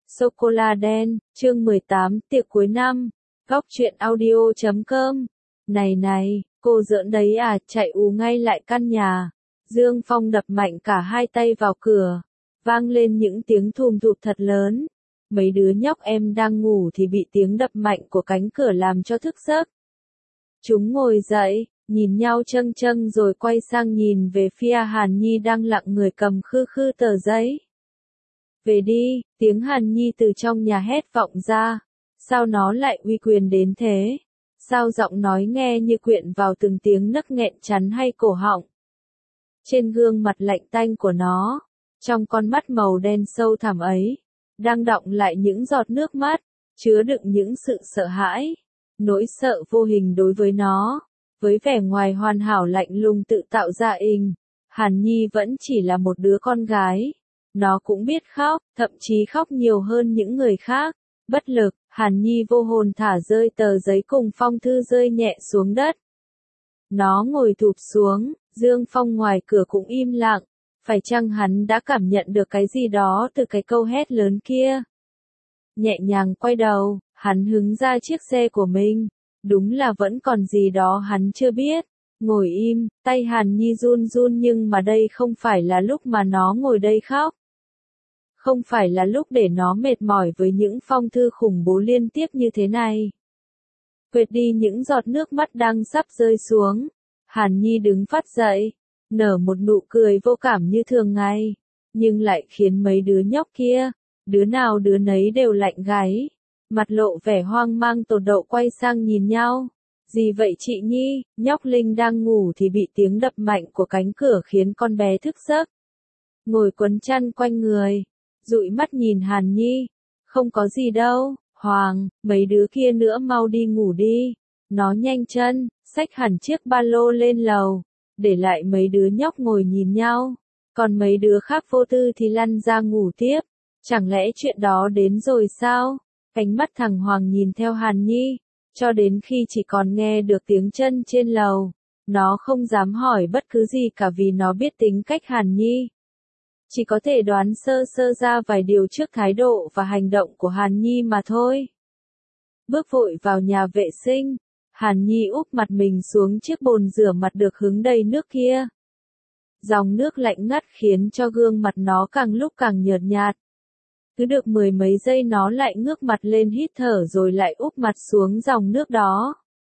Sô-cô-la đen, chương 18, tiệc cuối năm, góc truyện audio.com. Này, cô giỡn đấy à, chạy ù ngay lại căn nhà. Dương Phong đập mạnh cả hai tay vào cửa, vang lên những tiếng thùm thụp thật lớn. Mấy đứa nhóc em đang ngủ thì bị tiếng đập mạnh của cánh cửa làm cho thức giấc. Chúng ngồi dậy, nhìn nhau châng châng rồi quay sang nhìn về phía Hàn Nhi đang lặng người cầm khư khư tờ giấy. Về đi, tiếng Hàn Nhi từ trong nhà hét vọng ra. Sao nó lại uy quyền đến thế? Sao giọng nói nghe như quyện vào từng tiếng nấc nghẹn chắn hay cổ họng? Trên gương mặt lạnh tanh của nó, trong con mắt màu đen sâu thẳm ấy, đang đọng lại những giọt nước mắt, chứa đựng những sự sợ hãi, nỗi sợ vô hình đối với nó. Với vẻ ngoài hoàn hảo lạnh lùng tự tạo ra Hàn Nhi vẫn chỉ là một đứa con gái. Nó cũng biết khóc, thậm chí khóc nhiều hơn những người khác. Bất lực, Hàn Nhi vô hồn thả rơi tờ giấy cùng phong thư rơi nhẹ xuống đất. Nó ngồi thụp xuống, Dương Phong ngoài cửa cũng im lặng. Phải chăng hắn đã cảm nhận được cái gì đó từ cái câu hét lớn kia? Nhẹ nhàng quay đầu, hắn hứng ra chiếc xe của mình. Đúng là vẫn còn gì đó hắn chưa biết. Ngồi im, tay Hàn Nhi run run nhưng mà đây không phải là lúc mà nó ngồi đây khóc. Không phải là lúc để nó mệt mỏi với những phong thư khủng bố liên tiếp như thế này. Quệt đi những giọt nước mắt đang sắp rơi xuống. Hàn Nhi đứng phát dậy, nở một nụ cười vô cảm như thường ngày, nhưng lại khiến mấy đứa nhóc kia, đứa nào đứa nấy đều lạnh gáy, mặt lộ vẻ hoang mang tột độ quay sang nhìn nhau. Gì vậy chị Nhi? Nhóc Linh đang ngủ thì bị tiếng đập mạnh của cánh cửa khiến con bé thức giấc. Ngồi quấn chăn quanh người, dụi mắt nhìn Hàn Nhi. Không có gì đâu, Hoàng, mấy đứa kia nữa mau đi ngủ đi. Nó nhanh chân, xách hẳn chiếc ba lô lên lầu, để lại mấy đứa nhóc ngồi nhìn nhau. Còn mấy đứa khác vô tư thì lăn ra ngủ tiếp. Chẳng lẽ chuyện đó đến rồi sao? Ánh mắt thằng Hoàng nhìn theo Hàn Nhi, cho đến khi chỉ còn nghe được tiếng chân trên lầu. Nó không dám hỏi bất cứ gì cả vì nó biết tính cách Hàn Nhi. Chỉ có thể đoán sơ sơ ra vài điều trước thái độ và hành động của Hàn Nhi mà thôi. Bước vội vào nhà vệ sinh, Hàn Nhi úp mặt mình xuống chiếc bồn rửa mặt được hứng đầy nước kia. Dòng nước lạnh ngắt khiến cho gương mặt nó càng lúc càng nhợt nhạt. Cứ được mười mấy giây nó lại ngước mặt lên hít thở rồi lại úp mặt xuống dòng nước đó.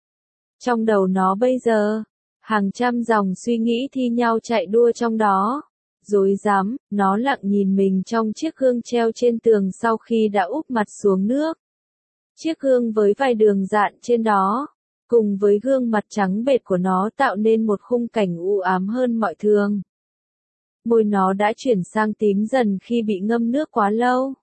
Trong đầu nó bây giờ, hàng trăm dòng suy nghĩ thi nhau chạy đua trong đó. Rối rắm, nó lặng nhìn mình trong chiếc gương treo trên tường sau khi đã úp mặt xuống nước. Chiếc gương với vài đường dạn trên đó, cùng với gương mặt trắng bệch của nó tạo nên một khung cảnh u ám hơn mọi thường. Môi nó đã chuyển sang tím dần khi bị ngâm nước quá lâu.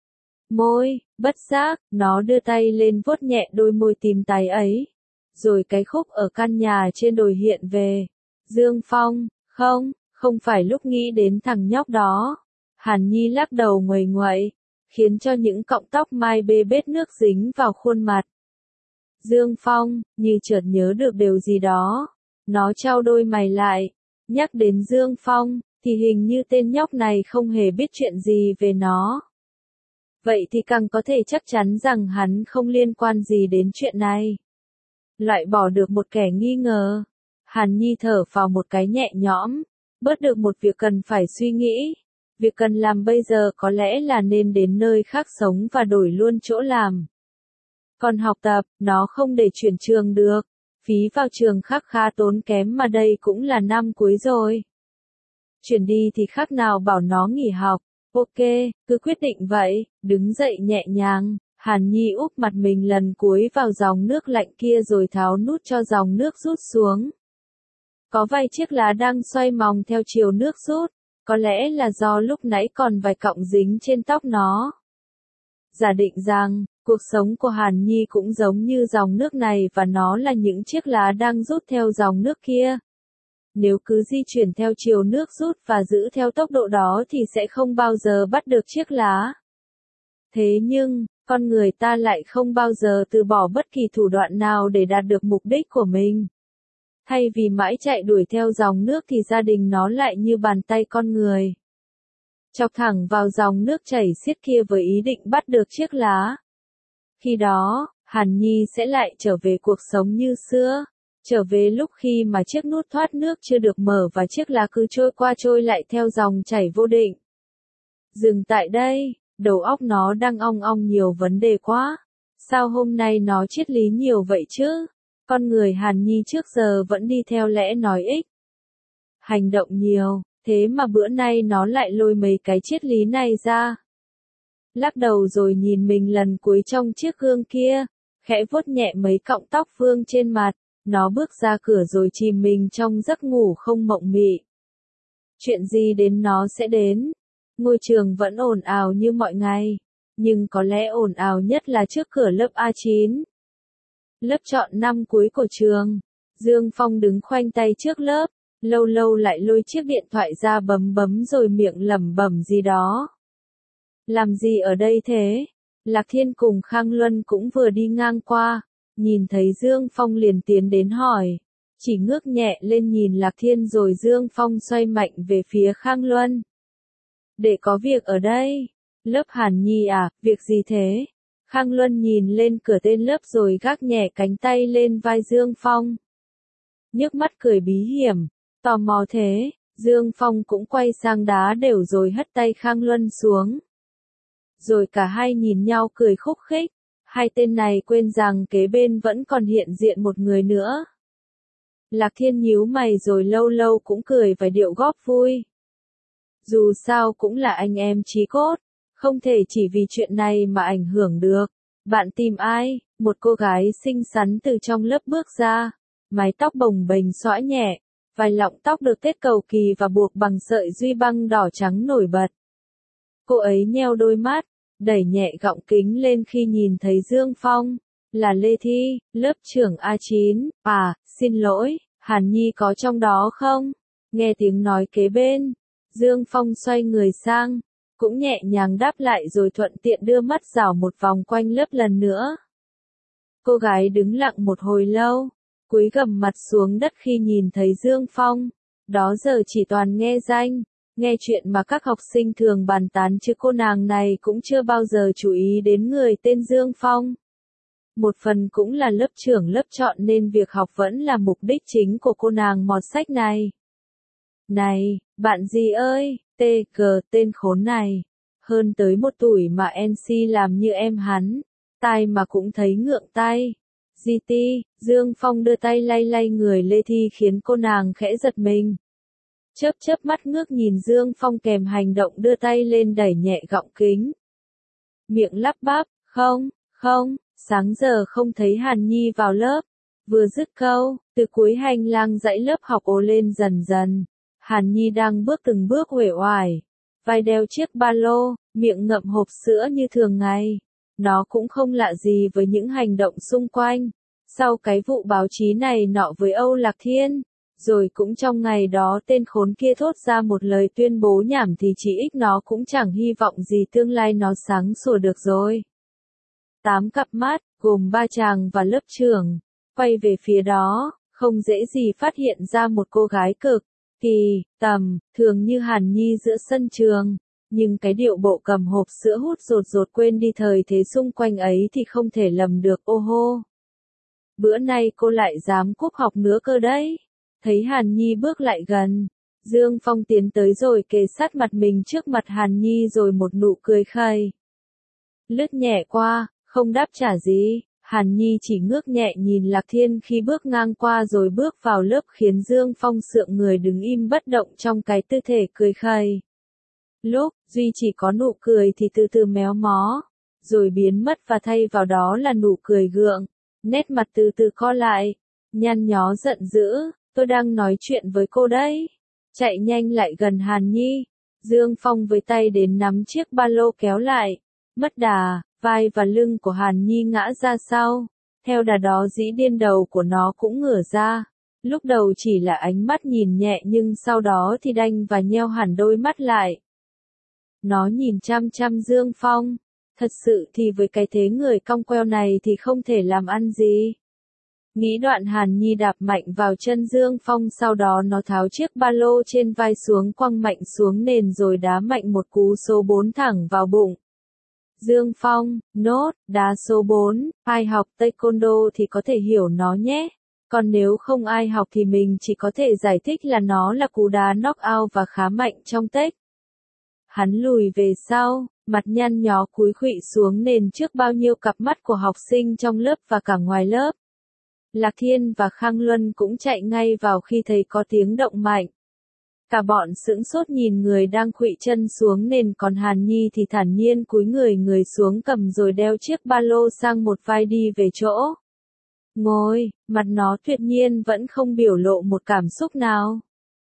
Môi, bất giác, nó đưa tay lên vuốt nhẹ đôi môi tím tái ấy. Rồi cái khúc ở căn nhà trên đồi hiện về. Dương Phong, không phải lúc nghĩ đến thằng nhóc đó. Hàn Nhi lắc đầu nguầy nguậy, khiến cho những cọng tóc mai bê bết nước dính vào khuôn mặt. Dương Phong, như chợt nhớ được điều gì đó. Nó chau đôi mày lại. Nhắc đến Dương Phong, thì hình như tên nhóc này không hề biết chuyện gì về nó. Vậy thì càng có thể chắc chắn rằng hắn không liên quan gì đến chuyện này. Loại bỏ được một kẻ nghi ngờ. Hàn Nhi thở phào một cái nhẹ nhõm. Bớt được một việc cần phải suy nghĩ. Việc cần làm bây giờ có lẽ là nên đến nơi khác sống và đổi luôn chỗ làm. Còn học tập, nó không để chuyển trường được. Phí vào trường khác khá tốn kém mà đây cũng là năm cuối rồi. Chuyển đi thì khác nào bảo nó nghỉ học. Ok, cứ quyết định vậy. Đứng dậy nhẹ nhàng, Hàn Nhi úp mặt mình lần cuối vào dòng nước lạnh kia rồi tháo nút cho dòng nước rút xuống. Có vài chiếc lá đang xoay vòng theo chiều nước rút. Có lẽ là do lúc nãy còn vài cọng dính trên tóc nó. Giả định rằng, cuộc sống của Hàn Nhi cũng giống như dòng nước này và nó là những chiếc lá đang rút theo dòng nước kia. Nếu cứ di chuyển theo chiều nước rút và giữ theo tốc độ đó thì sẽ không bao giờ bắt được chiếc lá. Thế nhưng, con người ta lại không bao giờ từ bỏ bất kỳ thủ đoạn nào để đạt được mục đích của mình. Thay vì mãi chạy đuổi theo dòng nước thì gia đình nó lại như bàn tay con người. chọc thẳng vào dòng nước chảy xiết kia với ý định bắt được chiếc lá. Khi đó, Hàn Nhi sẽ lại trở về cuộc sống như xưa, trở về lúc khi mà chiếc nút thoát nước chưa được mở và chiếc lá cứ trôi qua trôi lại theo dòng chảy vô định. Dừng tại đây, đầu óc nó đang ong ong nhiều vấn đề quá. Sao hôm nay nó triết lý nhiều vậy chứ? Con người Hàn Nhi trước giờ vẫn đi theo lẽ nói ích. Hành động nhiều, thế mà bữa nay nó lại lôi mấy cái triết lý này ra. Lắc đầu rồi nhìn mình lần cuối trong chiếc gương kia, khẽ vuốt nhẹ mấy cọng tóc vương trên mặt, nó bước ra cửa rồi chìm mình trong giấc ngủ không mộng mị. Chuyện gì đến nó sẽ đến. Ngôi trường vẫn ồn ào như mọi ngày, nhưng có lẽ ồn ào nhất là trước cửa lớp A9. Lớp chọn năm cuối của trường. Dương Phong đứng khoanh tay trước lớp, lâu lâu lại lôi chiếc điện thoại ra bấm bấm rồi miệng lẩm bẩm gì đó. Làm gì ở đây thế? Lạc Thiên cùng Khang Luân cũng vừa đi ngang qua, nhìn thấy Dương Phong liền tiến đến hỏi, chỉ ngước nhẹ lên nhìn Lạc Thiên rồi Dương Phong xoay mạnh về phía Khang Luân. Để có việc ở đây. Lớp Hàn Nhi à, việc gì thế? Khang Luân nhìn lên cửa tên lớp rồi gác nhẹ cánh tay lên vai Dương Phong. Nhức mắt cười bí hiểm, tò mò thế, Dương Phong cũng quay sang đá đều rồi hất tay Khang Luân xuống. Rồi cả hai nhìn nhau cười khúc khích, hai tên này quên rằng kế bên vẫn còn hiện diện một người nữa. Lạc Thiên nhíu mày rồi lâu lâu cũng cười vài điệu góp vui. Dù sao cũng là anh em chí cốt, không thể chỉ vì chuyện này mà ảnh hưởng được. Bạn tìm ai? Một cô gái xinh xắn từ trong lớp bước ra, mái tóc bồng bềnh xõa nhẹ, vài lọng tóc được tết cầu kỳ và buộc bằng sợi duy băng đỏ trắng nổi bật. Cô ấy nheo đôi mắt, đẩy nhẹ gọng kính lên khi nhìn thấy Dương Phong, là Lê Thi, lớp trưởng A9, à, xin lỗi, Hàn Nhi có trong đó không? Nghe tiếng nói kế bên, Dương Phong xoay người sang, cũng nhẹ nhàng đáp lại rồi thuận tiện đưa mắt dạo một vòng quanh lớp lần nữa. Cô gái đứng lặng một hồi lâu, cúi gằm mặt xuống đất khi nhìn thấy Dương Phong, đó giờ chỉ toàn nghe danh, nghe chuyện mà các học sinh thường bàn tán chứ cô nàng này cũng chưa bao giờ chú ý đến người tên Dương Phong. Một phần cũng là lớp trưởng lớp chọn nên việc học vẫn là mục đích chính của cô nàng mọt sách này. Này, bạn gì ơi, TG tên khốn này, hơn tới một tuổi mà NC làm như em hắn, tai mà cũng thấy ngượng tai. GT, Dương Phong đưa tay lay lay người Lê Thi khiến cô nàng khẽ giật mình. Chớp chớp mắt ngước nhìn Dương Phong kèm hành động đưa tay lên đẩy nhẹ gọng kính. Miệng lắp bắp, không, sáng giờ không thấy Hàn Nhi vào lớp. Vừa dứt câu, từ cuối hành lang dãy lớp học ồ lên dần dần. Hàn Nhi đang bước từng bước uể oải, vai đeo chiếc ba lô, miệng ngậm hộp sữa như thường ngày. Nó cũng không lạ gì với những hành động xung quanh. Sau cái vụ báo chí này nọ với Âu Lạc Thiên, rồi cũng trong ngày đó tên khốn kia thốt ra một lời tuyên bố nhảm thì chỉ ít nó cũng chẳng hy vọng gì tương lai nó sáng sủa được rồi. 8 cặp mắt, gồm 3 chàng và lớp trưởng, quay về phía đó, không dễ gì phát hiện ra một cô gái cực kỳ tầm thường như Hàn Nhi giữa sân trường, nhưng cái điệu bộ cầm hộp sữa hút rột rột quên đi thời thế xung quanh ấy thì không thể lầm được. Ô hô, bữa nay cô lại dám cúp học nữa cơ đấy. Thấy Hàn Nhi bước lại gần, Dương Phong tiến tới rồi kề sát mặt mình trước mặt Hàn Nhi rồi một nụ cười khẩy. Lướt nhẹ qua, không đáp trả gì. Hàn Nhi chỉ ngước nhẹ nhìn Lạc Thiên khi bước ngang qua rồi bước vào lớp khiến Dương Phong sượng người đứng im bất động trong cái tư thể cười khẩy. Lúc duy chỉ có nụ cười thì từ từ méo mó, rồi biến mất và thay vào đó là nụ cười gượng, nét mặt từ từ co lại, nhăn nhó giận dữ, tôi đang nói chuyện với cô đấy. Chạy nhanh lại gần Hàn Nhi, Dương Phong với tay đến nắm chiếc ba lô kéo lại, mất đà. Vai và lưng của Hàn Nhi ngã ra sau, theo đà đó dĩ điên đầu của nó cũng ngửa ra. Lúc đầu chỉ là ánh mắt nhìn nhẹ nhưng sau đó thì đanh và nheo hẳn đôi mắt lại. Nó nhìn chăm chăm Dương Phong, thật sự thì với cái thế người cong queo này thì không thể làm ăn gì. Nghĩ đoạn Hàn Nhi đạp mạnh vào chân Dương Phong, sau đó nó tháo chiếc ba lô trên vai xuống, quăng mạnh xuống nền rồi đá mạnh một cú số 4 thẳng vào bụng. Dương Phong, nốt, đá số 4, ai học taekwondo thì có thể hiểu nó nhé. Còn nếu không ai học thì mình chỉ có thể giải thích là nó là cú đá knockout và khá mạnh trong tech. Hắn lùi về sau, mặt nhăn nhó cúi khuỵu xuống nền trước bao nhiêu cặp mắt của học sinh trong lớp và cả ngoài lớp. Lạc Thiên và Khang Luân cũng chạy ngay vào khi thấy có tiếng động mạnh. Cả bọn sững sốt nhìn người đang khuỵu chân xuống nền, còn Hàn Nhi thì thản nhiên cúi người xuống cầm rồi đeo chiếc ba lô sang một vai đi về chỗ ngồi, mặt nó tuyệt nhiên vẫn không biểu lộ một cảm xúc nào.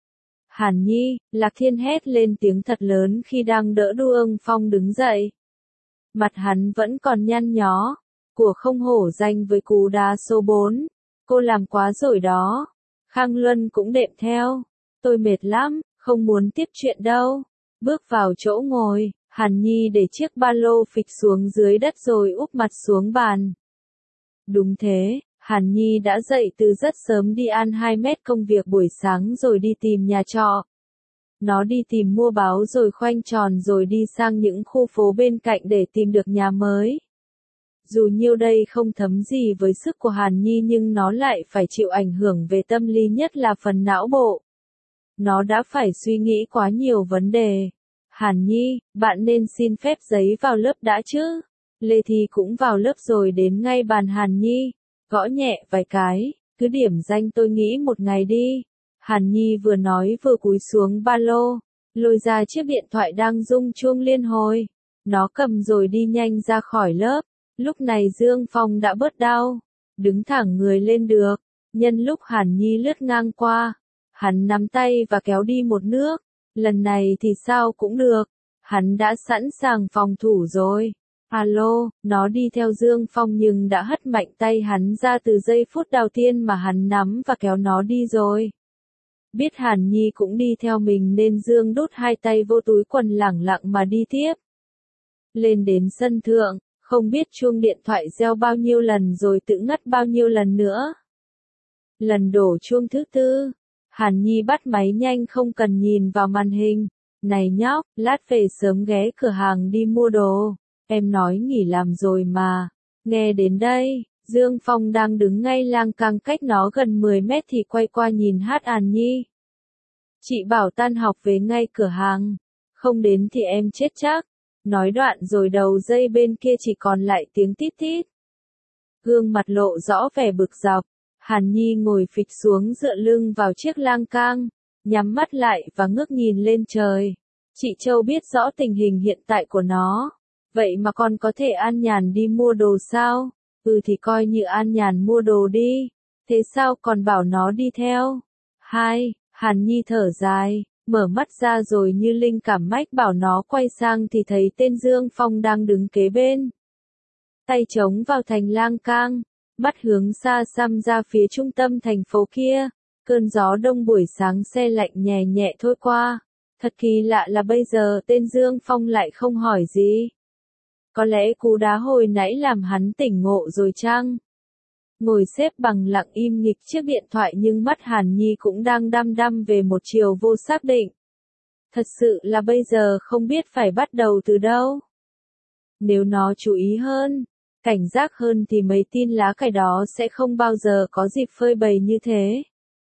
Hàn Nhi, Lạc Thiên hét lên tiếng thật lớn khi đang đỡ Dương Phong đứng dậy. Mặt hắn vẫn còn nhăn nhó, của không hổ danh với cú đá số 4, cô làm quá rồi đó. Khang Luân cũng đệm theo, tôi mệt lắm, không muốn tiếp chuyện đâu. Bước vào chỗ ngồi, Hàn Nhi để chiếc ba lô phịch xuống dưới đất rồi úp mặt xuống bàn. Đúng thế, Hàn Nhi đã dậy từ rất sớm đi ăn 2 mét công việc buổi sáng rồi đi tìm nhà trọ. Nó đi tìm mua báo rồi khoanh tròn rồi đi sang những khu phố bên cạnh để tìm được nhà mới. Dù nhiêu đây không thấm gì với sức của Hàn Nhi nhưng nó lại phải chịu ảnh hưởng về tâm lý, nhất là phần não bộ. Nó đã phải suy nghĩ quá nhiều vấn đề. Hàn Nhi, bạn nên xin phép giấy vào lớp đã chứ. Lê Thi cũng vào lớp rồi đến ngay bàn Hàn Nhi, gõ nhẹ vài cái, cứ điểm danh tôi nghĩ một ngày đi. Hàn Nhi vừa nói vừa cúi xuống ba lô, lôi ra chiếc điện thoại đang rung chuông liên hồi. Nó cầm rồi đi nhanh ra khỏi lớp. Lúc này Dương Phong đã bớt đau, đứng thẳng người lên được. Nhân lúc Hàn Nhi lướt ngang qua, hắn nắm tay và kéo đi một nước. Lần này thì sao cũng được, hắn đã sẵn sàng phòng thủ rồi. Alo, nó đi theo Dương Phong nhưng đã hất mạnh tay hắn ra từ giây phút đầu tiên mà hắn nắm và kéo nó đi rồi. Biết Hàn Nhi cũng đi theo mình nên Dương đút 2 tay vô túi quần lẳng lặng mà đi tiếp. Lên đến sân thượng, không biết chuông điện thoại reo bao nhiêu lần rồi tự ngắt bao nhiêu lần nữa. Lần đổ chuông thứ 4, Hàn Nhi bắt máy nhanh không cần nhìn vào màn hình. Này nhóc, lát về sớm ghé cửa hàng đi mua đồ. Em nói nghỉ làm rồi mà. Nghe đến đây, Dương Phong đang đứng ngay lang cang cách nó gần 10 mét thì quay qua nhìn Hàn Nhi. Chị bảo tan học về ngay cửa hàng. Không đến thì em chết chắc. Nói đoạn rồi đầu dây bên kia chỉ còn lại tiếng tít tít. Gương mặt lộ rõ vẻ bực dọc. Hàn Nhi ngồi phịch xuống dựa lưng vào chiếc lang cang, nhắm mắt lại và ngước nhìn lên trời. Chị Châu biết rõ tình hình hiện tại của nó. Vậy mà con có thể an nhàn đi mua đồ sao? Ừ thì coi như an nhàn mua đồ đi. Thế sao còn bảo nó đi theo? Hàn Nhi thở dài, mở mắt ra rồi như linh cảm mách bảo nó quay sang thì thấy tên Dương Phong đang đứng kế bên. Tay chống vào thành lang cang, mắt hướng xa xăm ra phía trung tâm thành phố kia. Cơn gió đông buổi sáng se lạnh nhẹ nhẹ thôi qua. Thật kỳ lạ là bây giờ tên Dương Phong lại không hỏi gì. Có lẽ cú đá hồi nãy làm hắn tỉnh ngộ rồi chăng? Ngồi xếp bằng lặng im nghịch chiếc điện thoại nhưng mắt Hàn Nhi cũng đang đăm đăm về một chiều vô xác định. Thật sự là bây giờ không biết phải bắt đầu từ đâu. Nếu nó chú ý hơn, cảnh giác hơn thì mấy tin lá cải đó sẽ không bao giờ có dịp phơi bày như thế.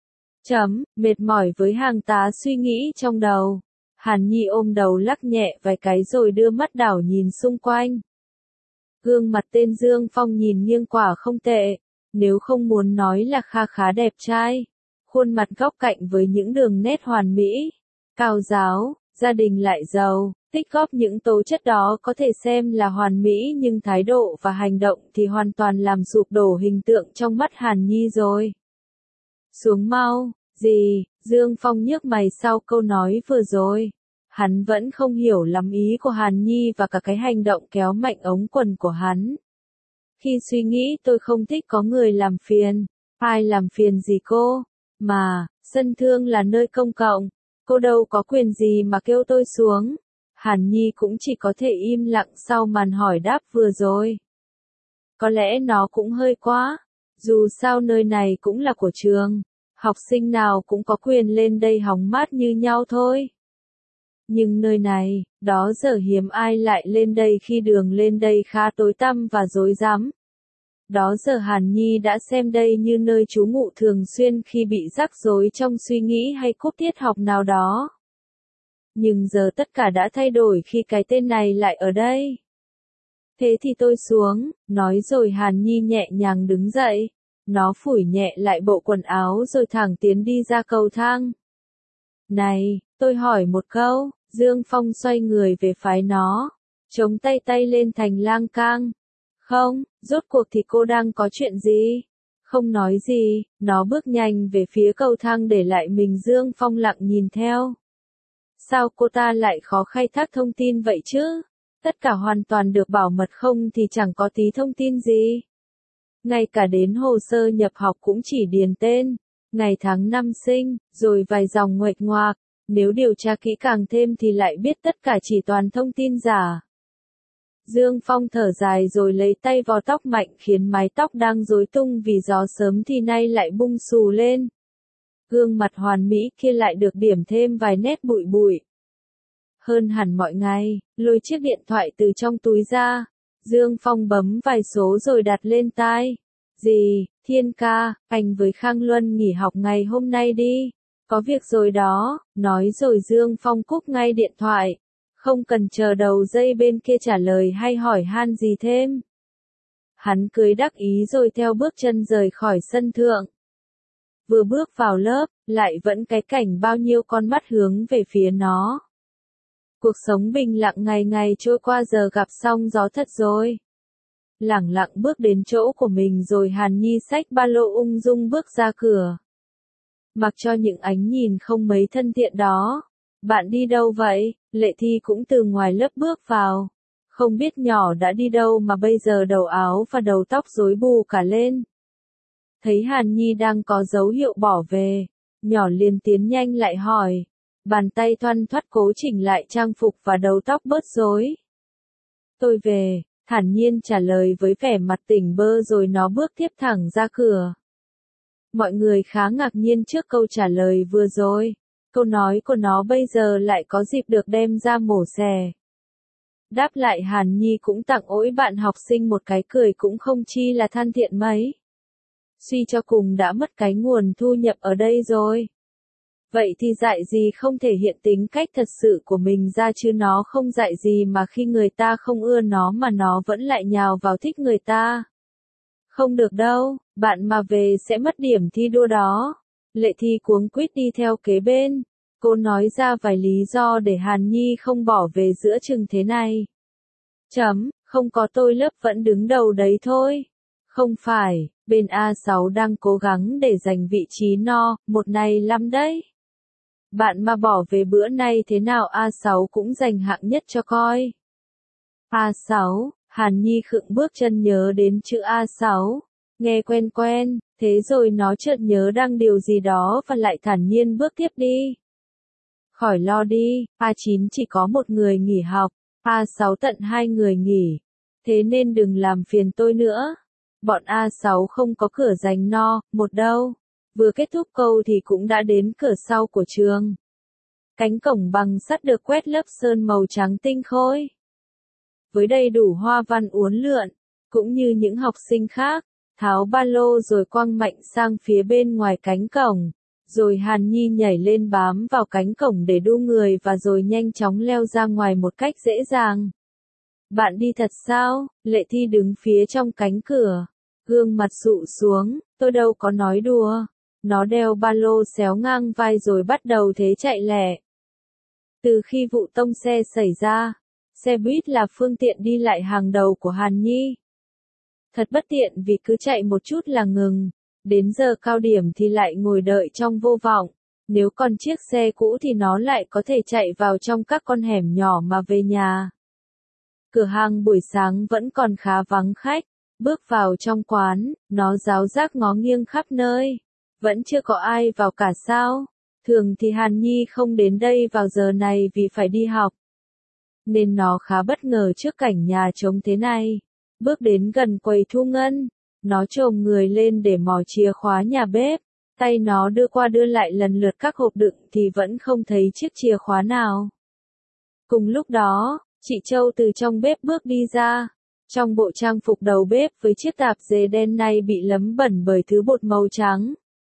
Mệt mỏi với hàng tá suy nghĩ trong đầu. Hàn Nhi ôm đầu lắc nhẹ vài cái rồi đưa mắt đảo nhìn xung quanh. Gương mặt tên Dương Phong nhìn nghiêng quả không tệ, nếu không muốn nói là khá đẹp trai. Khuôn mặt góc cạnh với những đường nét hoàn mỹ, cao ráo, gia đình lại giàu, tích góp những tố chất đó có thể xem là hoàn mỹ nhưng thái độ và hành động thì hoàn toàn làm sụp đổ hình tượng trong mắt Hàn Nhi rồi. Xuống mau, gì? Dương Phong nhếch mày sau câu nói vừa rồi. Hắn vẫn không hiểu lắm ý của Hàn Nhi và cả cái hành động kéo mạnh ống quần của hắn. Khi suy nghĩ tôi không thích có người làm phiền. Ai làm phiền gì cô? Mà, sân thương là nơi công cộng. Cô đâu có quyền gì mà kêu tôi xuống. Hàn Nhi cũng chỉ có thể im lặng sau màn hỏi đáp vừa rồi. Có lẽ nó cũng hơi quá. Dù sao nơi này cũng là của trường, học sinh nào cũng có quyền lên đây hóng mát như nhau thôi. Nhưng nơi này, đó giờ hiếm ai lại lên đây khi đường lên đây khá tối tăm và rối rắm. Đó giờ Hàn Nhi đã xem đây như nơi trú ngụ thường xuyên khi bị rắc rối trong suy nghĩ hay cúp tiết học nào đó. Nhưng giờ tất cả đã thay đổi khi cái tên này lại ở đây. Thế thì tôi xuống, nói rồi Hàn Nhi nhẹ nhàng đứng dậy. Nó phủi nhẹ lại bộ quần áo rồi thẳng tiến đi ra cầu thang. Này, tôi hỏi một câu, Dương Phong xoay người về phái nó, chống tay tay lên thành lang cang. Không, rốt cuộc thì cô đang có chuyện gì? Không nói gì, nó bước nhanh về phía cầu thang để lại mình Dương Phong lặng nhìn theo. Sao cô ta lại khó khai thác thông tin vậy chứ? Tất cả hoàn toàn được bảo mật không thì chẳng có tí thông tin gì. Ngay cả đến hồ sơ nhập học cũng chỉ điền tên, ngày tháng năm sinh, rồi vài dòng nguệch ngoạc. Nếu điều tra kỹ càng thêm thì lại biết tất cả chỉ toàn thông tin giả. Dương Phong thở dài rồi lấy tay vò tóc mạnh khiến mái tóc đang rối tung vì gió sớm thì nay lại bung xù lên. Gương mặt hoàn mỹ kia lại được điểm thêm vài nét bụi bụi. Hơn hẳn mọi ngày, lôi chiếc điện thoại từ trong túi ra. Dương Phong bấm vài số rồi đặt lên tai. Gì, Thiên ca, anh với Khang Luân nghỉ học ngày hôm nay đi. Có việc rồi đó, nói rồi Dương Phong cúp ngay điện thoại. Không cần chờ đầu dây bên kia trả lời hay hỏi han gì thêm. Hắn cười đắc ý rồi theo bước chân rời khỏi sân thượng. Vừa bước vào lớp, lại vẫn cái cảnh bao nhiêu con mắt hướng về phía nó. Cuộc sống bình lặng ngày ngày trôi qua giờ gặp xong gió thật rồi. Lẳng lặng bước đến chỗ của mình rồi Hàn Nhi xách ba lô ung dung bước ra cửa. Mặc cho những ánh nhìn không mấy thân thiện đó. Bạn đi đâu vậy? Lệ Thi cũng từ ngoài lớp bước vào. Không biết nhỏ đã đi đâu mà bây giờ đầu áo và đầu tóc rối bù cả lên. Thấy Hàn Nhi đang có dấu hiệu bỏ về, nhỏ liền tiến nhanh lại hỏi. Bàn tay thoăn thoắt cố chỉnh lại trang phục và đầu tóc bớt rối. Tôi về, thản nhiên trả lời với vẻ mặt tỉnh bơ rồi nó bước tiếp thẳng ra cửa. Mọi người khá ngạc nhiên trước câu trả lời vừa rồi. Câu nói của nó bây giờ lại có dịp được đem ra mổ xẻ. Đáp lại Hàn Nhi cũng tặng ỗi bạn học sinh một cái cười cũng không chi là than thiện mấy. Suy cho cùng đã mất cái nguồn thu nhập ở đây rồi. Vậy thì dạy gì không thể hiện tính cách thật sự của mình ra chứ nó không dạy gì mà khi người ta không ưa nó mà nó vẫn lại nhào vào thích người ta. Không được đâu, bạn mà về sẽ mất điểm thi đua đó. Lệ Thi cuống quýt đi theo kế bên. Cô nói ra vài lý do để Hàn Nhi không bỏ về giữa chừng thế này. Không có tôi lớp vẫn đứng đầu đấy thôi. Không phải, bên A6 đang cố gắng để giành vị trí no, một này lắm đấy. Bạn mà bỏ về bữa nay thế nào A6 cũng giành hạng nhất cho coi. A6, Hàn Nhi khựng bước chân nhớ đến chữ A6. Nghe quen quen, thế rồi nó chợt nhớ đang điều gì đó và lại thản nhiên bước tiếp đi. Khỏi lo đi, A9 chỉ có một người nghỉ học, A6 tận 2 người nghỉ. Thế nên đừng làm phiền tôi nữa. Bọn A6 không có cửa giành no, một đâu. Vừa kết thúc câu thì cũng đã đến cửa sau của trường. Cánh cổng bằng sắt được quét lớp sơn màu trắng tinh khôi. Với đầy đủ hoa văn uốn lượn, cũng như những học sinh khác, tháo ba lô rồi quăng mạnh sang phía bên ngoài cánh cổng. Rồi Hàn Nhi nhảy lên bám vào cánh cổng để đu người và rồi nhanh chóng leo ra ngoài một cách dễ dàng. Bạn đi thật sao? Lệ Thi đứng phía trong cánh cửa. Gương mặt sụ xuống, tôi đâu có nói đùa. Nó đeo ba lô xéo ngang vai rồi bắt đầu thế chạy lẹ. Từ khi vụ tông xe xảy ra, xe buýt là phương tiện đi lại hàng đầu của Hàn Nhi. Thật bất tiện vì cứ chạy một chút là ngừng. Đến giờ cao điểm thì lại ngồi đợi trong vô vọng. Nếu còn chiếc xe cũ thì nó lại có thể chạy vào trong các con hẻm nhỏ mà về nhà. Cửa hàng buổi sáng vẫn còn khá vắng khách. Bước vào trong quán, nó ráo rác ngó nghiêng khắp nơi. Vẫn chưa có ai vào cả sao? Thường thì Hàn Nhi không đến đây vào giờ này vì phải đi học. Nên nó khá bất ngờ trước cảnh nhà trống thế này. Bước đến gần quầy thu ngân, Nó chồm người lên để mò chìa khóa nhà bếp, tay nó đưa qua đưa lại lần lượt các hộp đựng thì vẫn không thấy chiếc chìa khóa nào. Cùng lúc đó, chị Châu từ trong bếp bước đi ra. Trong bộ trang phục đầu bếp với chiếc tạp dề đen này bị lấm bẩn bởi thứ bột màu trắng.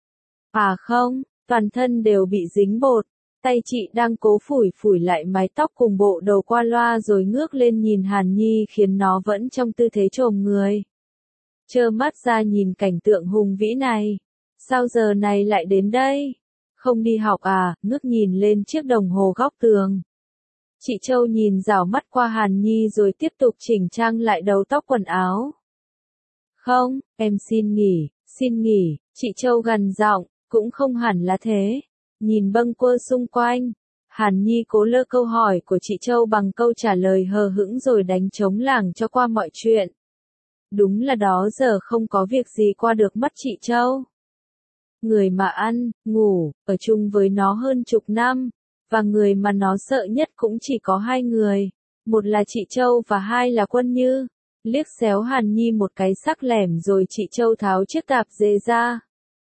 À không, toàn thân đều bị dính bột. Tay chị đang cố phủi phủi lại mái tóc cùng bộ đầu qua loa rồi ngước lên nhìn Hàn Nhi khiến nó vẫn trong tư thế chồm người. Trơ mắt ra nhìn cảnh tượng hùng vĩ này. Sao giờ này lại đến đây? Không đi học à? Ngước nhìn lên chiếc đồng hồ góc tường. Chị Châu nhìn rảo mắt qua Hàn Nhi rồi tiếp tục chỉnh trang lại đầu tóc quần áo. Không, em xin nghỉ, chị Châu gằn giọng, cũng không hẳn là thế. Nhìn bâng quơ xung quanh, Hàn Nhi cố lơ câu hỏi của chị Châu bằng câu trả lời hờ hững rồi đánh trống lảng cho qua mọi chuyện. Đúng là đó giờ không có việc gì qua được mắt chị Châu. Người mà ăn, ngủ, ở chung với nó hơn chục năm, và người mà nó sợ nhất cũng chỉ có hai người, một là chị Châu và hai là Quân Như. Liếc xéo Hàn Nhi một cái sắc lẻm rồi chị Châu tháo chiếc tạp dề ra.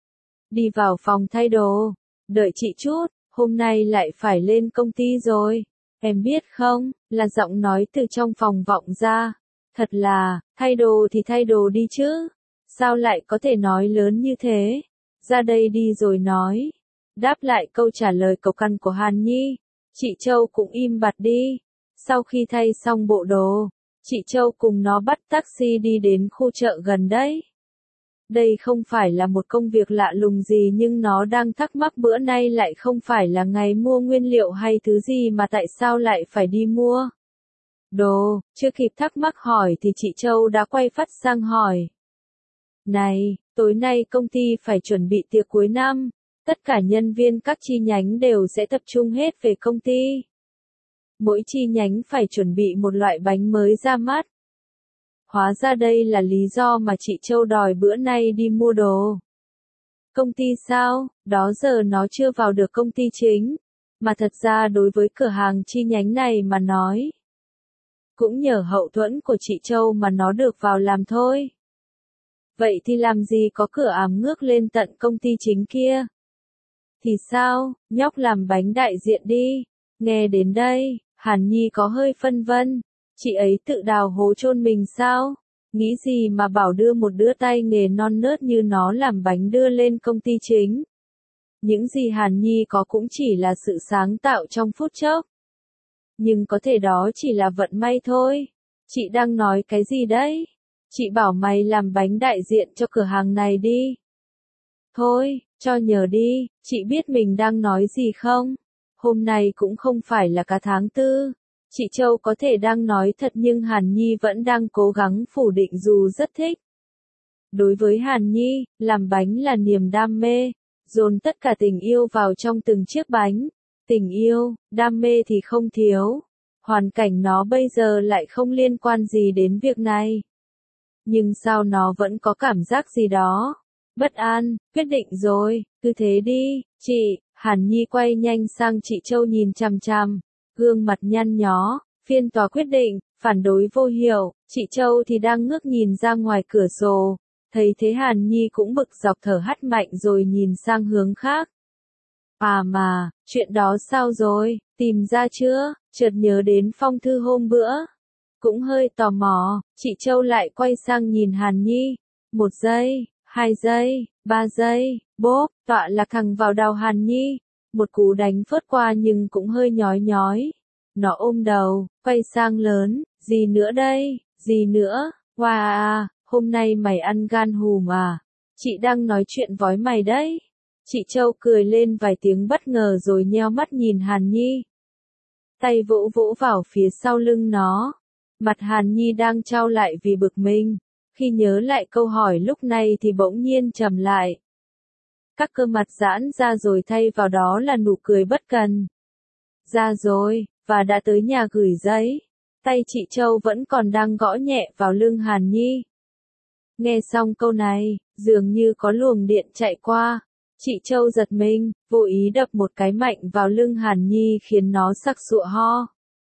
Đi vào phòng thay đồ, đợi chị chút, hôm nay lại phải lên công ty rồi. Em biết không, là giọng nói từ trong phòng vọng ra. Thật là, thay đồ thì thay đồ đi chứ. Sao lại có thể nói lớn như thế? Ra đây đi rồi nói. Đáp lại câu trả lời cộc cằn của Hàn Nhi, chị Châu cũng im bặt đi. Sau khi thay xong bộ đồ, chị Châu cùng nó bắt taxi đi đến khu chợ gần đấy. Đây không phải là một công việc lạ lùng gì nhưng nó đang thắc mắc bữa nay lại không phải là ngày mua nguyên liệu hay thứ gì mà tại sao lại phải đi mua. Đồ, chưa kịp thắc mắc hỏi thì chị Châu đã quay phát sang hỏi. Này, tối nay công ty phải chuẩn bị tiệc cuối năm, tất cả nhân viên các chi nhánh đều sẽ tập trung hết về công ty. Mỗi chi nhánh phải chuẩn bị một loại bánh mới ra mắt. Hóa ra đây là lý do mà chị Châu đòi bữa nay đi mua đồ. Công ty sao? Đó giờ nó chưa vào được công ty chính. Mà thật ra đối với cửa hàng chi nhánh này mà nói, cũng nhờ hậu thuẫn của chị Châu mà nó được vào làm thôi. Vậy thì làm gì có cửa ám ngước lên tận công ty chính kia? Thì sao, nhóc làm bánh đại diện đi. Nghe đến đây, Hàn Nhi có hơi phân vân. Chị ấy tự đào hố chôn mình sao? Nghĩ gì mà bảo đưa một đứa tay nghề non nớt như nó làm bánh đưa lên công ty chính. Những gì Hàn Nhi có cũng chỉ là sự sáng tạo trong phút chốc. Nhưng có thể đó chỉ là vận may thôi. Chị đang nói cái gì đấy? Chị bảo mày làm bánh đại diện cho cửa hàng này đi. Thôi, cho nhờ đi, chị biết mình đang nói gì không? Hôm nay cũng không phải là cả tháng tư. Chị Châu có thể đang nói thật nhưng Hàn Nhi vẫn đang cố gắng phủ định dù rất thích. Đối với Hàn Nhi, làm bánh là niềm đam mê, dồn tất cả tình yêu vào trong từng chiếc bánh. Tình yêu, đam mê thì không thiếu. Hoàn cảnh nó bây giờ lại không liên quan gì đến việc này. Nhưng sao nó vẫn có cảm giác gì đó? Bất an, quyết định rồi, cứ thế đi, chị. Hàn Nhi quay nhanh sang chị Châu nhìn chằm chằm, gương mặt nhăn nhó, phiên tòa quyết định, phản đối vô hiệu, chị Châu thì đang ngước nhìn ra ngoài cửa sổ, thấy thế Hàn Nhi cũng bực dọc thở hắt mạnh rồi nhìn sang hướng khác. À mà, chuyện đó sao rồi, tìm ra chưa, chợt nhớ đến phong thư hôm bữa. Cũng hơi tò mò, chị Châu lại quay sang nhìn Hàn Nhi, 1 giây, 2 giây, 3 giây, bốp, tọa lạc thẳng vào đầu Hàn Nhi. Một cú đánh phớt qua nhưng cũng hơi nhói nhói. Nó ôm đầu, quay sang lớn, gì nữa đây, gì nữa, wow, hôm nay mày ăn gan hùm à? Chị đang nói chuyện với mày đấy. Chị Châu cười lên vài tiếng bất ngờ rồi nheo mắt nhìn Hàn Nhi. Tay vỗ vỗ vào phía sau lưng nó. Mặt Hàn Nhi đang chau lại vì bực mình. Khi nhớ lại câu hỏi lúc này thì bỗng nhiên trầm lại. Các cơ mặt giãn ra rồi thay vào đó là nụ cười bất cần. Ra rồi, và đã tới nhà gửi giấy. Tay chị Châu vẫn còn đang gõ nhẹ vào lưng Hàn Nhi. Nghe xong câu này, dường như có luồng điện chạy qua. Chị Châu giật mình, vô ý đập một cái mạnh vào lưng Hàn Nhi khiến nó sặc sụa ho.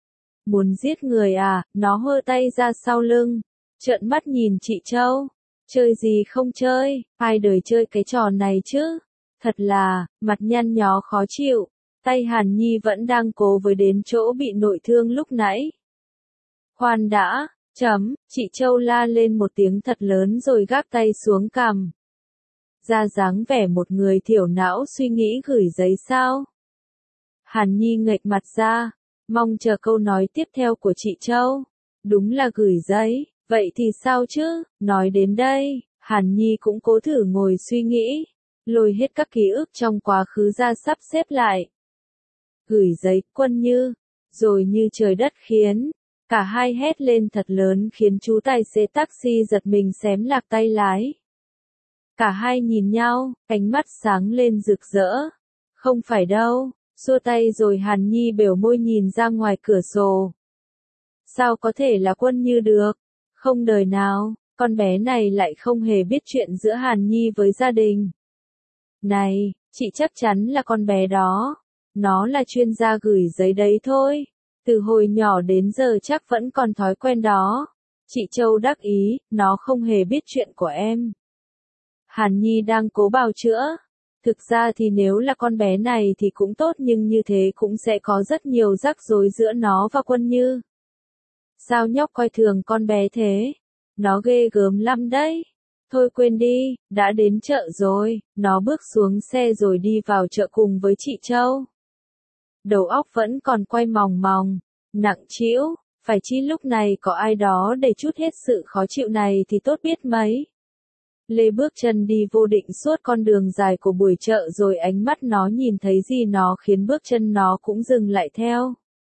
Muốn giết người à? Nó hơ tay ra sau lưng, trợn mắt nhìn chị Châu. Chơi gì không chơi, ai đời chơi cái trò này chứ? Thật là, mặt nhăn nhó khó chịu, tay Hàn Nhi vẫn đang cố với đến chỗ bị nội thương lúc nãy. Khoan đã, chị Châu la lên một tiếng thật lớn rồi gác tay xuống cằm. Ra dáng vẻ một người thiểu não suy nghĩ gửi giấy sao? Hàn Nhi nghệch mặt ra, mong chờ câu nói tiếp theo của chị Châu. Đúng là gửi giấy, vậy thì sao chứ? Nói đến đây, Hàn Nhi cũng cố thử ngồi suy nghĩ, lôi hết các ký ức trong quá khứ ra sắp xếp lại. Gửi giấy, Quân Như, rồi như trời đất khiến, cả hai hét lên thật lớn khiến chú tài xế taxi giật mình xém lạc tay lái. Cả hai nhìn nhau, ánh mắt sáng lên rực rỡ. Không phải đâu, xua tay rồi Hàn Nhi bều môi nhìn ra ngoài cửa sổ. Sao có thể là Quân Như được? Không đời nào, con bé này lại không hề biết chuyện giữa Hàn Nhi với gia đình. Này, chị chắc chắn là con bé đó. Nó là chuyên gia gửi giấy đấy thôi. Từ hồi nhỏ đến giờ chắc vẫn còn thói quen đó. Chị Châu đắc ý, nó không hề biết chuyện của em. Hàn Nhi đang cố bào chữa. Thực ra thì nếu là con bé này thì cũng tốt nhưng như thế cũng sẽ có rất nhiều rắc rối giữa nó và Quân Như. Sao nhóc coi thường con bé thế? Nó ghê gớm lắm đấy. Thôi quên đi, đã đến chợ rồi. Nó bước xuống xe rồi đi vào chợ cùng với chị Châu. Đầu óc vẫn còn quay mòng mòng, nặng trĩu, phải chi lúc này có ai đó để trút hết sự khó chịu này thì tốt biết mấy. Lê bước chân đi vô định suốt con đường dài của buổi chợ rồi ánh mắt nó nhìn thấy gì nó khiến bước chân nó cũng dừng lại theo.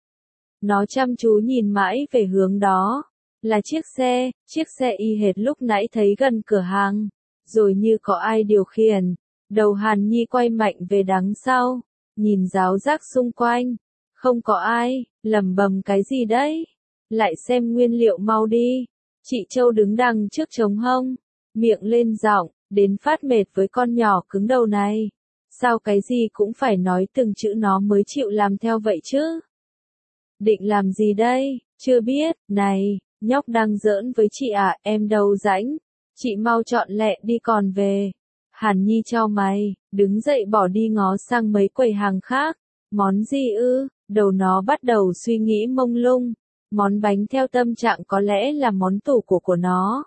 Nó chăm chú nhìn mãi về hướng đó, là chiếc xe y hệt lúc nãy thấy gần cửa hàng, rồi như có ai điều khiển. Đầu Hàn Nhi quay mạnh về đằng sau, nhìn ráo rác xung quanh, không có ai, lẩm bẩm cái gì đấy? Lại xem nguyên liệu mau đi. Chị Châu đứng đằng trước trống hông, miệng lên giọng, đến phát mệt với con nhỏ cứng đầu này. Sao cái gì cũng phải nói từng chữ nó mới chịu làm theo vậy chứ? Định làm gì đây? Chưa biết, này, nhóc đang giỡn với chị à, em đâu rãnh. Chị mau chọn lẹ đi còn về. Hàn Nhi chau mày, đứng dậy bỏ đi ngó sang mấy quầy hàng khác. Món gì ư? Đầu nó bắt đầu suy nghĩ mông lung. Món bánh theo tâm trạng có lẽ là món tủ của nó.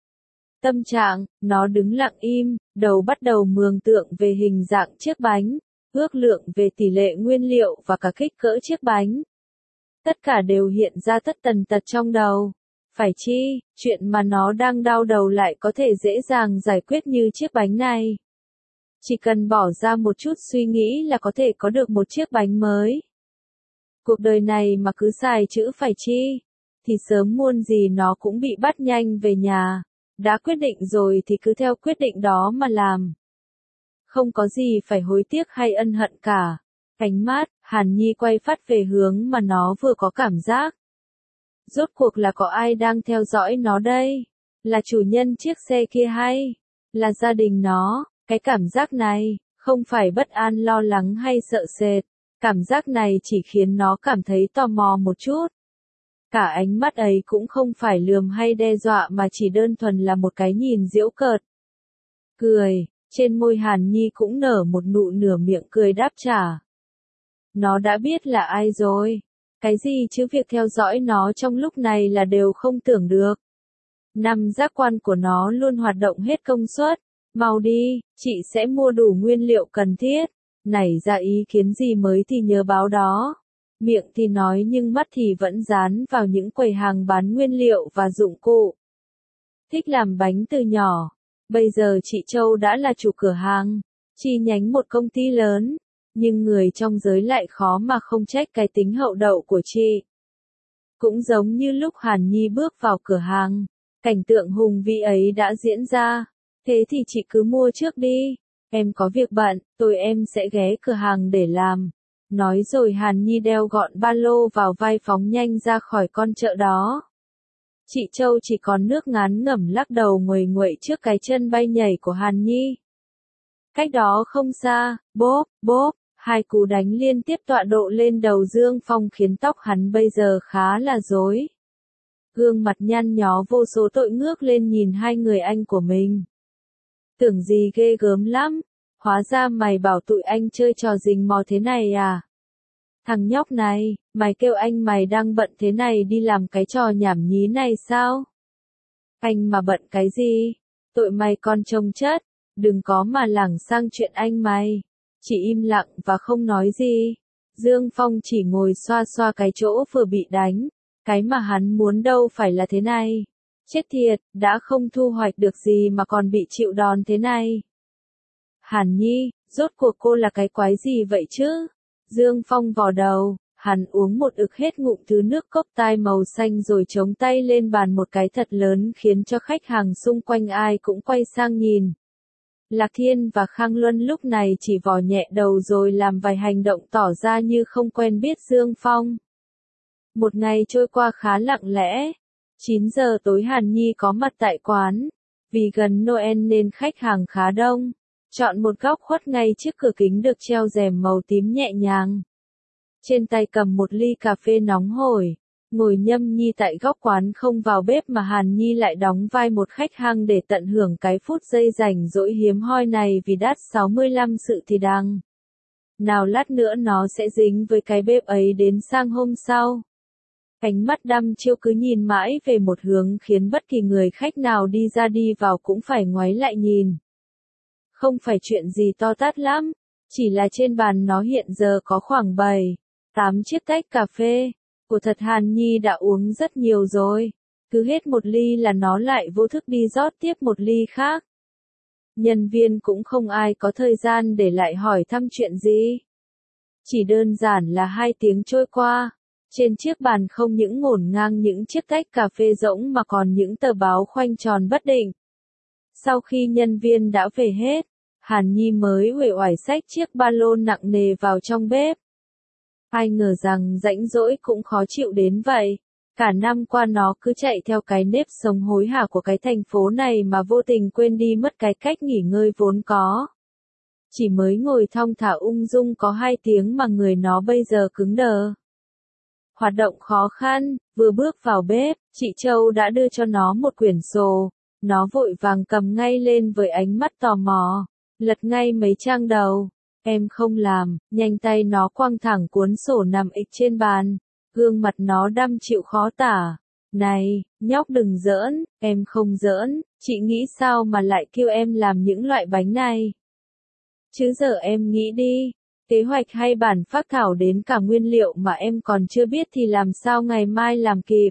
Tâm trạng, nó đứng lặng im, đầu bắt đầu mường tượng về hình dạng chiếc bánh, ước lượng về tỷ lệ nguyên liệu và cả kích cỡ chiếc bánh. Tất cả đều hiện ra tất tần tật trong đầu. Phải chi, chuyện mà nó đang đau đầu lại có thể dễ dàng giải quyết như chiếc bánh này. Chỉ cần bỏ ra một chút suy nghĩ là có thể có được một chiếc bánh mới. Cuộc đời này mà cứ xài chữ phải chi, thì sớm muộn gì nó cũng bị bắt nhanh về nhà. Đã quyết định rồi thì cứ theo quyết định đó mà làm. Không có gì phải hối tiếc hay ân hận cả. Ánh mắt, Hàn Nhi quay phát về hướng mà nó vừa có cảm giác. Rốt cuộc là có ai đang theo dõi nó đây? Là chủ nhân chiếc xe kia hay? Là gia đình nó? Cái cảm giác này, không phải bất an lo lắng hay sợ sệt. Cảm giác này chỉ khiến nó cảm thấy tò mò một chút. Cả ánh mắt ấy cũng không phải lườm hay đe dọa mà chỉ đơn thuần là một cái nhìn giễu cợt. Cười, trên môi Hàn Nhi cũng nở một nụ nửa miệng cười đáp trả. Nó đã biết là ai rồi. Cái gì chứ việc theo dõi nó trong lúc này là đều không tưởng được. Năm giác quan của nó luôn hoạt động hết công suất. Mau đi, chị sẽ mua đủ nguyên liệu cần thiết. Nảy ra ý kiến gì mới thì nhớ báo đó. Miệng thì nói nhưng mắt thì vẫn dán vào những quầy hàng bán nguyên liệu và dụng cụ. Thích làm bánh từ nhỏ. Bây giờ chị Châu đã là chủ cửa hàng, chi nhánh một công ty lớn. Nhưng người trong giới lại khó mà không trách cái tính hậu đậu của chị. Cũng giống như lúc Hàn Nhi bước vào cửa hàng, cảnh tượng hùng vĩ ấy đã diễn ra. Thế thì chị cứ mua trước đi. Em có việc bận, em sẽ ghé cửa hàng để làm. Nói rồi Hàn Nhi đeo gọn ba lô vào vai phóng nhanh ra khỏi con chợ đó. Chị Châu chỉ còn nước ngán ngẩm lắc đầu nguầy nguậy trước cái chân bay nhảy của Hàn Nhi. Cách đó không xa, bốp, bốp, hai cú đánh liên tiếp tọa độ lên đầu Dương Phong khiến tóc hắn bây giờ khá là rối. gương mặt nhăn nhó vô số tội ngước lên nhìn hai người anh của mình. Tưởng gì ghê gớm lắm, hóa ra mày bảo tụi anh chơi trò rình mò thế này à? Thằng nhóc này, mày kêu anh mày đang bận thế này đi làm cái trò nhảm nhí này sao? Anh mà bận cái gì? Tụi mày còn trông chất, đừng có mà lảng sang chuyện anh mày. Chỉ im lặng và không nói gì. Dương Phong chỉ ngồi xoa xoa cái chỗ vừa bị đánh. Cái mà hắn muốn đâu phải là thế này. Chết thiệt, đã không thu hoạch được gì mà còn bị chịu đòn thế này. Hàn Nhi, rốt cuộc cô là cái quái gì vậy chứ? Dương Phong vò đầu, hắn uống một ực hết ngụm thứ nước cốc tai màu xanh rồi chống tay lên bàn một cái thật lớn khiến cho khách hàng xung quanh ai cũng quay sang nhìn. Lạc Thiên và Khang Luân lúc này chỉ vò nhẹ đầu rồi làm vài hành động tỏ ra như không quen biết Dương Phong. Một ngày trôi qua khá lặng lẽ. 9 giờ tối Hàn Nhi có mặt tại quán. Vì gần Noel nên khách hàng khá đông. Chọn một góc khuất ngay trước cửa kính được treo rèm màu tím nhẹ nhàng. Trên tay cầm một ly cà phê nóng hổi. Ngồi nhâm nhi tại góc quán không vào bếp mà Hàn Nhi lại đóng vai một khách hàng để tận hưởng cái phút giây rảnh rỗi hiếm hoi này vì đắt 65 sự thì đằng. Nào lát nữa nó sẽ dính với cái bếp ấy đến sang hôm sau. Ánh mắt đăm chiêu cứ nhìn mãi về một hướng khiến bất kỳ người khách nào đi ra đi vào cũng phải ngoái lại nhìn. Không phải chuyện gì to tát lắm, chỉ là trên bàn nó hiện giờ có khoảng 7-8 chiếc tách cà phê. Của thật Hàn Nhi đã uống rất nhiều rồi, cứ hết một ly là nó lại vô thức đi rót tiếp một ly khác. Nhân viên cũng không ai có thời gian để lại hỏi thăm chuyện gì. Chỉ đơn giản là 2 tiếng trôi qua, trên chiếc bàn không những ngổn ngang những chiếc tách cà phê rỗng mà còn những tờ báo khoanh tròn bất định. Sau khi nhân viên đã về hết, Hàn Nhi mới uể oải xách chiếc ba lô nặng nề vào trong bếp. Ai ngờ rằng rãnh rỗi cũng khó chịu đến vậy. Cả năm qua nó cứ chạy theo cái nếp sống hối hả của cái thành phố này mà vô tình quên đi mất cái cách nghỉ ngơi vốn có. Chỉ mới ngồi thong thả ung dung có 2 tiếng mà người nó bây giờ cứng đờ. Hoạt động khó khăn, vừa bước vào bếp, chị Châu đã đưa cho nó một quyển sổ. Nó vội vàng cầm ngay lên với ánh mắt tò mò, lật ngay mấy trang đầu. Em không làm, nhanh tay nó quăng thẳng cuốn sổ nằm ịch trên bàn, gương mặt nó đăm chịu khó tả. Này, nhóc đừng giỡn, em không giỡn, chị nghĩ sao mà lại kêu em làm những loại bánh này. Chứ giờ em nghĩ đi, kế hoạch hay bản phác thảo đến cả nguyên liệu mà em còn chưa biết thì làm sao ngày mai làm kịp.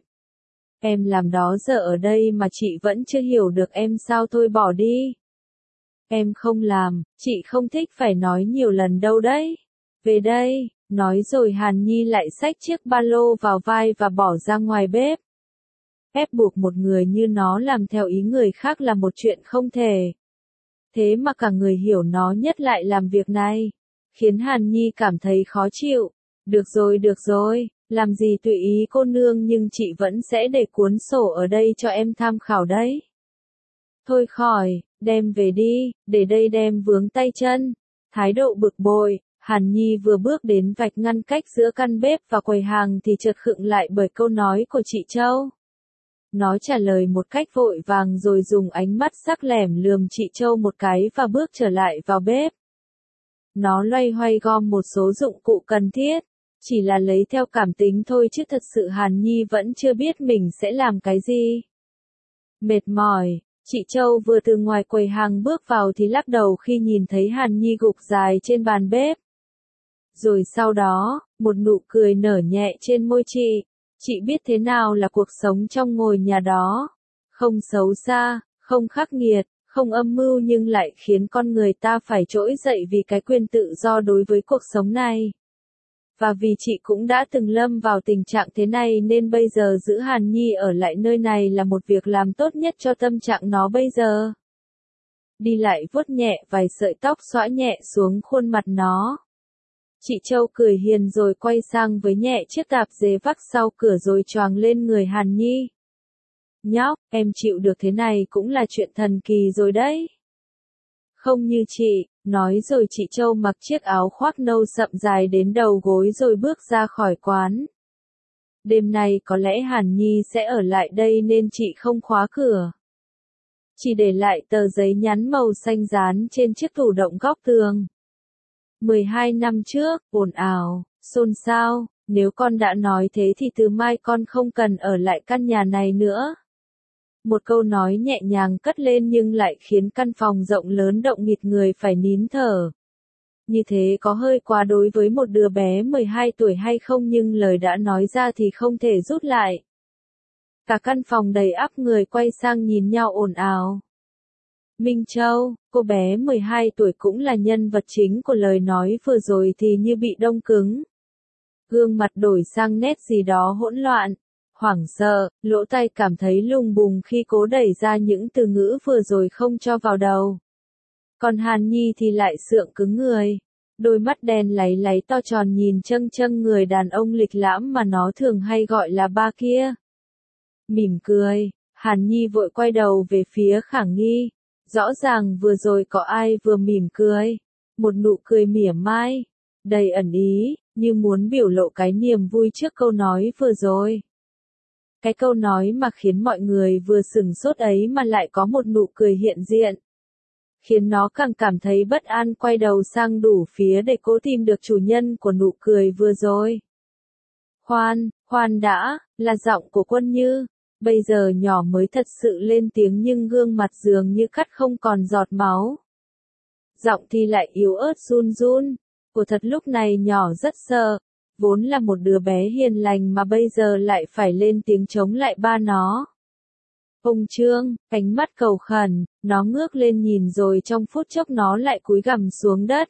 Em làm đó giờ ở đây mà chị vẫn chưa hiểu được em sao thôi bỏ đi. Em không làm, chị không thích phải nói nhiều lần đâu đấy. Về đây, nói rồi Hàn Nhi lại xách chiếc ba lô vào vai và bỏ ra ngoài bếp. Ép buộc một người như nó làm theo ý người khác là một chuyện không thể. Thế mà cả người hiểu nó nhất lại làm việc này, khiến Hàn Nhi cảm thấy khó chịu. Được rồi, làm gì tùy ý cô nương nhưng chị vẫn sẽ để cuốn sổ ở đây cho em tham khảo đấy. Thôi khỏi, đem về đi, để đây đem vướng tay chân. Thái độ bực bội, Hàn Nhi vừa bước đến vạch ngăn cách giữa căn bếp và quầy hàng thì chợt khựng lại bởi câu nói của chị Châu. Nó trả lời một cách vội vàng rồi dùng ánh mắt sắc lẻm lườm chị Châu một cái và bước trở lại vào bếp. Nó loay hoay gom một số dụng cụ cần thiết, chỉ là lấy theo cảm tính thôi chứ thật sự Hàn Nhi vẫn chưa biết mình sẽ làm cái gì. Mệt mỏi, chị Châu vừa từ ngoài quầy hàng bước vào thì lắc đầu khi nhìn thấy Hàn Nhi gục dài trên bàn bếp. Rồi sau đó, một nụ cười nở nhẹ trên môi chị. Chị biết thế nào là cuộc sống trong ngôi nhà đó. Không xấu xa, không khắc nghiệt, không âm mưu nhưng lại khiến con người ta phải trỗi dậy vì cái quyền tự do đối với cuộc sống này. Và vì chị cũng đã từng lâm vào tình trạng thế này nên bây giờ giữ Hàn Nhi ở lại nơi này là một việc làm tốt nhất cho tâm trạng nó bây giờ. Đi lại vuốt nhẹ vài sợi tóc xõa nhẹ xuống khuôn mặt nó. Chị Châu cười hiền rồi quay sang với nhẹ chiếc tạp dề vác sau cửa rồi choàng lên người Hàn Nhi. Nhóc, em chịu được thế này cũng là chuyện thần kỳ rồi đấy. Không như chị, nói rồi chị Châu mặc chiếc áo khoác nâu sậm dài đến đầu gối rồi bước ra khỏi quán. Đêm nay có lẽ Hàn Nhi sẽ ở lại đây nên chị không khóa cửa. Chỉ để lại tờ giấy nhắn màu xanh dán trên chiếc tủ động góc tường. 12 năm trước, ồn ào, xôn xao, nếu con đã nói thế thì từ mai con không cần ở lại căn nhà này nữa. Một câu nói nhẹ nhàng cất lên nhưng lại khiến căn phòng rộng lớn động nghịt người phải nín thở. Như thế có hơi quá đối với một đứa bé 12 tuổi hay không, nhưng lời đã nói ra thì không thể rút lại. Cả căn phòng đầy ắp người quay sang nhìn nhau ồn ào. Minh Châu, cô bé 12 tuổi cũng là nhân vật chính của lời nói vừa rồi thì như bị đông cứng. Gương mặt đổi sang nét gì đó hỗn loạn, hoảng sợ, lỗ tai cảm thấy lùng bùng khi cố đẩy ra những từ ngữ vừa rồi không cho vào đầu. Còn Hàn Nhi thì lại sượng cứng người. Đôi mắt đen láy láy to tròn nhìn châng châng người đàn ông lịch lãm mà nó thường hay gọi là ba kia. Mỉm cười, Hàn Nhi vội quay đầu về phía Khả Nghi. Rõ ràng vừa rồi có ai vừa mỉm cười. Một nụ cười mỉa mai, đầy ẩn ý, như muốn biểu lộ cái niềm vui trước câu nói vừa rồi. Cái câu nói mà khiến mọi người vừa sửng sốt ấy mà lại có một nụ cười hiện diện. Khiến nó càng cảm thấy bất an, quay đầu sang đủ phía để cố tìm được chủ nhân của nụ cười vừa rồi. Khoan đã, là giọng của Quân Như. Bây giờ nhỏ mới thật sự lên tiếng nhưng gương mặt dường như cắt không còn giọt máu. Giọng thì lại yếu ớt run run. Của thật lúc này nhỏ rất sợ. Vốn là một đứa bé hiền lành mà bây giờ lại phải lên tiếng chống lại ba nó. Ông Trương, ánh mắt cầu khẩn, nó ngước lên nhìn rồi trong phút chốc nó lại cúi gằm xuống đất.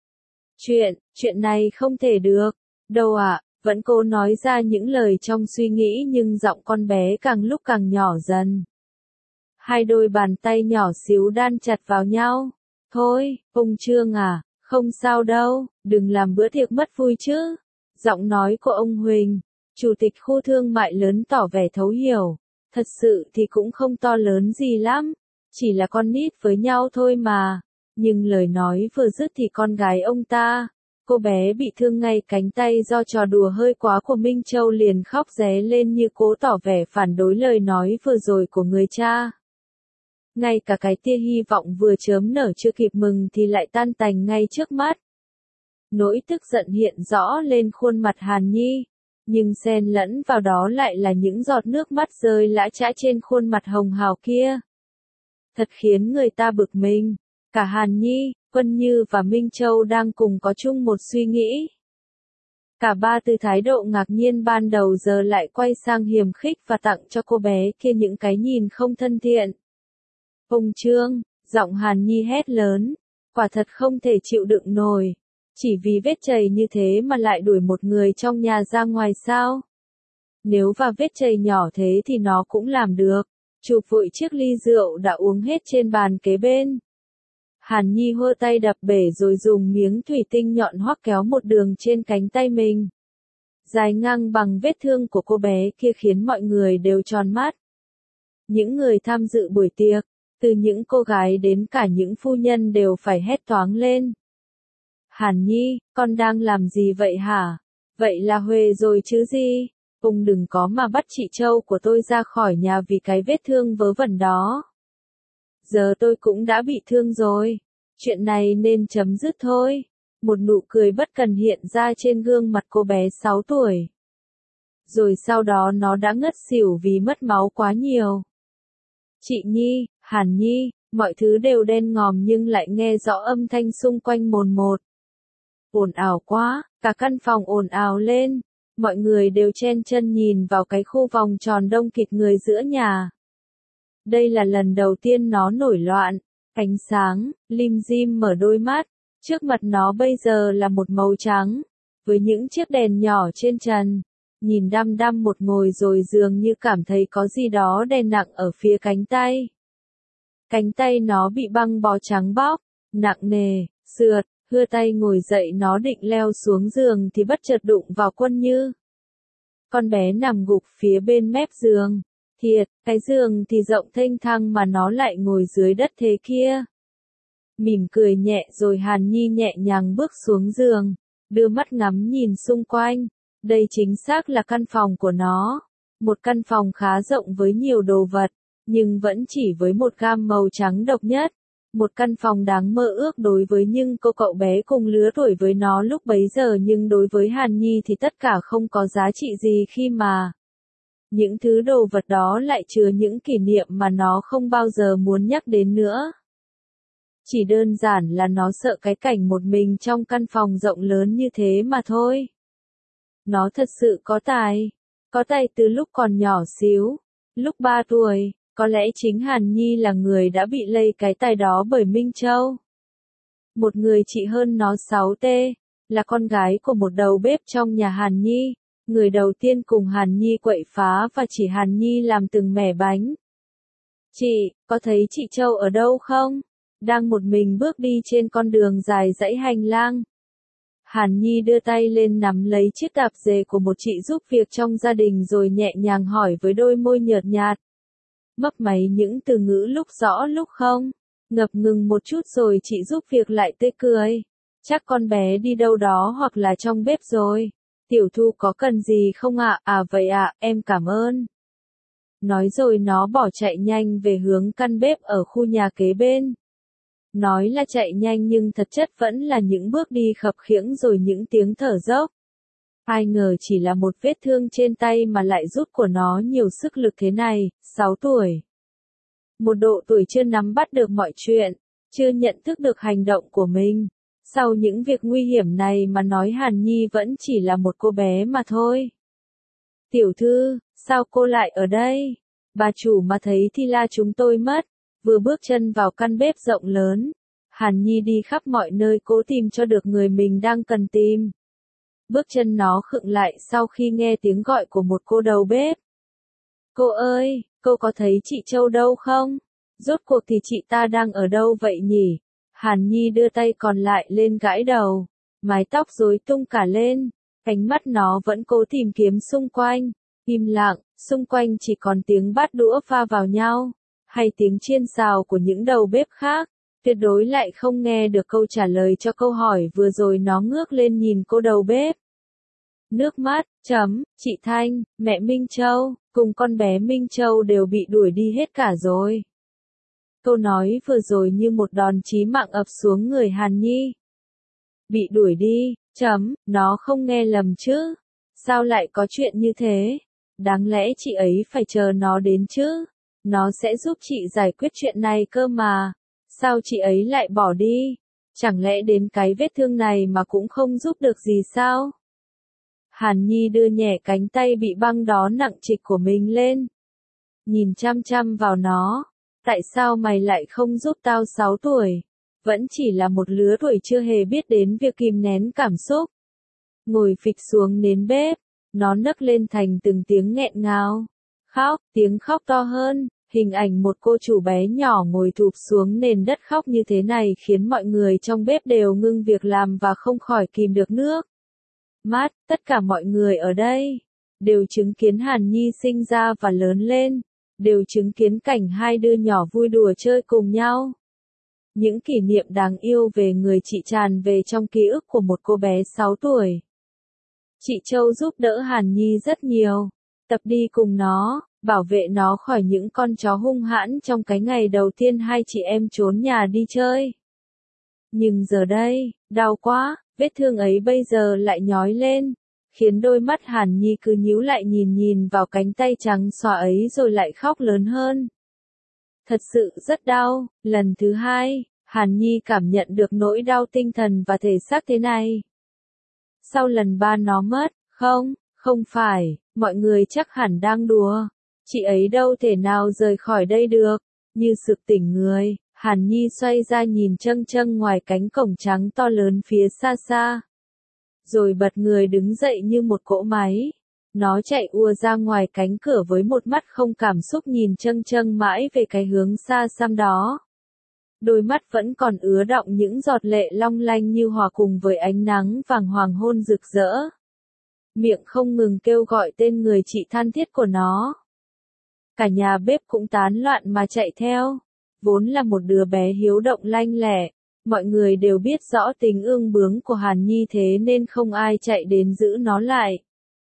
Chuyện này không thể được. Đâu ạ, vẫn cố nói ra những lời trong suy nghĩ nhưng giọng con bé càng lúc càng nhỏ dần. Hai đôi bàn tay nhỏ xíu đan chặt vào nhau. Thôi, ông Trương à, không sao đâu, đừng làm bữa tiệc mất vui chứ. Giọng nói của ông Huỳnh, chủ tịch khu thương mại lớn tỏ vẻ thấu hiểu. Thật sự thì cũng không to lớn gì lắm, chỉ là con nít với nhau thôi mà. Nhưng lời nói vừa dứt thì con gái ông ta, cô bé bị thương ngay cánh tay do trò đùa hơi quá của Minh Châu liền khóc ré lên như cố tỏ vẻ phản đối lời nói vừa rồi của người cha. Ngay cả cái tia hy vọng vừa chớm nở chưa kịp mừng thì lại tan tành ngay trước mắt. Nỗi tức giận hiện rõ lên khuôn mặt Hàn Nhi. Nhưng xen lẫn vào đó lại là những giọt nước mắt rơi lã chã trên khuôn mặt hồng hào kia. Thật khiến người ta bực mình. Cả Hàn Nhi, Quân Như và Minh Châu đang cùng có chung một suy nghĩ. Cả ba từ thái độ ngạc nhiên ban đầu giờ lại quay sang hiềm khích và tặng cho cô bé kia những cái nhìn không thân thiện. Ông Trương, giọng Hàn Nhi hét lớn, quả thật không thể chịu đựng nổi. Chỉ vì vết chày như thế mà lại đuổi một người trong nhà ra ngoài sao? Nếu và vết chày nhỏ thế thì nó cũng làm được. Chụp vội chiếc ly rượu đã uống hết trên bàn kế bên. Hàn Nhi hơ tay đập bể rồi dùng miếng thủy tinh nhọn hoắt kéo một đường trên cánh tay mình. Dài ngang bằng vết thương của cô bé kia khiến mọi người đều tròn mắt. Những người tham dự buổi tiệc, từ những cô gái đến cả những phu nhân đều phải hét toáng lên. Hàn Nhi, con đang làm gì vậy hả? Vậy là huề rồi chứ gì? Ông đừng có mà bắt chị Châu của tôi ra khỏi nhà vì cái vết thương vớ vẩn đó. Giờ tôi cũng đã bị thương rồi. Chuyện này nên chấm dứt thôi. Một nụ cười bất cần hiện ra trên gương mặt cô bé 6 tuổi. Rồi sau đó nó đã ngất xỉu vì mất máu quá nhiều. Chị Nhi, Hàn Nhi, mọi thứ đều đen ngòm nhưng lại nghe rõ âm thanh xung quanh mồn một. Ồn ào quá, cả căn phòng ồn ào lên. Mọi người đều chen chân nhìn vào cái khu vòng tròn đông kịt người giữa nhà. Đây là lần đầu tiên nó nổi loạn. Ánh sáng, lim dim mở đôi mắt. Trước mặt nó bây giờ là một màu trắng. Với những chiếc đèn nhỏ trên trần. Nhìn đăm đăm một ngồi rồi dường như cảm thấy có gì đó đè nặng ở phía cánh tay. Cánh tay nó bị băng bó trắng bóc, nặng nề, sượt. Hưa tay ngồi dậy nó định leo xuống giường thì bất chợt đụng vào Quân Như. Con bé nằm gục phía bên mép giường. Thiệt, cái giường thì rộng thênh thang mà nó lại ngồi dưới đất thế kia. Mỉm cười nhẹ rồi Hàn Nhi nhẹ nhàng bước xuống giường, đưa mắt ngắm nhìn xung quanh. Đây chính xác là căn phòng của nó. Một căn phòng khá rộng với nhiều đồ vật, nhưng vẫn chỉ với một gam màu trắng độc nhất. Một căn phòng đáng mơ ước đối với những cậu bé cùng lứa tuổi với nó lúc bấy giờ, nhưng đối với Hàn Nhi thì tất cả không có giá trị gì khi mà những thứ đồ vật đó lại chứa những kỷ niệm mà nó không bao giờ muốn nhắc đến nữa. Chỉ đơn giản là nó sợ cái cảnh một mình trong căn phòng rộng lớn như thế mà thôi. Nó thật sự có tài từ lúc còn nhỏ xíu, lúc 3 tuổi, có lẽ chính Hàn Nhi là người đã bị lây cái tài đó bởi Minh Châu. Một người chị hơn nó 6T, là con gái của một đầu bếp trong nhà Hàn Nhi, người đầu tiên cùng Hàn Nhi quậy phá và chỉ Hàn Nhi làm từng mẻ bánh. Chị, có thấy chị Châu ở đâu không? Đang một mình bước đi trên con đường dài dãy hành lang. Hàn Nhi đưa tay lên nắm lấy chiếc tạp dề của một chị giúp việc trong gia đình rồi nhẹ nhàng hỏi với đôi môi nhợt nhạt. Mấp máy những từ ngữ lúc rõ lúc không. Ngập ngừng một chút rồi chị giúp việc lại tươi cười. Chắc con bé đi đâu đó hoặc là trong bếp rồi. Tiểu Thu có cần gì không ạ? À vậy ạ, em cảm ơn. Nói rồi nó bỏ chạy nhanh về hướng căn bếp ở khu nhà kế bên. Nói là chạy nhanh nhưng thật chất vẫn là những bước đi khập khiễng rồi những tiếng thở dốc. Ai ngờ chỉ là một vết thương trên tay mà lại rút của nó nhiều sức lực thế này. 6 tuổi. Một độ tuổi chưa nắm bắt được mọi chuyện, chưa nhận thức được hành động của mình. Sau những việc nguy hiểm này mà nói Hàn Nhi vẫn chỉ là một cô bé mà thôi. Tiểu thư, sao cô lại ở đây? Bà chủ mà thấy thì la chúng tôi mất. Vừa bước chân vào căn bếp rộng lớn, Hàn Nhi đi khắp mọi nơi cố tìm cho được người mình đang cần tìm. Bước chân nó khựng lại sau khi nghe tiếng gọi của một cô đầu bếp. Cô ơi, cô có thấy chị Châu đâu không? Rốt cuộc thì chị ta đang ở đâu vậy nhỉ? Hàn Nhi đưa tay còn lại lên gãi đầu, mái tóc rối tung cả lên, ánh mắt nó vẫn cố tìm kiếm xung quanh. Im lặng, xung quanh chỉ còn tiếng bát đũa pha vào nhau, hay tiếng chiên xào của những đầu bếp khác. Tuyệt đối lại không nghe được câu trả lời cho câu hỏi vừa rồi. Nó ngước lên nhìn cô đầu bếp. Nước mắt, chị Thanh, mẹ Minh Châu, cùng con bé Minh Châu đều bị đuổi đi hết cả rồi. Câu nói vừa rồi như một đòn chí mạng ập xuống người Hàn Nhi. Bị đuổi đi, nó không nghe lầm chứ. Sao lại có chuyện như thế? Đáng lẽ chị ấy phải chờ nó đến chứ. Nó sẽ giúp chị giải quyết chuyện này cơ mà. Sao chị ấy lại bỏ đi? Chẳng lẽ đến cái vết thương này mà cũng không giúp được gì sao? Hàn Nhi đưa nhẹ cánh tay bị băng đó nặng trịch của mình lên. Nhìn chăm chăm vào nó. Tại sao mày lại không giúp tao? 6 tuổi. Vẫn chỉ là một lứa tuổi chưa hề biết đến việc kìm nén cảm xúc. Ngồi phịch xuống nến bếp. Nó nấc lên thành từng tiếng nghẹn ngào. Khóc, tiếng khóc to hơn. Hình ảnh một cô chủ bé nhỏ ngồi thụp xuống nền đất khóc như thế này khiến mọi người trong bếp đều ngưng việc làm và không khỏi kìm được nước mắt. Tất cả mọi người ở đây đều chứng kiến Hàn Nhi sinh ra và lớn lên, đều chứng kiến cảnh hai đứa nhỏ vui đùa chơi cùng nhau. Những kỷ niệm đáng yêu về người chị tràn về trong ký ức của một cô bé 6 tuổi. Chị Châu giúp đỡ Hàn Nhi rất nhiều, tập đi cùng nó, bảo vệ nó khỏi những con chó hung hãn trong cái ngày đầu tiên hai chị em trốn nhà đi chơi. Nhưng giờ đây, đau quá, vết thương ấy bây giờ lại nhói lên, khiến đôi mắt Hàn Nhi cứ nhíu lại nhìn vào cánh tay trắng xõa ấy rồi lại khóc lớn hơn. Thật sự rất đau. Lần thứ 2, Hàn Nhi cảm nhận được nỗi đau tinh thần và thể xác thế này. Sau lần 3 nó mất, không phải, mọi người chắc hẳn đang đùa. Chị ấy đâu thể nào rời khỏi đây được. Như sực tỉnh người, Hàn Nhi xoay ra nhìn châng ngoài cánh cổng trắng to lớn phía xa xa. Rồi bật người đứng dậy như một cỗ máy. Nó chạy ùa ra ngoài cánh cửa với một mắt không cảm xúc nhìn châng mãi về cái hướng xa xăm đó. Đôi mắt vẫn còn ứa đọng những giọt lệ long lanh như hòa cùng với ánh nắng vàng hoàng hôn rực rỡ. Miệng không ngừng kêu gọi tên người chị than thiết của nó. Cả nhà bếp cũng tán loạn mà chạy theo. Vốn là một đứa bé hiếu động lanh lẻ, mọi người đều biết rõ tính ương bướng của Hàn Nhi thế nên không ai chạy đến giữ nó lại.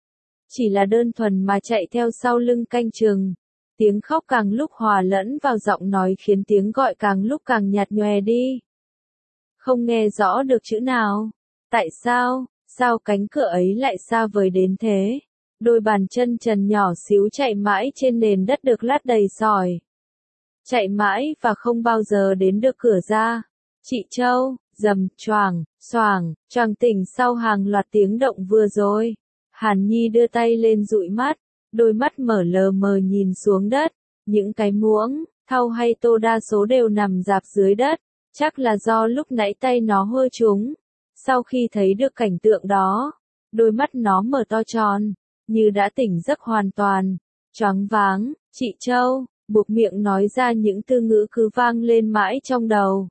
chỉ là đơn thuần mà chạy theo sau lưng canh chừng. Tiếng khóc càng lúc hòa lẫn vào giọng nói khiến tiếng gọi càng lúc càng nhạt nhòe đi. Không nghe rõ được chữ nào. Tại sao, sao cánh cửa ấy lại xa vời đến thế? Đôi bàn chân trần nhỏ xíu chạy mãi trên nền đất được lát đầy sỏi. Chạy mãi và không bao giờ đến được cửa ra. Chị Châu, rầm, choàng, xoàng, choàng tỉnh sau hàng loạt tiếng động vừa rồi. Hàn Nhi đưa tay lên dụi mắt, đôi mắt mở lờ mờ nhìn xuống đất. Những cái muỗng, thau hay tô đa số đều nằm rạp dưới đất. Chắc là do lúc nãy tay nó hơ chúng. Sau khi thấy được cảnh tượng đó, đôi mắt nó mở to tròn, như đã tỉnh giấc hoàn toàn. Choáng váng, chị Châu, buộc miệng nói ra những từ ngữ cứ vang lên mãi trong đầu.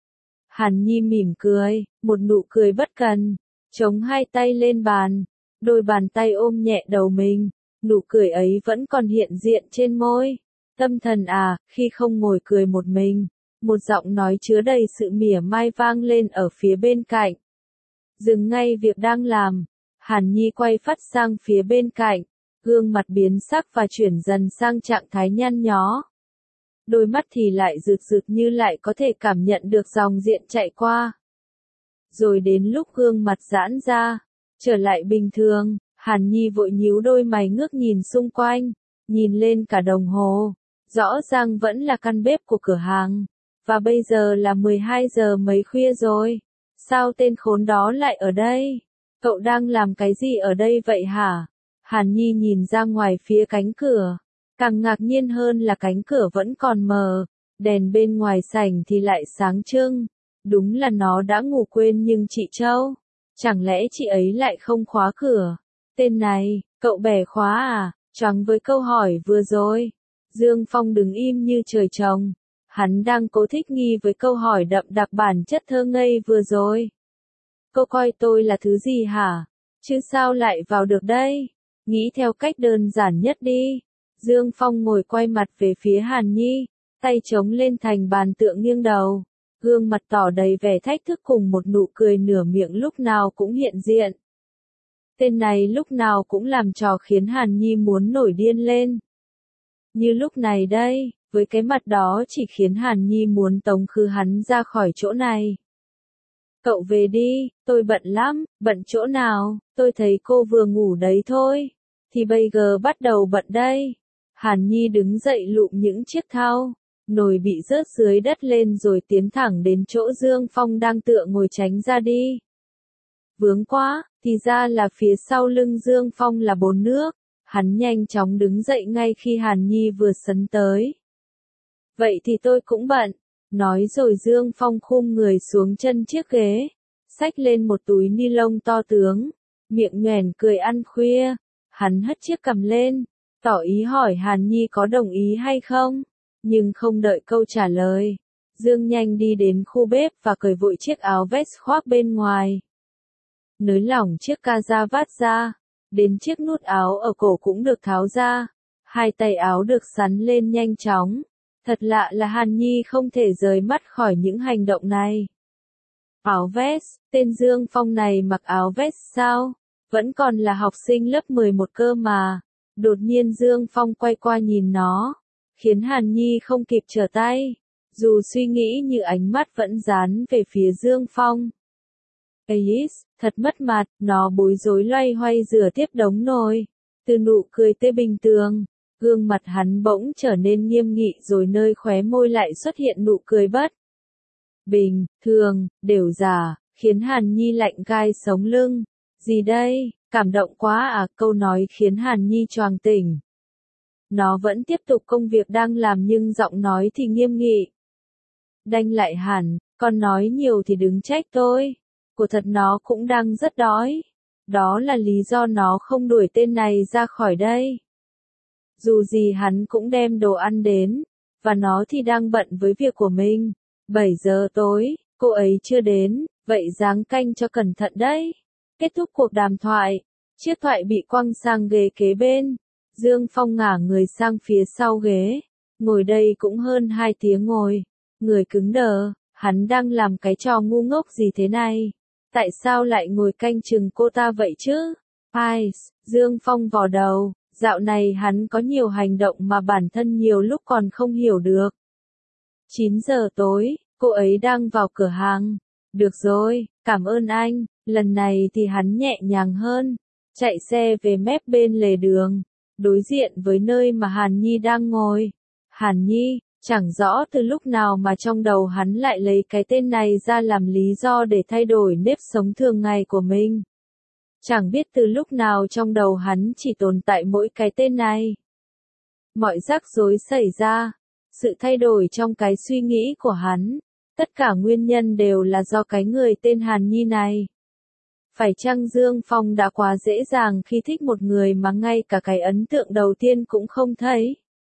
Hàn Nhi mỉm cười, một nụ cười bất cần, chống hai tay lên bàn, đôi bàn tay ôm nhẹ đầu mình, nụ cười ấy vẫn còn hiện diện trên môi. Tâm thần à, khi không ngồi cười một mình, một giọng nói chứa đầy sự mỉa mai vang lên ở phía bên cạnh. Dừng ngay việc đang làm, Hàn Nhi quay phắt sang phía bên cạnh, gương mặt biến sắc và chuyển dần sang trạng thái nhăn nhó. Đôi mắt thì lại rực rực như lại có thể cảm nhận được dòng điện chạy qua. Rồi đến lúc gương mặt giãn ra, trở lại bình thường, Hàn Nhi vội nhíu đôi mày ngước nhìn xung quanh, nhìn lên cả đồng hồ, rõ ràng vẫn là căn bếp của cửa hàng, và bây giờ là 12 giờ mấy khuya rồi. Sao tên khốn đó lại ở đây? Cậu đang làm cái gì ở đây vậy hả? Hàn Nhi nhìn ra ngoài phía cánh cửa. Càng ngạc nhiên hơn là cánh cửa vẫn còn mờ, đèn bên ngoài sảnh thì lại sáng trưng. Đúng là nó đã ngủ quên nhưng chị Châu, chẳng lẽ chị ấy lại không khóa cửa? Tên này, cậu bẻ khóa à? Choáng với câu hỏi vừa rồi. Dương Phong đứng im như trời trồng. Hắn đang cố thích nghi với câu hỏi đậm đặc bản chất thơ ngây vừa rồi. Cô coi tôi là thứ gì hả? Chứ sao lại vào được đây? Nghĩ theo cách đơn giản nhất đi. Dương Phong ngồi quay mặt về phía Hàn Nhi, tay chống lên thành bàn tựa nghiêng đầu. Gương mặt tỏ đầy vẻ thách thức cùng một nụ cười nửa miệng lúc nào cũng hiện diện. Tên này lúc nào cũng làm trò khiến Hàn Nhi muốn nổi điên lên. Như lúc này đây, với cái mặt đó chỉ khiến Hàn Nhi muốn tống khứ hắn ra khỏi chỗ này. Cậu về đi, tôi bận lắm. Bận chỗ nào? Tôi thấy cô vừa ngủ đấy thôi. Thì bây giờ bắt đầu bận đây. Hàn Nhi đứng dậy lụm những chiếc thau, nồi bị rớt dưới đất lên rồi tiến thẳng đến chỗ Dương Phong đang tựa ngồi tránh ra đi. Vướng quá, thì ra là phía sau lưng Dương Phong là bồn nước. Hắn nhanh chóng đứng dậy ngay khi Hàn Nhi vừa sấn tới. Vậy thì tôi cũng bận. Nói rồi Dương Phong khum người xuống chân chiếc ghế, xách lên một túi ni lông to tướng, miệng nhoẻn cười ăn khuya. Hắn hất chiếc cằm lên, tỏ ý hỏi Hàn Nhi có đồng ý hay không, nhưng không đợi câu trả lời. Dương nhanh đi đến khu bếp và cởi vội chiếc áo vest khoác bên ngoài. Nới lỏng chiếc ca da vát ra, đến chiếc nút áo ở cổ cũng được tháo ra, hai tay áo được sắn lên nhanh chóng. Thật lạ là Hàn Nhi không thể rời mắt khỏi những hành động này. Áo vest, tên Dương Phong này mặc áo vest sao? Vẫn còn là học sinh lớp 11 cơ mà. Đột nhiên Dương Phong quay qua nhìn nó, khiến Hàn Nhi không kịp trở tay. Dù suy nghĩ như ánh mắt vẫn dán về phía Dương Phong. Ais, thật mất mặt, nó bối rối loay hoay rửa tiếp đống nồi. Từ nụ cười tươi bình thường, gương mặt hắn bỗng trở nên nghiêm nghị rồi nơi khóe môi lại xuất hiện nụ cười bất bình thường, đều giả, khiến Hàn Nhi lạnh gai sống lưng. Gì đây? Cảm động quá à? Câu nói khiến Hàn Nhi choàng tỉnh. Nó vẫn tiếp tục công việc đang làm nhưng giọng nói thì nghiêm nghị. Đanh lại hẳn, con nói nhiều thì đừng trách tôi. Của thật nó cũng đang rất đói. Đó là lý do nó không đuổi tên này ra khỏi đây. Dù gì hắn cũng đem đồ ăn đến, và nó thì đang bận với việc của mình. 7 giờ tối, cô ấy chưa đến, vậy ráng canh cho cẩn thận đấy. Kết thúc cuộc đàm thoại, chiếc thoại bị quăng sang ghế kế bên. Dương Phong ngả người sang phía sau ghế, ngồi đây cũng hơn 2 tiếng ngồi. Người cứng đờ, hắn đang làm cái trò ngu ngốc gì thế này? Tại sao lại ngồi canh chừng cô ta vậy chứ? Ai, Dương Phong vò đầu, dạo này hắn có nhiều hành động mà bản thân nhiều lúc còn không hiểu được. 9 giờ tối, cô ấy đang vào cửa hàng. Được rồi, cảm ơn anh, lần này thì hắn nhẹ nhàng hơn. Chạy xe về mép bên lề đường, đối diện với nơi mà Hàn Nhi đang ngồi. Hàn Nhi, chẳng rõ từ lúc nào mà trong đầu hắn lại lấy cái tên này ra làm lý do để thay đổi nếp sống thường ngày của mình. Chẳng biết từ lúc nào trong đầu hắn chỉ tồn tại mỗi cái tên này. Mọi rắc rối xảy ra, sự thay đổi trong cái suy nghĩ của hắn, tất cả nguyên nhân đều là do cái người tên Hàn Nhi này. Phải chăng Dương Phong đã quá dễ dàng khi thích một người mà ngay cả cái ấn tượng đầu tiên cũng không thấy?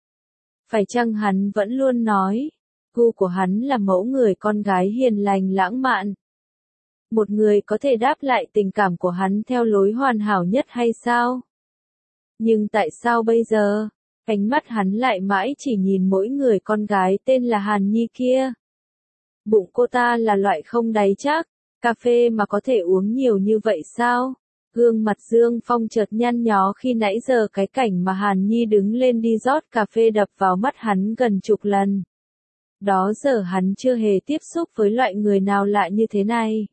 Phải chăng hắn vẫn luôn nói, gu của hắn là mẫu người con gái hiền lành lãng mạn? Một người có thể đáp lại tình cảm của hắn theo lối hoàn hảo nhất hay sao? Nhưng tại sao bây giờ, ánh mắt hắn lại mãi chỉ nhìn mỗi người con gái tên là Hàn Nhi kia? Bụng cô ta là loại không đáy chắc, cà phê mà có thể uống nhiều như vậy sao? Gương mặt Dương Phong chợt nhăn nhó khi nãy giờ cái cảnh mà Hàn Nhi đứng lên đi rót cà phê đập vào mắt hắn gần chục lần. Đó giờ hắn chưa hề tiếp xúc với loại người nào lạ như thế này.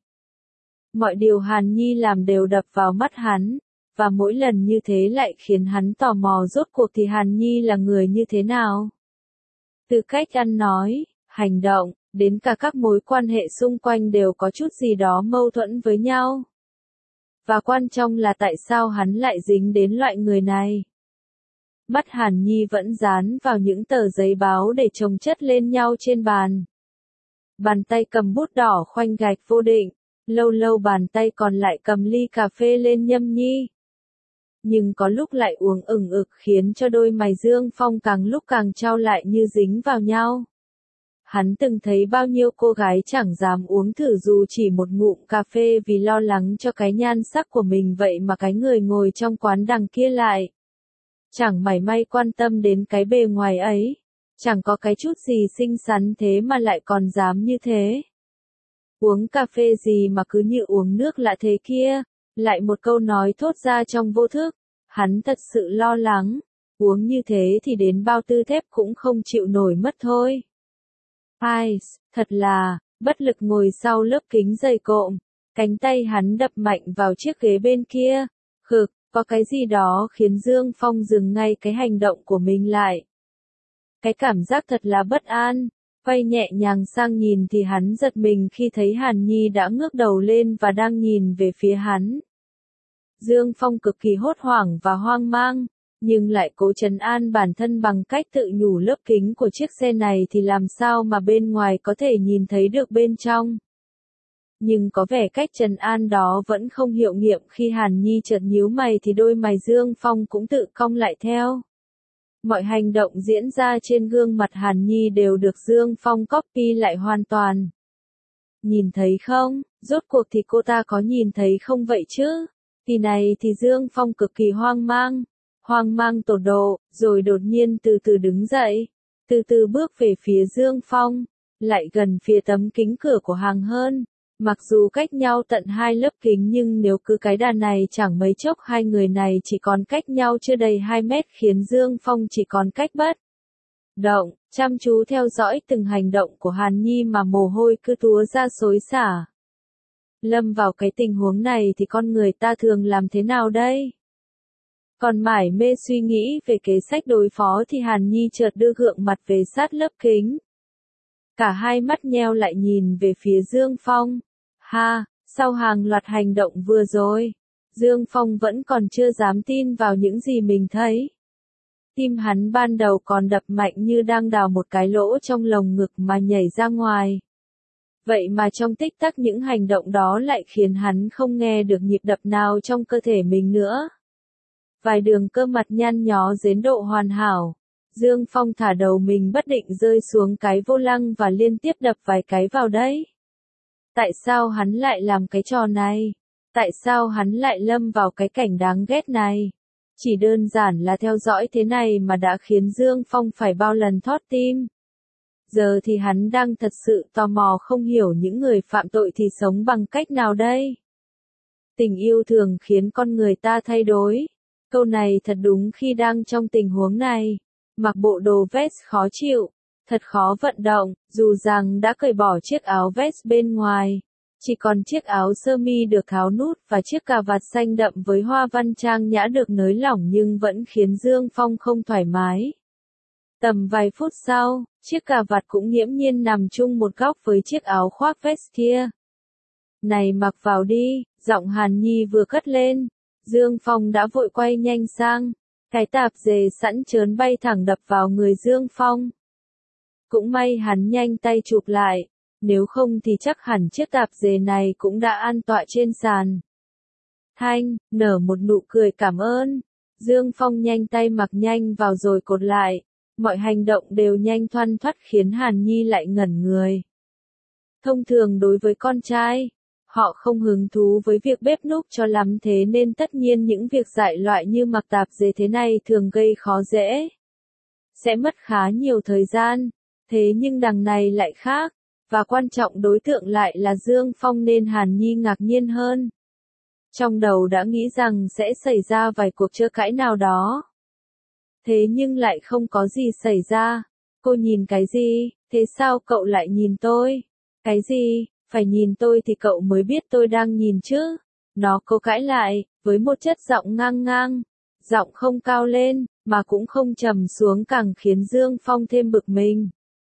Mọi điều Hàn Nhi làm đều đập vào mắt hắn, và mỗi lần như thế lại khiến hắn tò mò rốt cuộc thì Hàn Nhi là người như thế nào. Từ cách ăn nói, hành động, đến cả các mối quan hệ xung quanh đều có chút gì đó mâu thuẫn với nhau. Và quan trọng là tại sao hắn lại dính đến loại người này. Mắt Hàn Nhi vẫn dán vào những tờ giấy báo để chồng chất lên nhau trên bàn. Bàn tay cầm bút đỏ khoanh gạch vô định, lâu lâu bàn tay còn lại cầm ly cà phê lên nhâm nhi. Nhưng có lúc lại uống ừng ực khiến cho đôi mày Dương Phong càng lúc càng chau lại như dính vào nhau. Hắn từng thấy bao nhiêu cô gái chẳng dám uống thử dù chỉ một ngụm cà phê vì lo lắng cho cái nhan sắc của mình, vậy mà cái người ngồi trong quán đằng kia lại chẳng mảy may quan tâm đến cái bề ngoài ấy, chẳng có cái chút gì xinh xắn thế mà lại còn dám như thế. Uống cà phê gì mà cứ như uống nước lạ thế kia, lại một câu nói thốt ra trong vô thức, hắn thật sự lo lắng, uống như thế thì đến bao tư thép cũng không chịu nổi mất thôi. Ai, thật là, bất lực ngồi sau lớp kính dày cộm, cánh tay hắn đập mạnh vào chiếc ghế bên kia, khực, có cái gì đó khiến Dương Phong dừng ngay cái hành động của mình lại. Cái cảm giác thật là bất an, quay nhẹ nhàng sang nhìn thì hắn giật mình khi thấy Hàn Nhi đã ngước đầu lên và đang nhìn về phía hắn. Dương Phong cực kỳ hốt hoảng và hoang mang, nhưng lại cố trấn an bản thân bằng cách tự nhủ lớp kính của chiếc xe này thì làm sao mà bên ngoài có thể nhìn thấy được bên trong. Nhưng có vẻ cách trấn an đó vẫn không hiệu nghiệm khi Hàn Nhi chợt nhíu mày thì đôi mày Dương Phong cũng tự cong lại theo. Mọi hành động diễn ra trên gương mặt Hàn Nhi đều được Dương Phong copy lại hoàn toàn. Nhìn thấy không, rốt cuộc thì cô ta có nhìn thấy không vậy chứ? Kỳ này thì Dương Phong cực kỳ hoang mang tột độ, rồi đột nhiên từ từ đứng dậy, từ từ bước về phía Dương Phong, lại gần phía tấm kính cửa của hàng hơn. Mặc dù cách nhau tận 2 lớp kính nhưng nếu cứ cái đà này chẳng mấy chốc hai người này chỉ còn cách nhau chưa đầy 2 mét khiến Dương Phong chỉ còn cách bất động, chăm chú theo dõi từng hành động của Hàn Nhi mà mồ hôi cứ túa ra xối xả. Lâm vào cái tình huống này thì con người ta thường làm thế nào đây? Còn mải mê suy nghĩ về kế sách đối phó thì Hàn Nhi chợt đưa gượng mặt về sát lớp kính. Cả hai mắt nheo lại nhìn về phía Dương Phong. Ha, sau hàng loạt hành động vừa rồi, Dương Phong vẫn còn chưa dám tin vào những gì mình thấy. Tim hắn ban đầu còn đập mạnh như đang đào một cái lỗ trong lồng ngực mà nhảy ra ngoài. Vậy mà trong tích tắc những hành động đó lại khiến hắn không nghe được nhịp đập nào trong cơ thể mình nữa. Vài đường cơ mặt nhăn nhó đến độ hoàn hảo. Dương Phong thả đầu mình bất định rơi xuống cái vô lăng và liên tiếp đập vài cái vào đấy. Tại sao hắn lại làm cái trò này? Tại sao hắn lại lâm vào cái cảnh đáng ghét này? Chỉ đơn giản là theo dõi thế này mà đã khiến Dương Phong phải bao lần thót tim. Giờ thì hắn đang thật sự tò mò không hiểu những người phạm tội thì sống bằng cách nào đây? Tình yêu thường khiến con người ta thay đổi. Câu này thật đúng khi đang trong tình huống này. Mặc bộ đồ vest khó chịu, thật khó vận động, dù rằng đã cởi bỏ chiếc áo vest bên ngoài. Chỉ còn chiếc áo sơ mi được tháo nút và chiếc cà vạt xanh đậm với hoa văn trang nhã được nới lỏng nhưng vẫn khiến Dương Phong không thoải mái. Tầm vài phút sau, chiếc cà vạt cũng nghiễm nhiên nằm chung một góc với chiếc áo khoác vest kia. Này mặc vào đi, giọng Hàn Nhi vừa cất lên. Dương Phong đã vội quay nhanh sang. Cái tạp dề sẵn trớn bay thẳng đập vào người Dương Phong. Cũng may hắn nhanh tay chụp lại. Nếu không thì chắc hẳn chiếc tạp dề này cũng đã an tọa trên sàn. Thanh, nở một nụ cười cảm ơn. Dương Phong nhanh tay mặc nhanh vào rồi cột lại. Mọi hành động đều nhanh thoăn thoắt khiến Hàn Nhi lại ngẩn người. Thông thường đối với con trai, họ không hứng thú với việc bếp núc cho lắm thế nên tất nhiên những việc dại loại như mặc tạp dề thế này thường gây khó dễ. Sẽ mất khá nhiều thời gian, thế nhưng đằng này lại khác, và quan trọng đối tượng lại là Dương Phong nên Hàn Nhi ngạc nhiên hơn. Trong đầu đã nghĩ rằng sẽ xảy ra vài cuộc tranh cãi nào đó. Thế nhưng lại không có gì xảy ra. Cô nhìn cái gì? Thế sao cậu lại nhìn tôi? Cái gì? Phải nhìn tôi thì cậu mới biết tôi đang nhìn chứ. Nó cố cãi lại, với một chất giọng ngang ngang. Giọng không cao lên, mà cũng không trầm xuống càng khiến Dương Phong thêm bực mình.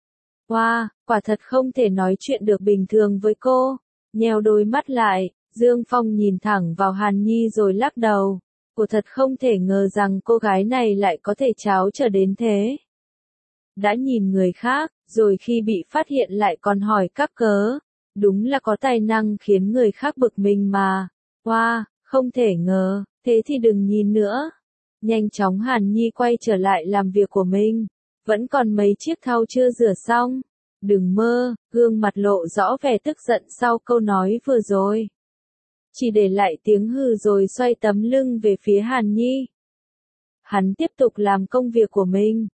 Wow, quả thật không thể nói chuyện được bình thường với cô. Nheo đôi mắt lại, Dương Phong nhìn thẳng vào Hàn Nhi rồi lắc đầu. Cô thật không thể ngờ rằng cô gái này lại có thể tráo trở đến thế. Đã nhìn người khác, rồi khi bị phát hiện lại còn hỏi các cớ. Đúng là có tài năng khiến người khác bực mình mà. Wow, không thể ngờ, thế thì đừng nhìn nữa. Nhanh chóng Hàn Nhi quay trở lại làm việc của mình. Vẫn còn mấy chiếc thau chưa rửa xong. Đừng mơ, gương mặt lộ rõ vẻ tức giận sau câu nói vừa rồi. Chỉ để lại tiếng hừ rồi xoay tấm lưng về phía Hàn Nhi. Hắn tiếp tục làm công việc của mình.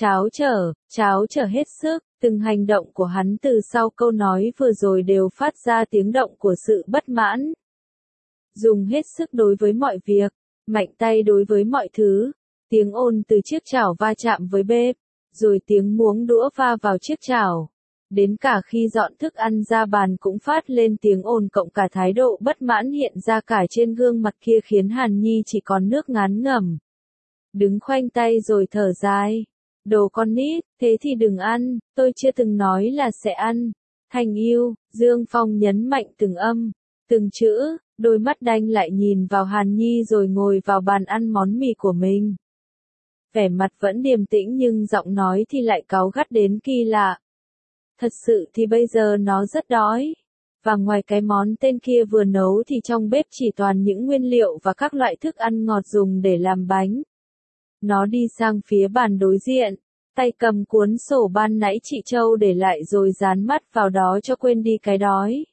Cháo trở hết sức, từng hành động của hắn từ sau câu nói vừa rồi đều phát ra tiếng động của sự bất mãn. Dùng hết sức đối với mọi việc, mạnh tay đối với mọi thứ. Tiếng ồn từ chiếc chảo va chạm với bếp, rồi tiếng muỗng đũa va vào chiếc chảo. Đến cả khi dọn thức ăn ra bàn cũng phát lên tiếng ồn cộng cả thái độ bất mãn hiện ra cả trên gương mặt kia khiến Hàn Nhi chỉ còn nước ngán ngẩm. Đứng khoanh tay rồi thở dài. Đồ con nít, thế thì đừng ăn, tôi chưa từng nói là sẽ ăn. Thành yêu, Dương Phong nhấn mạnh từng âm, từng chữ, đôi mắt đanh lại nhìn vào Hàn Nhi rồi ngồi vào bàn ăn món mì của mình. Vẻ mặt vẫn điềm tĩnh nhưng giọng nói thì lại cáu gắt đến kỳ lạ. Thật sự thì bây giờ nó rất đói. Và ngoài cái món tên kia vừa nấu thì trong bếp chỉ toàn những nguyên liệu và các loại thức ăn ngọt dùng để làm bánh. Nó đi sang phía bàn đối diện, tay cầm cuốn sổ ban nãy chị Châu để lại rồi dán mắt vào đó cho quên đi cái đói.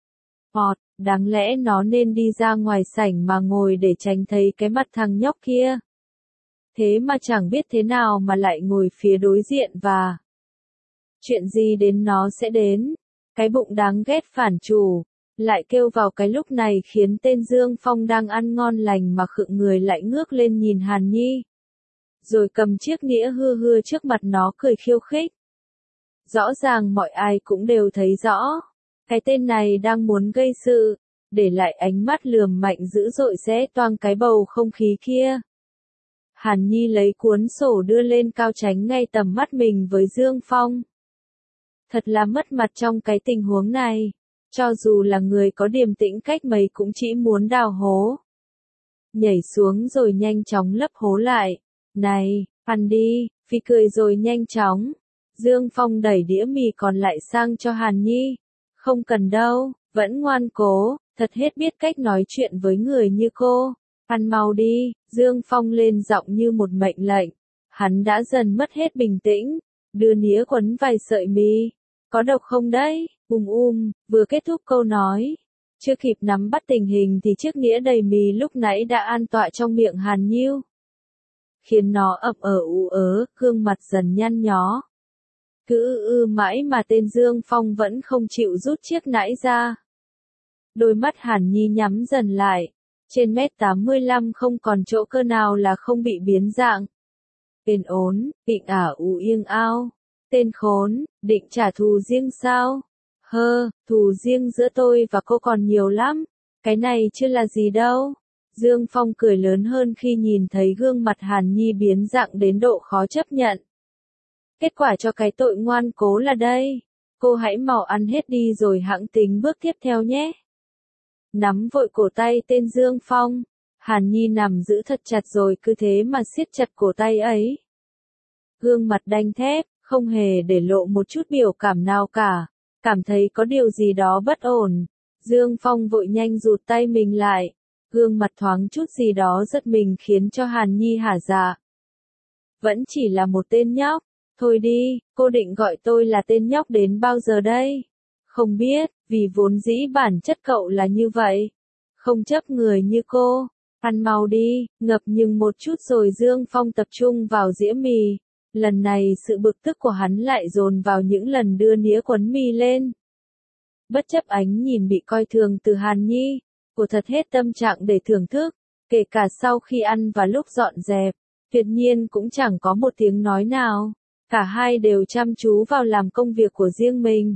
Đáng lẽ nó nên đi ra ngoài sảnh mà ngồi để tránh thấy cái mặt thằng nhóc kia. Thế mà chẳng biết thế nào mà lại ngồi phía đối diện và... Chuyện gì đến nó sẽ đến. Cái bụng đáng ghét phản chủ, lại kêu vào cái lúc này khiến tên Dương Phong đang ăn ngon lành mà khựng người lại ngước lên nhìn Hàn Nhi. Rồi cầm chiếc nĩa hưa hưa trước mặt nó cười khiêu khích. Rõ ràng mọi ai cũng đều thấy rõ. Cái tên này đang muốn gây sự, để lại ánh mắt lườm mạnh dữ dội xé toang cái bầu không khí kia. Hàn Nhi lấy cuốn sổ đưa lên cao tránh ngay tầm mắt mình với Dương Phong. Thật là mất mặt trong cái tình huống này. Cho dù là người có điềm tĩnh cách mấy cũng chỉ muốn đào hố. Nhảy xuống rồi nhanh chóng lấp hố lại. Này, ăn đi, Phi cười rồi nhanh chóng. Dương Phong đẩy đĩa mì còn lại sang cho Hàn Nhi. Không cần đâu, vẫn ngoan cố, thật hết biết cách nói chuyện với người như cô. Ăn mau đi, Dương Phong lên giọng như một mệnh lệnh. Hắn đã dần mất hết bình tĩnh, đưa nĩa quấn vài sợi mì. Có độc không đấy? Vừa kết thúc câu nói. Chưa kịp nắm bắt tình hình thì chiếc nĩa đầy mì lúc nãy đã an tọa trong miệng Hàn Nhiêu. Khiến nó ậm gương mặt dần nhăn nhó. Cứ mãi mà tên Dương Phong vẫn không chịu rút chiếc nãi ra. Đôi mắt Hàn Nhi nhắm dần lại. trên mét 85 không còn chỗ cơ nào là không bị biến dạng. Tên ốn, định ú yên ao. Tên khốn, định trả thù riêng sao? Thù riêng giữa tôi và cô còn nhiều lắm. Cái này chưa là gì đâu. Dương Phong cười lớn hơn khi nhìn thấy gương mặt Hàn Nhi biến dạng đến độ khó chấp nhận. Kết quả cho cái tội ngoan cố là đây. Cô hãy mau ăn hết đi rồi hẵng tính bước tiếp theo nhé. Nắm vội cổ tay tên Dương Phong. Hàn Nhi nằm giữ thật chặt rồi cứ thế mà siết chặt cổ tay ấy. Gương mặt đanh thép, không hề để lộ một chút biểu cảm nào cả. Cảm thấy có điều gì đó bất ổn. Dương Phong vội nhanh rụt tay mình lại. Gương mặt thoáng chút gì đó giật mình khiến cho Hàn Nhi hả dạ. Vẫn chỉ là một tên nhóc. Thôi đi, cô định gọi tôi là tên nhóc đến bao giờ đây? Không biết, vì vốn dĩ bản chất cậu là như vậy. Không chấp người như cô. Ăn mau đi, ngập nhưng một chút rồi Dương Phong tập trung vào dĩa mì. Lần này sự bực tức của hắn lại dồn vào những lần đưa nĩa quấn mì lên. Bất chấp ánh nhìn bị coi thường từ Hàn Nhi, cô thật hết tâm trạng để thưởng thức, kể cả sau khi ăn và lúc dọn dẹp, tuyệt nhiên cũng chẳng có một tiếng nói nào. Cả hai đều chăm chú vào làm công việc của riêng mình.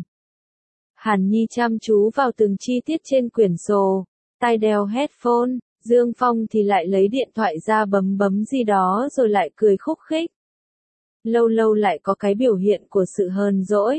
Hàn Nhi chăm chú vào từng chi tiết trên quyển sổ, tai đeo headphone, Dương Phong thì lại lấy điện thoại ra bấm bấm gì đó rồi lại cười khúc khích. Lâu lâu lại có cái biểu hiện của sự hờn dỗi.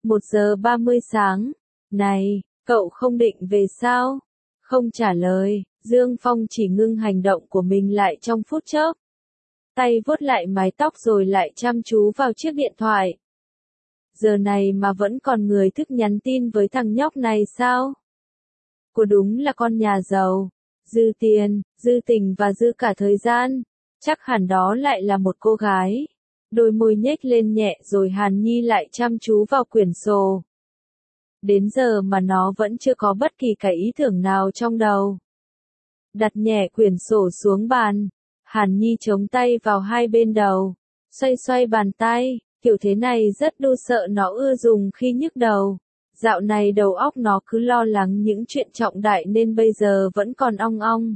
1:30 sáng. Này, cậu không định về sao? Không trả lời, Dương Phong chỉ ngưng hành động của mình lại trong phút chốc. Tay vuốt lại mái tóc rồi lại chăm chú vào chiếc điện thoại. Giờ này mà vẫn còn người thức nhắn tin với thằng nhóc này sao? Cô đúng là con nhà giàu. Dư tiền, dư tình và dư cả thời gian. Chắc hẳn đó lại là một cô gái. Đôi môi nhếch lên nhẹ rồi Hàn Nhi lại chăm chú vào quyển sổ. Đến giờ mà nó vẫn chưa có bất kỳ cái ý tưởng nào trong đầu. Đặt nhẹ quyển sổ xuống bàn. Hàn Nhi chống tay vào hai bên đầu. Xoay xoay bàn tay. Kiểu thế này rất đu sợ nó ưa dùng khi nhức đầu. Dạo này đầu óc nó cứ lo lắng những chuyện trọng đại nên bây giờ vẫn còn ong ong.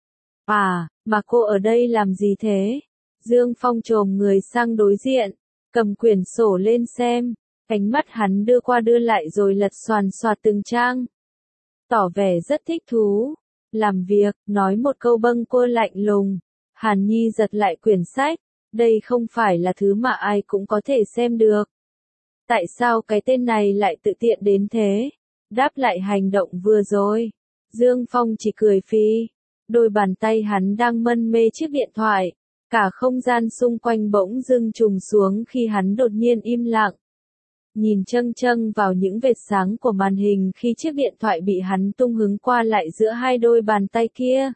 À, mà cô ở đây làm gì thế? Dương Phong chồm người sang đối diện, cầm quyển sổ lên xem, ánh mắt hắn đưa qua đưa lại rồi lật xoàn xoạt từng trang. Tỏ vẻ rất thích thú. Làm việc, nói một câu bâng quơ lạnh lùng. Hàn Nhi giật lại quyển sách. Đây không phải là thứ mà ai cũng có thể xem được. Tại sao cái tên này lại tự tiện đến thế? Đáp lại hành động vừa rồi. Dương Phong chỉ cười phì. Đôi bàn tay hắn đang mân mê chiếc điện thoại. Cả không gian xung quanh bỗng dưng trùng xuống khi hắn đột nhiên im lặng. Nhìn châng châng vào những vệt sáng của màn hình khi chiếc điện thoại bị hắn tung hứng qua lại giữa hai đôi bàn tay kia.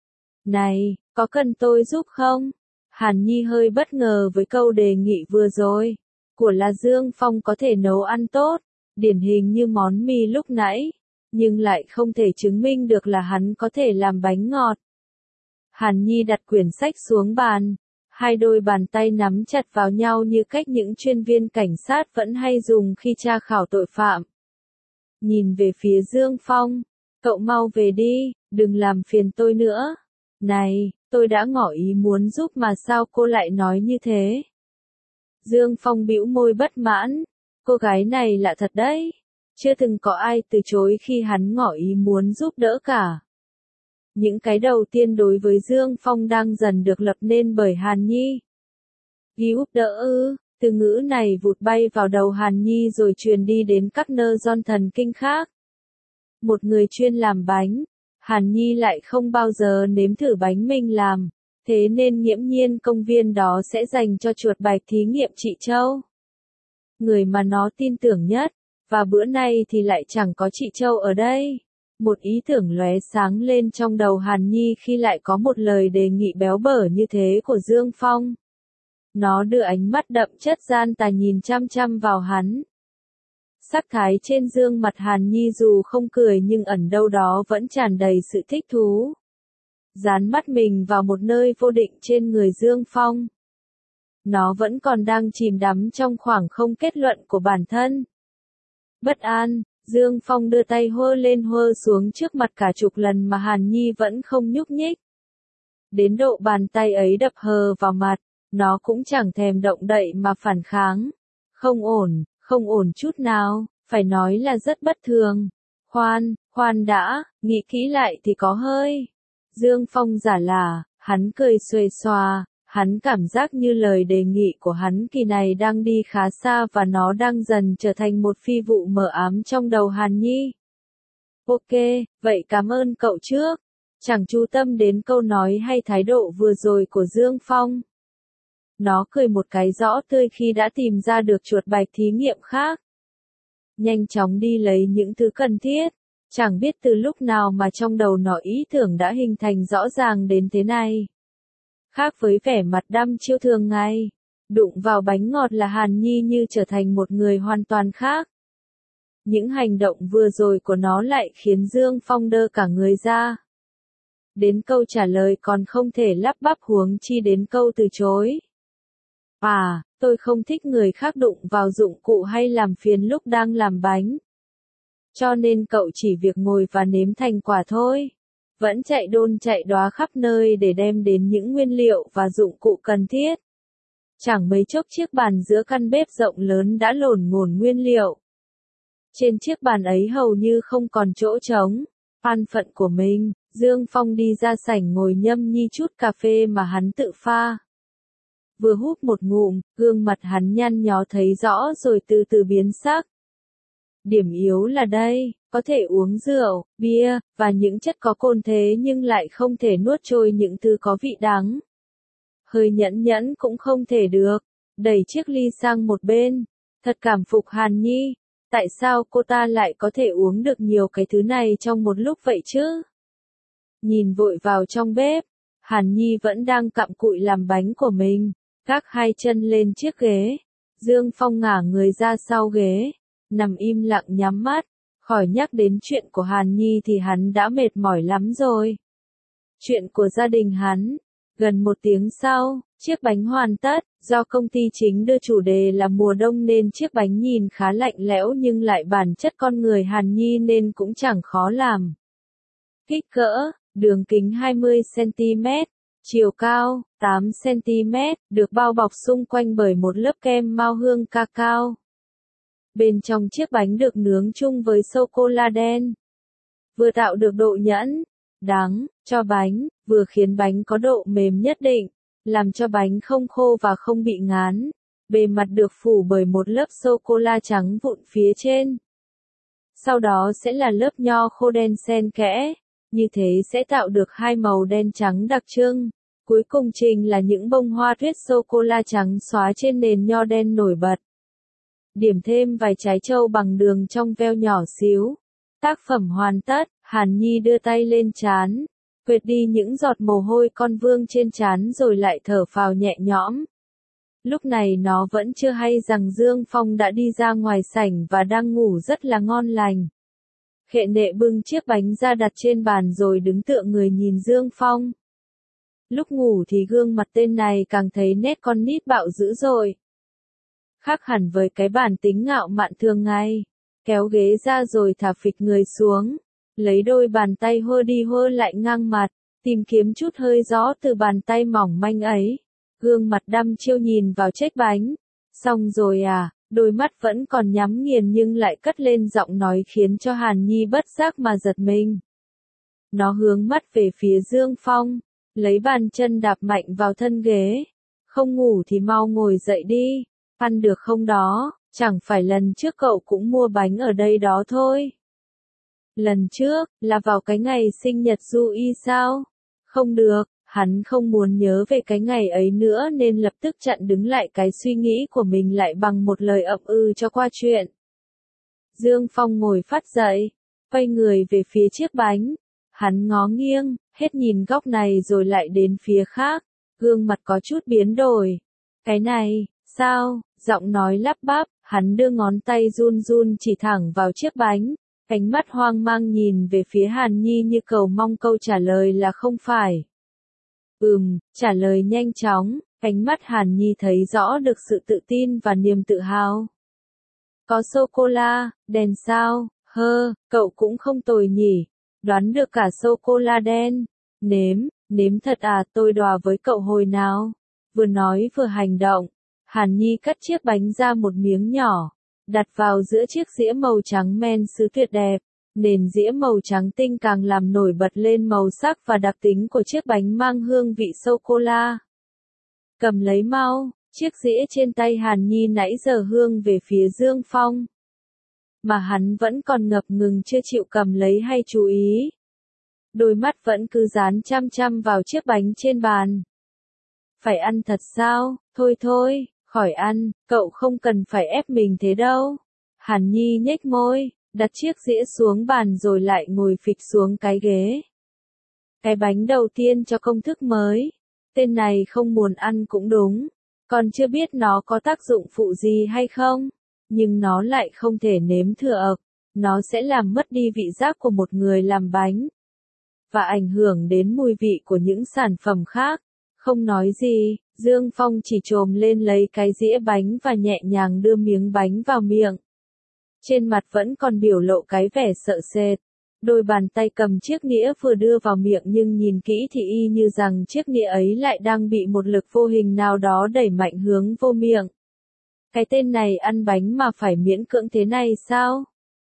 Này, có cần tôi giúp không? Hàn Nhi hơi bất ngờ với câu đề nghị vừa rồi. Của là Dương Phong có thể nấu ăn tốt, điển hình như món mì lúc nãy, nhưng lại không thể chứng minh được là hắn có thể làm bánh ngọt. Hàn Nhi đặt quyển sách xuống bàn, hai đôi bàn tay nắm chặt vào nhau như cách những chuyên viên cảnh sát vẫn hay dùng khi tra khảo tội phạm. Nhìn về phía Dương Phong, cậu mau về đi, đừng làm phiền tôi nữa. Này, tôi đã ngỏ ý muốn giúp mà sao cô lại nói như thế? Dương Phong bĩu môi bất mãn, cô gái này lạ thật đấy, chưa từng có ai từ chối khi hắn ngỏ ý muốn giúp đỡ cả. Những cái đầu tiên đối với Dương Phong đang dần được lập nên bởi Hàn Nhi. Giúp đỡ ư, từ ngữ này vụt bay vào đầu Hàn Nhi rồi truyền đi đến các nơ ron thần kinh khác. Một người chuyên làm bánh, Hàn Nhi lại không bao giờ nếm thử bánh mình làm, thế nên nghiễm nhiên công viên đó sẽ dành cho chuột bạch thí nghiệm chị Châu. Người mà nó tin tưởng nhất, và bữa nay thì lại chẳng có chị Châu ở đây. Một ý tưởng lóe sáng lên trong đầu Hàn Nhi khi lại có một lời đề nghị béo bở như thế của Dương Phong. Nó đưa ánh mắt đậm chất gian tà nhìn chăm chăm vào hắn. Sắc thái trên gương mặt Hàn Nhi dù không cười nhưng ẩn đâu đó vẫn tràn đầy sự thích thú. Dán mắt mình vào một nơi vô định trên người Dương Phong. Nó vẫn còn đang chìm đắm trong khoảng không kết luận của bản thân. Bất an, Dương Phong đưa tay hơ lên hơ xuống trước mặt cả chục lần mà Hàn Nhi vẫn không nhúc nhích. Đến độ bàn tay ấy đập hờ vào mặt, nó cũng chẳng thèm động đậy mà phản kháng. Không ổn chút nào, phải nói là rất bất thường. Khoan đã, nghĩ kỹ lại thì có hơi. Dương Phong giả là, hắn cười xuề xòa, hắn cảm giác như lời đề nghị của hắn kỳ này đang đi khá xa và nó đang dần trở thành một phi vụ mờ ám trong đầu Hàn Nhi. Ok, vậy cảm ơn cậu trước. Chẳng chú tâm đến câu nói hay thái độ vừa rồi của Dương Phong. Nó cười một cái rõ tươi khi đã tìm ra được chuột bạch thí nghiệm khác. Nhanh chóng đi lấy những thứ cần thiết. Chẳng biết từ lúc nào mà trong đầu nó ý tưởng đã hình thành rõ ràng đến thế này. Khác với vẻ mặt đăm chiêu thường ngày, đụng vào bánh ngọt là Hàn Nhi như trở thành một người hoàn toàn khác. Những hành động vừa rồi của nó lại khiến Dương Phong đơ cả người ra. Đến câu trả lời còn không thể lắp bắp huống chi đến câu từ chối. Tôi không thích người khác đụng vào dụng cụ hay làm phiền lúc đang làm bánh. Cho nên cậu chỉ việc ngồi và nếm thành quả thôi. Vẫn chạy đôn chạy đoá khắp nơi để đem đến những nguyên liệu và dụng cụ cần thiết. Chẳng mấy chốc chiếc bàn giữa căn bếp rộng lớn đã lổn ngổn nguyên liệu. Trên chiếc bàn ấy hầu như không còn chỗ trống. An phận của mình, Dương Phong đi ra sảnh ngồi nhâm nhi chút cà phê mà hắn tự pha. Vừa hút một ngụm, gương mặt hắn nhăn nhó thấy rõ rồi từ từ biến sắc. Điểm yếu là đây, có thể uống rượu, bia, và những chất có cồn thế nhưng lại không thể nuốt trôi những thứ có vị đắng. Hơi nhẫn cũng không thể được, đẩy chiếc ly sang một bên, thật cảm phục Hàn Nhi, tại sao cô ta lại có thể uống được nhiều cái thứ này trong một lúc vậy chứ? Nhìn vội vào trong bếp, Hàn Nhi vẫn đang cặm cụi làm bánh của mình, gác hai chân lên chiếc ghế, Dương Phong ngả người ra sau ghế, nằm im lặng nhắm mắt, khỏi nhắc đến chuyện của Hàn Nhi thì hắn đã mệt mỏi lắm rồi. Chuyện của gia đình hắn, gần một tiếng sau, chiếc bánh hoàn tất, do công ty chính đưa chủ đề là mùa đông nên chiếc bánh nhìn khá lạnh lẽo nhưng lại bản chất con người Hàn Nhi nên cũng chẳng khó làm. Kích cỡ, đường kính 20cm, chiều cao 8cm, được bao bọc xung quanh bởi một lớp kem mao hương cacao. Bên trong chiếc bánh được nướng chung với sô-cô-la đen. Vừa tạo được độ nhẫn, đắng, cho bánh, vừa khiến bánh có độ mềm nhất định, làm cho bánh không khô và không bị ngán. Bề mặt được phủ bởi một lớp sô-cô-la trắng vụn phía trên. Sau đó sẽ là lớp nho khô đen xen kẽ, như thế sẽ tạo được hai màu đen trắng đặc trưng. Cuối cùng trình là những bông hoa tuyết sô-cô-la trắng xóa trên nền nho đen nổi bật. Điểm thêm vài trái trâu bằng đường trong veo nhỏ xíu. Tác phẩm hoàn tất, Hàn Nhi đưa tay lên trán, quệt đi những giọt mồ hôi con vương trên trán rồi lại thở phào nhẹ nhõm. Lúc này nó vẫn chưa hay rằng Dương Phong đã đi ra ngoài sảnh và đang ngủ rất là ngon lành. Khệ nệ bưng chiếc bánh ra đặt trên bàn rồi đứng tựa người nhìn Dương Phong. Lúc ngủ thì gương mặt tên này càng thấy nét con nít bạo dữ rồi. Khác hẳn với cái bản tính ngạo mạn thường ngày, kéo ghế ra rồi thả phịch người xuống, lấy đôi bàn tay hơ đi hơ lại ngang mặt, tìm kiếm chút hơi gió từ bàn tay mỏng manh ấy. Gương mặt đăm chiêu nhìn vào chiếc bánh. Xong rồi à, đôi mắt vẫn còn nhắm nghiền nhưng lại cất lên giọng nói khiến cho Hàn Nhi bất giác mà giật mình. Nó hướng mắt về phía Dương Phong, lấy bàn chân đạp mạnh vào thân ghế. Không ngủ thì mau ngồi dậy đi, ăn được không đó, chẳng phải lần trước cậu cũng mua bánh ở đây đó thôi. Lần trước, là vào cái ngày sinh nhật Du Y sao? Không được, hắn không muốn nhớ về cái ngày ấy nữa nên lập tức chặn đứng lại cái suy nghĩ của mình lại bằng một lời ậm ừ cho qua chuyện. Dương Phong ngồi phát dậy, quay người về phía chiếc bánh. Hắn ngó nghiêng, hết nhìn góc này rồi lại đến phía khác, gương mặt có chút biến đổi. Cái này, sao? Giọng nói lắp bắp, hắn đưa ngón tay run run chỉ thẳng vào chiếc bánh, ánh mắt hoang mang nhìn về phía Hàn Nhi như cầu mong câu trả lời là không phải. Trả lời nhanh chóng, ánh mắt Hàn Nhi thấy rõ được sự tự tin và niềm tự hào. Có sô-cô-la, đèn sao, Cậu cũng không tồi nhỉ, đoán được cả sô-cô-la đen. Nếm thật à, tôi đùa với cậu hồi nào. Vừa nói vừa hành động, Hàn Nhi cắt chiếc bánh ra một miếng nhỏ, đặt vào giữa chiếc dĩa màu trắng men sứ tuyệt đẹp. Nền dĩa màu trắng tinh càng làm nổi bật lên màu sắc và đặc tính của chiếc bánh mang hương vị sô-cô-la. Cầm lấy mau, chiếc dĩa trên tay Hàn Nhi nãy giờ hướng về phía Dương Phong. Mà hắn vẫn còn ngập ngừng chưa chịu cầm lấy hay chú ý. Đôi mắt vẫn cứ dán chăm chăm vào chiếc bánh trên bàn. Phải ăn thật sao? Thôi, khỏi ăn, cậu không cần phải ép mình thế đâu. Hàn Nhi nhếch môi, đặt chiếc dĩa xuống bàn rồi lại ngồi phịch xuống cái ghế. Cái bánh đầu tiên cho công thức mới. Tên này không muốn ăn cũng đúng. Còn chưa biết nó có tác dụng phụ gì hay không. Nhưng nó lại không thể nếm thử. Nó sẽ làm mất đi vị giác của một người làm bánh. Và ảnh hưởng đến mùi vị của những sản phẩm khác. Không nói gì, Dương Phong chỉ chồm lên lấy cái dĩa bánh và nhẹ nhàng đưa miếng bánh vào miệng. Trên mặt vẫn còn biểu lộ cái vẻ sợ sệt. Đôi bàn tay cầm chiếc nĩa vừa đưa vào miệng nhưng nhìn kỹ thì y như rằng chiếc nĩa ấy lại đang bị một lực vô hình nào đó đẩy mạnh hướng vô miệng. Cái tên này ăn bánh mà phải miễn cưỡng thế này sao?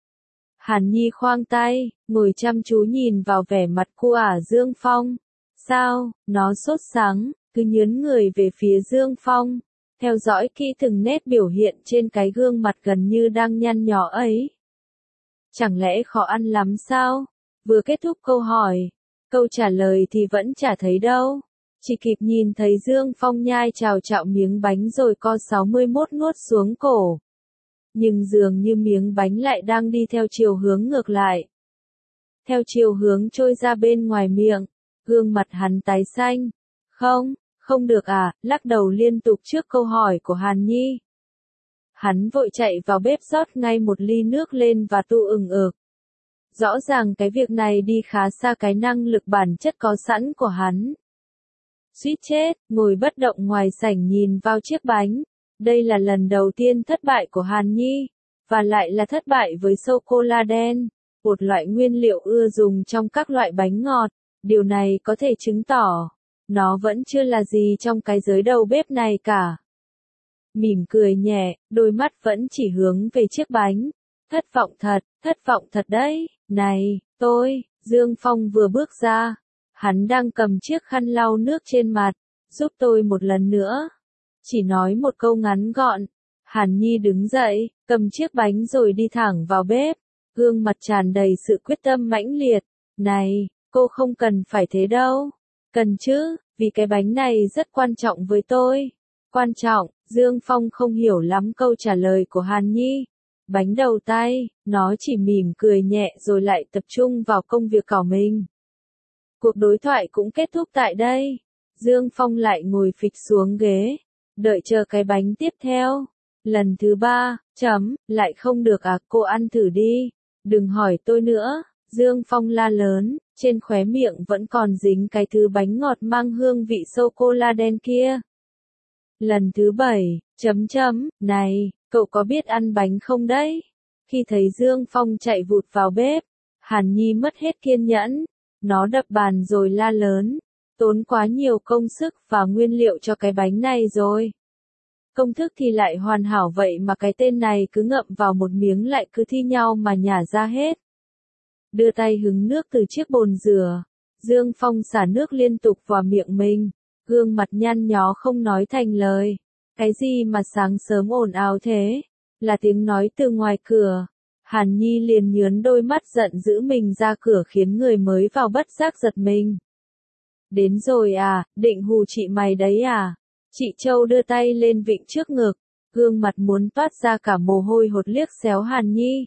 Hàn Nhi khoang tay, ngồi chăm chú nhìn vào vẻ mặt cua ả Dương Phong. Sao? Nó sốt sắng, cứ nhướn người về phía Dương Phong, theo dõi kỹ từng nét biểu hiện trên cái gương mặt gần như đang nhăn nhó ấy. Chẳng lẽ khó ăn lắm sao? Vừa kết thúc câu hỏi, câu trả lời thì vẫn chả thấy đâu. Chỉ kịp nhìn thấy Dương Phong nhai chào chạo miếng bánh rồi co 61 nuốt xuống cổ. Nhưng dường như miếng bánh lại đang đi theo chiều hướng ngược lại. Theo chiều hướng trôi ra bên ngoài miệng, gương mặt hắn tái xanh. Không được à, lắc đầu liên tục trước câu hỏi của Hàn Nhi. Hắn vội chạy vào bếp rót ngay một ly nước lên và tu ừng ực. Rõ ràng cái việc này đi khá xa cái năng lực bản chất có sẵn của hắn. Suýt chết, ngồi bất động ngoài sảnh nhìn vào chiếc bánh. Đây là lần đầu tiên thất bại của Hàn Nhi, và lại là thất bại với sô-cô-la đen, một loại nguyên liệu ưa dùng trong các loại bánh ngọt. Điều này có thể chứng tỏ, nó vẫn chưa là gì trong cái giới đầu bếp này cả. Mỉm cười nhẹ, đôi mắt vẫn chỉ hướng về chiếc bánh. Thất vọng thật đấy. Này, Dương Phong vừa bước ra. Hắn đang cầm chiếc khăn lau nước trên mặt. Giúp tôi một lần nữa. Chỉ nói một câu ngắn gọn. Hàn Nhi đứng dậy, cầm chiếc bánh rồi đi thẳng vào bếp. Gương mặt tràn đầy sự quyết tâm mãnh liệt. Này, cô không cần phải thế đâu. Cần chứ, vì cái bánh này rất quan trọng với tôi. Quan trọng, Dương Phong không hiểu lắm câu trả lời của Hàn Nhi. Bánh đầu tay, nó chỉ mỉm cười nhẹ rồi lại tập trung vào công việc của mình. Cuộc đối thoại cũng kết thúc tại đây. Dương Phong lại ngồi phịch xuống ghế, đợi chờ cái bánh tiếp theo. Lần thứ 3, lại không được à, cô ăn thử đi. Đừng hỏi tôi nữa, Dương Phong la lớn, trên khóe miệng vẫn còn dính cái thứ bánh ngọt mang hương vị sô-cô-la đen kia. Lần thứ 7, này, cậu có biết ăn bánh không đấy? Khi thấy Dương Phong chạy vụt vào bếp, Hàn Nhi mất hết kiên nhẫn. Nó đập bàn rồi la lớn. Tốn quá nhiều công sức và nguyên liệu cho cái bánh này rồi. Công thức thì lại hoàn hảo vậy mà cái tên này cứ ngậm vào một miếng lại cứ thi nhau mà nhả ra hết. Đưa tay hứng nước từ chiếc bồn rửa. Dương Phong xả nước liên tục vào miệng mình. Gương mặt nhăn nhó không nói thành lời. Cái gì mà sáng sớm ồn ào thế? Là tiếng nói từ ngoài cửa. Hàn Nhi liền nhướng đôi mắt giận dữ mình ra cửa khiến người mới vào bất giác giật mình. Đến rồi à, định hù chị mày đấy à? Chị Châu đưa tay lên vịn trước ngực, gương mặt muốn toát ra cả mồ hôi hột liếc xéo Hàn Nhi.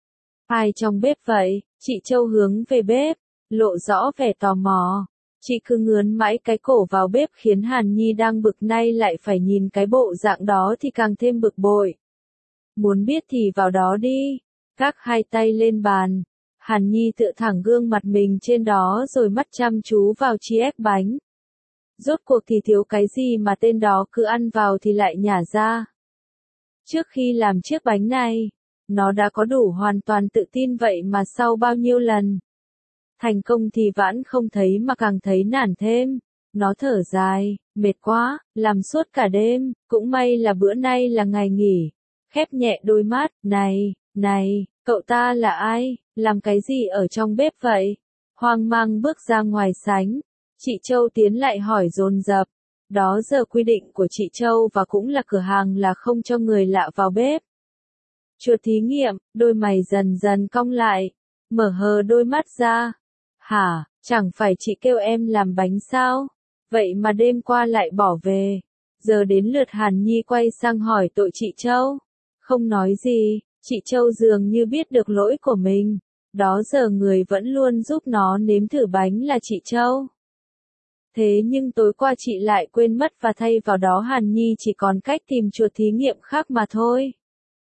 Ai trong bếp vậy? Chị Châu hướng về bếp, lộ rõ vẻ tò mò. Chị cứ ngướn mãi cái cổ vào bếp khiến Hàn Nhi đang bực nay lại phải nhìn cái bộ dạng đó thì càng thêm bực bội. Muốn biết thì vào đó đi. Gác hai tay lên bàn. Hàn Nhi tựa thẳng gương mặt mình trên đó rồi mắt chăm chú vào chi ép bánh. Rốt cuộc thì thiếu cái gì mà tên đó cứ ăn vào thì lại nhả ra. Trước khi làm chiếc bánh này, Nó đã có đủ hoàn toàn tự tin vậy mà sau bao nhiêu lần thành công thì vẫn không thấy mà càng thấy nản thêm. Nó thở dài, mệt quá, làm suốt cả đêm, cũng may là bữa nay là ngày nghỉ. Khép nhẹ đôi mắt, này, cậu ta là ai, làm cái gì ở trong bếp vậy? Hoang mang bước ra ngoài sảnh, chị Châu tiến lại hỏi dồn dập. Đó giờ quy định của chị Châu và cũng là cửa hàng là không cho người lạ vào bếp. Chuột thí nghiệm, đôi mày dần dần cong lại, mở hờ đôi mắt ra. Hả, chẳng phải chị kêu em làm bánh sao? Vậy mà đêm qua lại bỏ về. Giờ đến lượt Hàn Nhi quay sang hỏi tội chị Châu. Không nói gì, chị Châu dường như biết được lỗi của mình. Đó giờ người vẫn luôn giúp nó nếm thử bánh là chị Châu. Thế nhưng tối qua chị lại quên mất và thay vào đó Hàn Nhi chỉ còn cách tìm chuột thí nghiệm khác mà thôi.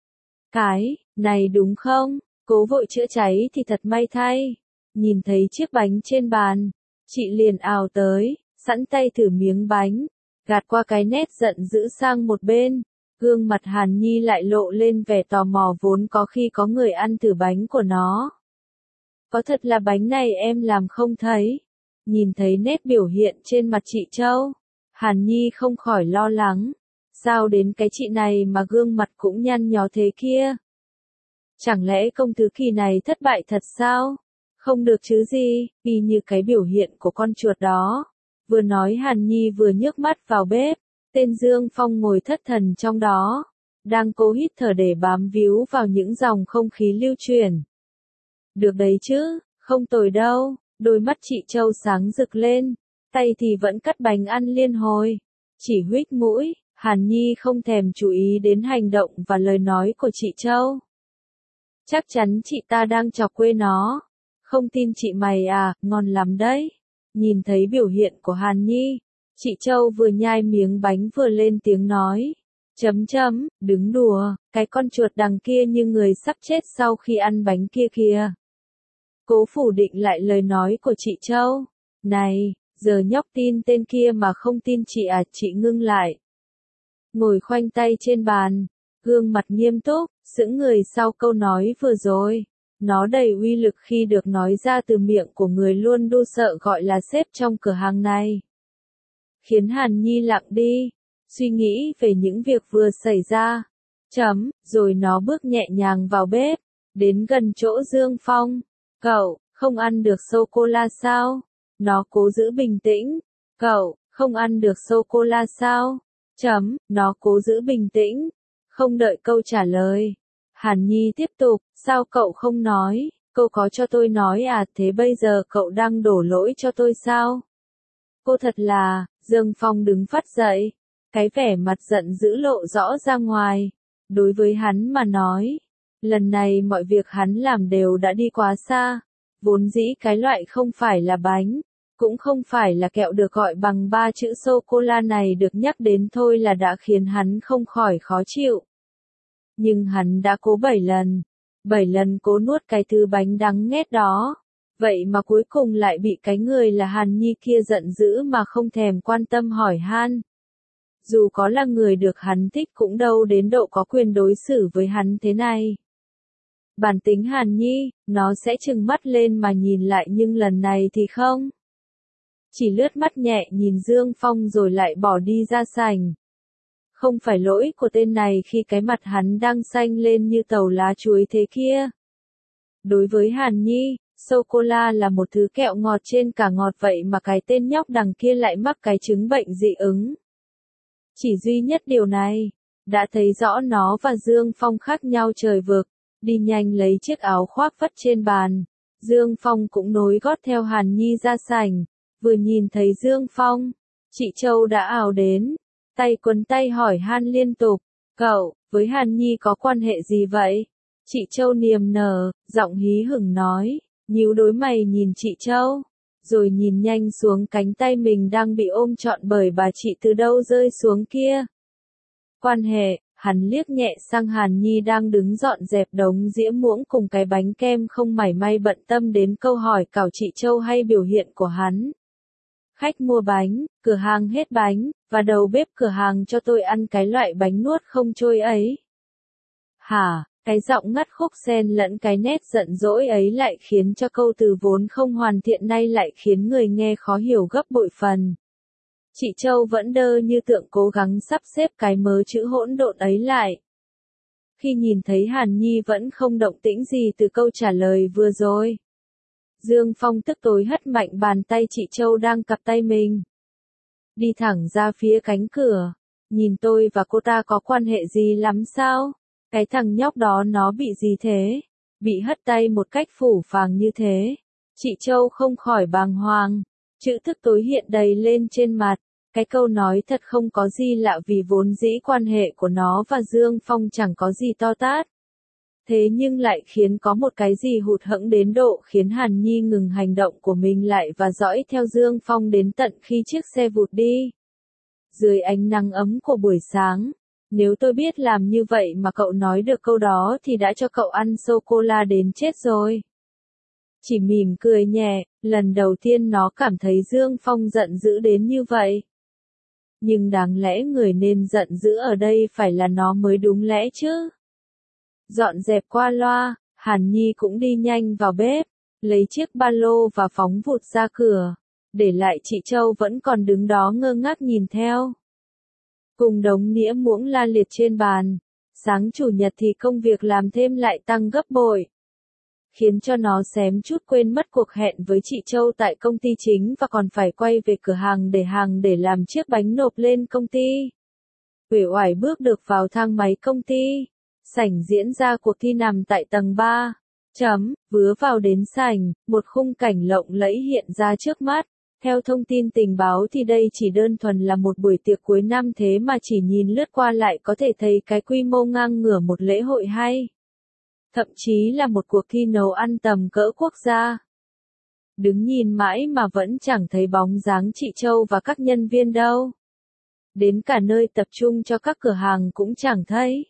Cái này đúng không? Cố vội chữa cháy thì thật may thay. Nhìn thấy chiếc bánh trên bàn, chị liền ào tới, sẵn tay thử miếng bánh, gạt qua cái nét giận dữ sang một bên. Gương mặt Hàn Nhi lại lộ lên vẻ tò mò vốn có khi có người ăn thử bánh của nó. Có thật là bánh này em làm không thấy? Nhìn thấy nét biểu hiện trên mặt chị Châu, Hàn Nhi không khỏi lo lắng. Sao đến cái chị này mà gương mặt cũng nhăn nhó thế kia? Chẳng lẽ công tứ kỳ này thất bại thật sao? Không được chứ gì, y như cái biểu hiện của con chuột đó. Vừa nói Hàn Nhi vừa nhấc mắt vào bếp, tên Dương Phong ngồi thất thần trong đó, đang cố hít thở để bám víu vào những dòng không khí lưu chuyển. Được đấy chứ, không tồi đâu, đôi mắt chị Châu sáng rực lên, tay thì vẫn cắt bánh ăn liên hồi. Chỉ huých mũi, Hàn Nhi không thèm chú ý đến hành động và lời nói của chị Châu. Chắc chắn chị ta đang chọc quê nó. Không tin chị mày à, ngon lắm đấy. Nhìn thấy biểu hiện của Hàn Nhi, chị Châu vừa nhai miếng bánh vừa lên tiếng nói. Đứng đùa, cái con chuột đằng kia như người sắp chết sau khi ăn bánh kia kìa. Cố phủ định lại lời nói của chị Châu. Này, giờ nhóc tin tên kia mà không tin chị à, chị ngưng lại. Ngồi khoanh tay trên bàn, gương mặt nghiêm túc, sững người sau câu nói vừa rồi. Nó đầy uy lực khi được nói ra từ miệng của người luôn đu sợ gọi là sếp trong cửa hàng này. Khiến Hàn Nhi lặng đi, suy nghĩ về những việc vừa xảy ra. Rồi nó bước nhẹ nhàng vào bếp, đến gần chỗ Dương Phong. Cậu, không ăn được sô-cô-la sao? Nó cố giữ bình tĩnh. Cậu, không ăn được sô-cô-la sao? Nó cố giữ bình tĩnh. Không đợi câu trả lời. Hàn Nhi tiếp tục, sao cậu không nói, cô có cho tôi nói à, thế bây giờ cậu đang đổ lỗi cho tôi sao? Cô thật là, Dương Phong đứng phắt dậy, cái vẻ mặt giận dữ lộ rõ ra ngoài. Đối với hắn mà nói, lần này mọi việc hắn làm đều đã đi quá xa, vốn dĩ cái loại không phải là bánh, cũng không phải là kẹo được gọi bằng 3 chữ sô-cô-la này được nhắc đến thôi là đã khiến hắn không khỏi khó chịu. Nhưng hắn đã cố 7 lần cố nuốt cái thứ bánh đắng nghét đó. Vậy mà cuối cùng lại bị cái người là Hàn Nhi kia giận dữ mà không thèm quan tâm hỏi han. Dù có là người được hắn thích cũng đâu đến độ có quyền đối xử với hắn thế này. Bản tính Hàn Nhi, nó sẽ trừng mắt lên mà nhìn lại nhưng lần này thì không. Chỉ lướt mắt nhẹ nhìn Dương Phong rồi lại bỏ đi ra sảnh. Không phải lỗi của tên này khi cái mặt hắn đang xanh lên như tàu lá chuối thế kia. Đối với Hàn Nhi, sô-cô-la là một thứ kẹo ngọt trên cả ngọt vậy mà cái tên nhóc đằng kia lại mắc cái chứng bệnh dị ứng. Chỉ duy nhất điều này, đã thấy rõ nó và Dương Phong khác nhau trời vực, đi nhanh lấy chiếc áo khoác vất trên bàn. Dương Phong cũng nối gót theo Hàn Nhi ra sảnh, vừa nhìn thấy Dương Phong, chị Châu đã ào đến. Tay quấn tay hỏi han liên tục, cậu, với Hàn Nhi có quan hệ gì vậy? Chị Châu niềm nở, giọng hí hửng nói, nhíu đôi mày nhìn chị Châu, rồi nhìn nhanh xuống cánh tay mình đang bị ôm trọn bởi bà chị từ đâu rơi xuống kia. Quan hệ, hắn liếc nhẹ sang Hàn Nhi đang đứng dọn dẹp đống dĩa muỗng cùng cái bánh kem không mảy may bận tâm đến câu hỏi cào chị Châu hay biểu hiện của hắn. Khách mua bánh, cửa hàng hết bánh, và đầu bếp cửa hàng cho tôi ăn cái loại bánh nuốt không trôi ấy. Hả, Cái giọng ngắt khúc xen lẫn cái nét giận dỗi ấy lại khiến cho câu từ vốn không hoàn thiện nay lại khiến người nghe khó hiểu gấp bội phần. Chị Châu vẫn đơ như tượng cố gắng sắp xếp cái mớ chữ hỗn độn ấy lại. Khi nhìn thấy Hàn Nhi vẫn không động tĩnh gì từ câu trả lời vừa rồi, Dương Phong tức tối hất mạnh bàn tay chị Châu đang cặp tay mình. Đi thẳng ra phía cánh cửa. Nhìn tôi và cô ta có quan hệ gì lắm sao? Cái thằng nhóc đó nó bị gì thế? Bị hất tay một cách phũ phàng như thế. Chị Châu không khỏi bàng hoàng. Chữ tức tối hiện đầy lên trên mặt. Cái câu nói thật không có gì lạ vì vốn dĩ quan hệ của nó và Dương Phong chẳng có gì to tát. Thế nhưng lại khiến có một cái gì hụt hẫng đến độ khiến Hàn Nhi ngừng hành động của mình lại và dõi theo Dương Phong đến tận khi chiếc xe vụt đi. Dưới ánh nắng ấm của buổi sáng, nếu tôi biết làm như vậy mà cậu nói được câu đó thì đã cho cậu ăn sô-cô-la đến chết rồi. Chỉ mỉm cười nhẹ, lần đầu tiên nó cảm thấy Dương Phong giận dữ đến như vậy. Nhưng đáng lẽ người nên giận dữ ở đây phải là nó mới đúng lẽ chứ. Dọn dẹp qua loa, Hàn Nhi cũng đi nhanh vào bếp, lấy chiếc ba lô và phóng vụt ra cửa, để lại chị Châu vẫn còn đứng đó ngơ ngác nhìn theo. Cùng đống nĩa muỗng la liệt trên bàn, sáng chủ nhật thì công việc làm thêm lại tăng gấp bội, khiến cho nó xém chút quên mất cuộc hẹn với chị Châu tại công ty chính và còn phải quay về cửa hàng để làm chiếc bánh nộp lên công ty. Uể oải bước được vào thang máy công ty. Sảnh diễn ra cuộc thi nằm tại tầng 3. Vừa vào đến sảnh, một khung cảnh lộng lẫy hiện ra trước mắt. Theo thông tin tình báo thì đây chỉ đơn thuần là một buổi tiệc cuối năm thế mà chỉ nhìn lướt qua lại có thể thấy cái quy mô ngang ngửa một lễ hội hay. Thậm chí là một cuộc thi nấu ăn tầm cỡ quốc gia. Đứng nhìn mãi mà vẫn chẳng thấy bóng dáng chị Châu và các nhân viên đâu. Đến cả nơi tập trung cho các cửa hàng cũng chẳng thấy.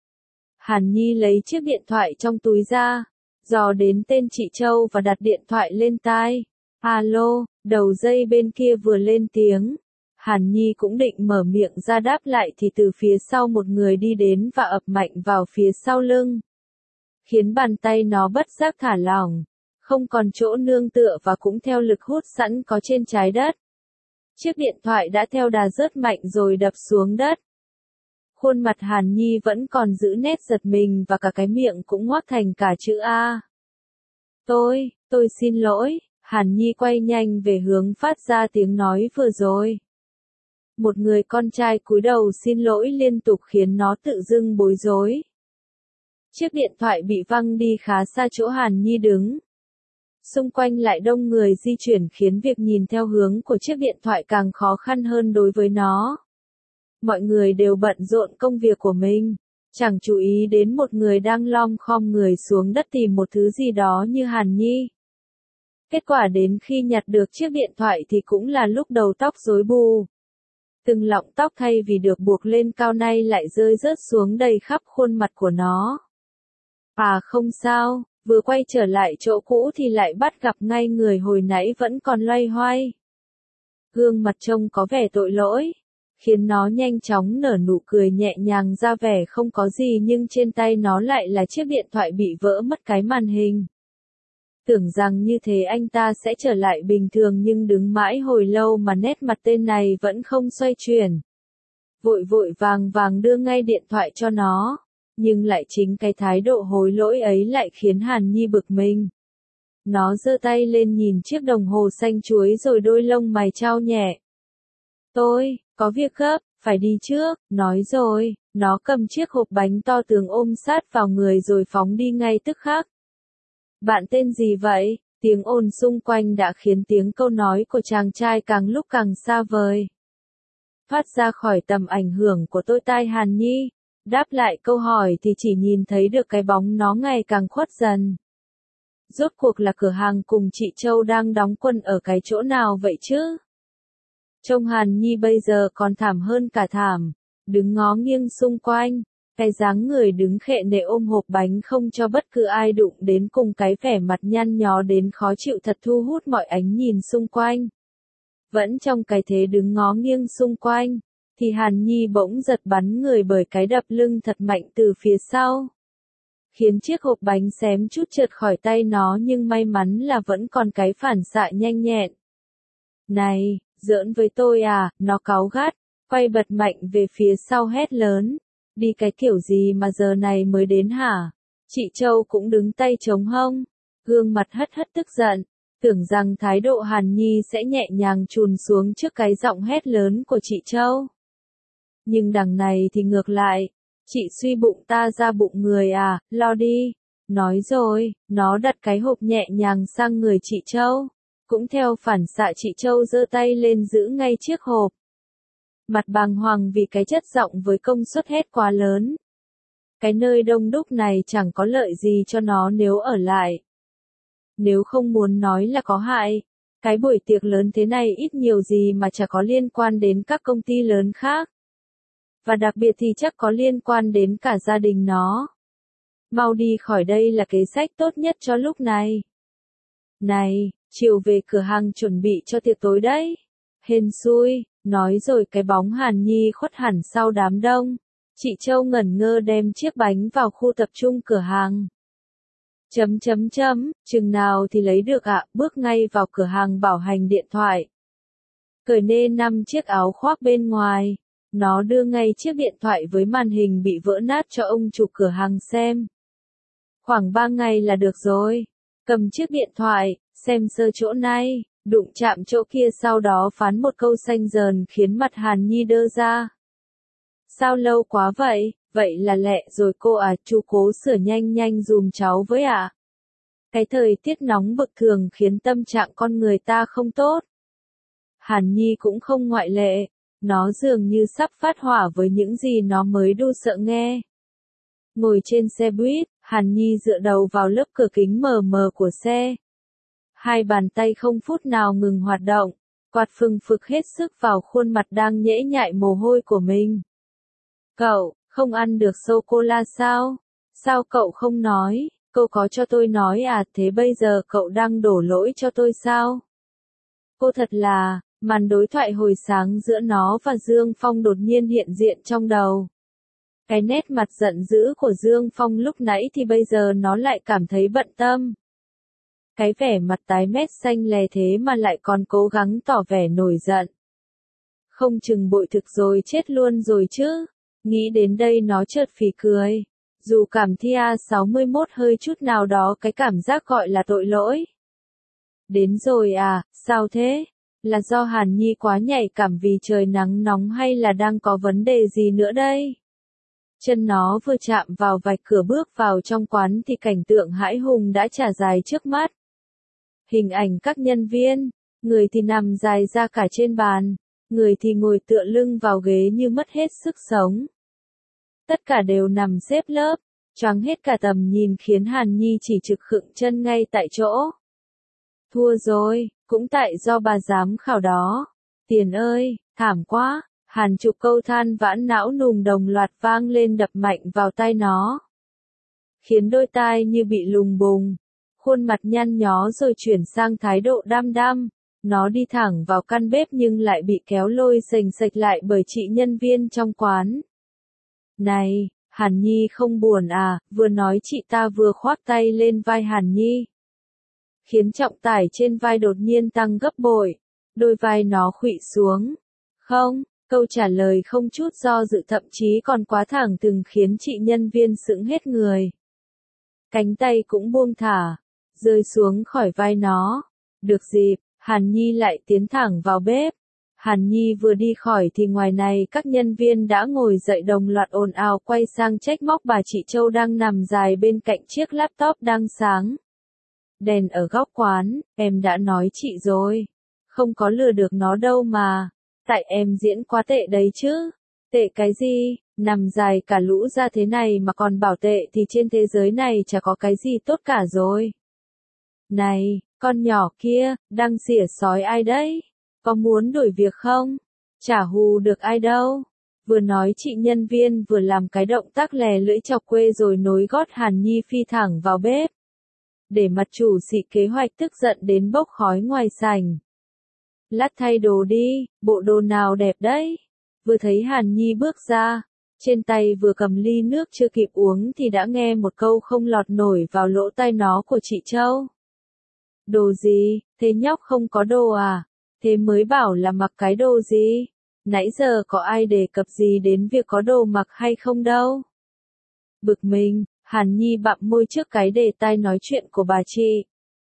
Hàn Nhi lấy chiếc điện thoại trong túi ra, dò đến tên chị Châu và đặt điện thoại lên tai. Alo, đầu dây bên kia vừa lên tiếng. Hàn Nhi cũng định mở miệng ra đáp lại thì từ phía sau một người đi đến và ập mạnh vào phía sau lưng. Khiến bàn tay nó bất giác thả lỏng, không còn chỗ nương tựa và cũng theo lực hút sẵn có trên trái đất. Chiếc điện thoại đã theo đà rớt mạnh rồi đập xuống đất. Khuôn mặt Hàn Nhi vẫn còn giữ nét giật mình và cả cái miệng cũng ngoác thành cả chữ A. Tôi xin lỗi, Hàn Nhi quay nhanh về hướng phát ra tiếng nói vừa rồi. Một người con trai cúi đầu xin lỗi liên tục khiến nó tự dưng bối rối. Chiếc điện thoại bị văng đi khá xa chỗ Hàn Nhi đứng. Xung quanh lại đông người di chuyển khiến việc nhìn theo hướng của chiếc điện thoại càng khó khăn hơn đối với nó. Mọi người đều bận rộn công việc của mình, chẳng chú ý đến một người đang lom khom người xuống đất tìm một thứ gì đó như Hàn Nhi. Kết quả đến khi nhặt được chiếc điện thoại thì cũng là lúc đầu tóc rối bù. Từng lọng tóc thay vì được buộc lên cao nay lại rơi rớt xuống đầy khắp khuôn mặt của nó. À không sao, vừa quay trở lại chỗ cũ thì lại bắt gặp ngay người hồi nãy vẫn còn loay hoay. Gương mặt trông có vẻ tội lỗi, khiến nó nhanh chóng nở nụ cười nhẹ nhàng ra vẻ không có gì nhưng trên tay nó lại là chiếc điện thoại bị vỡ mất cái màn hình. Tưởng rằng như thế anh ta sẽ trở lại bình thường nhưng đứng mãi hồi lâu mà nét mặt tên này vẫn không xoay chuyển. Vội vội vàng vàng đưa ngay điện thoại cho nó, nhưng lại chính cái thái độ hối lỗi ấy lại khiến Hàn Nhi bực mình. Nó giơ tay lên nhìn chiếc đồng hồ xanh chuối rồi đôi lông mày chau nhẹ. Tôi, có việc gấp, phải đi trước, nói rồi, nó cầm chiếc hộp bánh to tướng ôm sát vào người rồi phóng đi ngay tức khắc. Bạn tên gì vậy? Tiếng ồn xung quanh đã khiến tiếng câu nói của chàng trai càng lúc càng xa vời. Thoát ra khỏi tầm ảnh hưởng của tôi tai Hàn Nhi, đáp lại câu hỏi thì chỉ nhìn thấy được cái bóng nó ngày càng khuất dần. Rốt cuộc là cửa hàng cùng chị Châu đang đóng quân ở cái chỗ nào vậy chứ? Trông Hàn Nhi bây giờ còn thảm hơn cả thảm, đứng ngó nghiêng xung quanh, cái dáng người đứng khệ nệ ôm hộp bánh không cho bất cứ ai đụng đến cùng cái vẻ mặt nhăn nhó đến khó chịu thật thu hút mọi ánh nhìn xung quanh. Vẫn trong cái thế đứng ngó nghiêng xung quanh, thì Hàn Nhi bỗng giật bắn người bởi cái đập lưng thật mạnh từ phía sau. khiến chiếc hộp bánh xém chút trượt khỏi tay nó nhưng may mắn là vẫn còn cái phản xạ nhanh nhẹn. Này, giỡn với tôi à, nó cáu gắt, quay bật mạnh về phía sau hét lớn. Đi cái kiểu gì mà giờ này mới đến hả? Chị Châu cũng đứng tay chống hông, gương mặt hất hất tức giận, tưởng rằng thái độ Hàn Nhi sẽ nhẹ nhàng chùn xuống trước cái giọng hét lớn của chị Châu. Nhưng đằng này thì ngược lại, chị suy bụng ta ra bụng người à, lo đi. Nói rồi, nó đặt cái hộp nhẹ nhàng sang người chị Châu. Cũng theo phản xạ chị Châu giơ tay lên giữ ngay chiếc hộp. Mặt bàng hoàng vì cái chất giọng với công suất hét quá lớn. Cái nơi đông đúc này chẳng có lợi gì cho nó nếu ở lại. Nếu không muốn nói là có hại, cái buổi tiệc lớn thế này ít nhiều gì mà chả có liên quan đến các công ty lớn khác. Và đặc biệt thì chắc có liên quan đến cả gia đình nó. Mau đi khỏi đây là kế sách tốt nhất cho lúc này. Này, chiều về cửa hàng chuẩn bị cho tiệc tối đấy. Hên xui, nói rồi cái bóng Hàn Nhi khuất hẳn sau đám đông. Chị Châu ngẩn ngơ đem chiếc bánh vào khu tập trung cửa hàng. Chừng nào thì lấy được ạ, bước ngay vào cửa hàng bảo hành điện thoại. Cởi nê 5 chiếc áo khoác bên ngoài. Nó đưa ngay chiếc điện thoại với màn hình bị vỡ nát cho ông chủ cửa hàng xem. Khoảng 3 ngày là được rồi. Cầm chiếc điện thoại, xem sơ chỗ này, đụng chạm chỗ kia sau đó phán một câu xanh dờn khiến mặt Hàn Nhi đơ ra. Sao lâu quá vậy? Vậy là lẹ rồi cô à, chú cố sửa nhanh nhanh dùm cháu với ạ. Cái thời tiết nóng bực thường khiến tâm trạng con người ta không tốt. Hàn Nhi cũng không ngoại lệ. Nó dường như sắp phát hỏa với những gì nó mới đu sợ nghe. Ngồi trên xe buýt, Hàn Nhi dựa đầu vào lớp cửa kính mờ mờ của xe. Hai bàn tay không phút nào ngừng hoạt động, quạt phừng phực hết sức vào khuôn mặt đang nhễ nhại mồ hôi của mình. Cậu, không ăn được sô-cô-la sao? Sao cậu không nói? Cô có cho tôi nói à, thế bây giờ cậu đang đổ lỗi cho tôi sao? Cô thật là... Màn đối thoại hồi sáng giữa nó và Dương Phong đột nhiên hiện diện trong đầu. Cái nét mặt giận dữ của Dương Phong lúc nãy thì bây giờ nó lại cảm thấy bận tâm. Cái vẻ mặt tái mét xanh lè thế mà lại còn cố gắng tỏ vẻ nổi giận. Không chừng bội thực rồi chết luôn rồi chứ. Nghĩ đến đây nó chợt phì cười. Dù cảm thi A61 hơi chút nào đó cái cảm giác gọi là tội lỗi. Đến rồi à, sao thế? Là do Hàn Nhi quá nhạy cảm vì trời nắng nóng hay là đang có vấn đề gì nữa đây? Chân nó vừa chạm vào vạch cửa bước vào trong quán thì cảnh tượng hãi hùng đã trải dài trước mắt. Hình ảnh các nhân viên, người thì nằm dài ra cả trên bàn, người thì ngồi tựa lưng vào ghế như mất hết sức sống. Tất cả đều nằm xếp lớp, choáng hết cả tầm nhìn khiến Hàn Nhi chỉ trực khựng chân ngay tại chỗ. Thua rồi, cũng tại do bà giám khảo đó. Tiền ơi, thảm quá, hàng chục câu than vãn não nùng đồng loạt vang lên đập mạnh vào tai nó. Khiến đôi tai như bị lùng bùng, khuôn mặt nhăn nhó rồi chuyển sang thái độ đăm đăm. Nó đi thẳng vào căn bếp nhưng lại bị kéo lôi sềnh sệch lại bởi chị nhân viên trong quán. Này, Hàn Nhi không buồn à, vừa nói chị ta vừa khoác tay lên vai Hàn Nhi. Khiến trọng tải trên vai đột nhiên tăng gấp bội, đôi vai nó khuỵu xuống. Không, câu trả lời không chút do dự thậm chí còn quá thẳng từng khiến chị nhân viên sững hết người. Cánh tay cũng buông thả, rơi xuống khỏi vai nó. Được dịp, Hàn Nhi lại tiến thẳng vào bếp. Hàn Nhi vừa đi khỏi thì ngoài này các nhân viên đã ngồi dậy đồng loạt ồn ào quay sang trách móc bà chị Châu đang nằm dài bên cạnh chiếc laptop đang sáng. Đèn ở góc quán, em đã nói chị rồi. Không có lừa được nó đâu mà. Tại em diễn quá tệ đấy chứ. Tệ cái gì, nằm dài cả lũ ra thế này mà còn bảo tệ thì trên thế giới này chả có cái gì tốt cả rồi. Này, con nhỏ kia, đang xỉa sói ai đấy? Có muốn đuổi việc không? Chả hù được ai đâu. Vừa nói chị nhân viên vừa làm cái động tác lè lưỡi chọc quê rồi nối gót Hàn Nhi phi thẳng vào bếp. Để mặt chủ xị kế hoạch tức giận đến bốc khói ngoài sảnh. Lát thay đồ đi, bộ đồ nào đẹp đấy? Vừa thấy Hàn Nhi bước ra, Trên tay vừa cầm ly nước chưa kịp uống thì đã nghe một câu không lọt nổi vào lỗ tai nó của chị Châu. Đồ gì, thế nhóc không có đồ à? Thế mới bảo là mặc cái đồ gì? Nãy giờ có ai đề cập gì đến việc có đồ mặc hay không đâu. Bực mình, Hàn Nhi bặm môi trước cái đề tai nói chuyện của bà chị.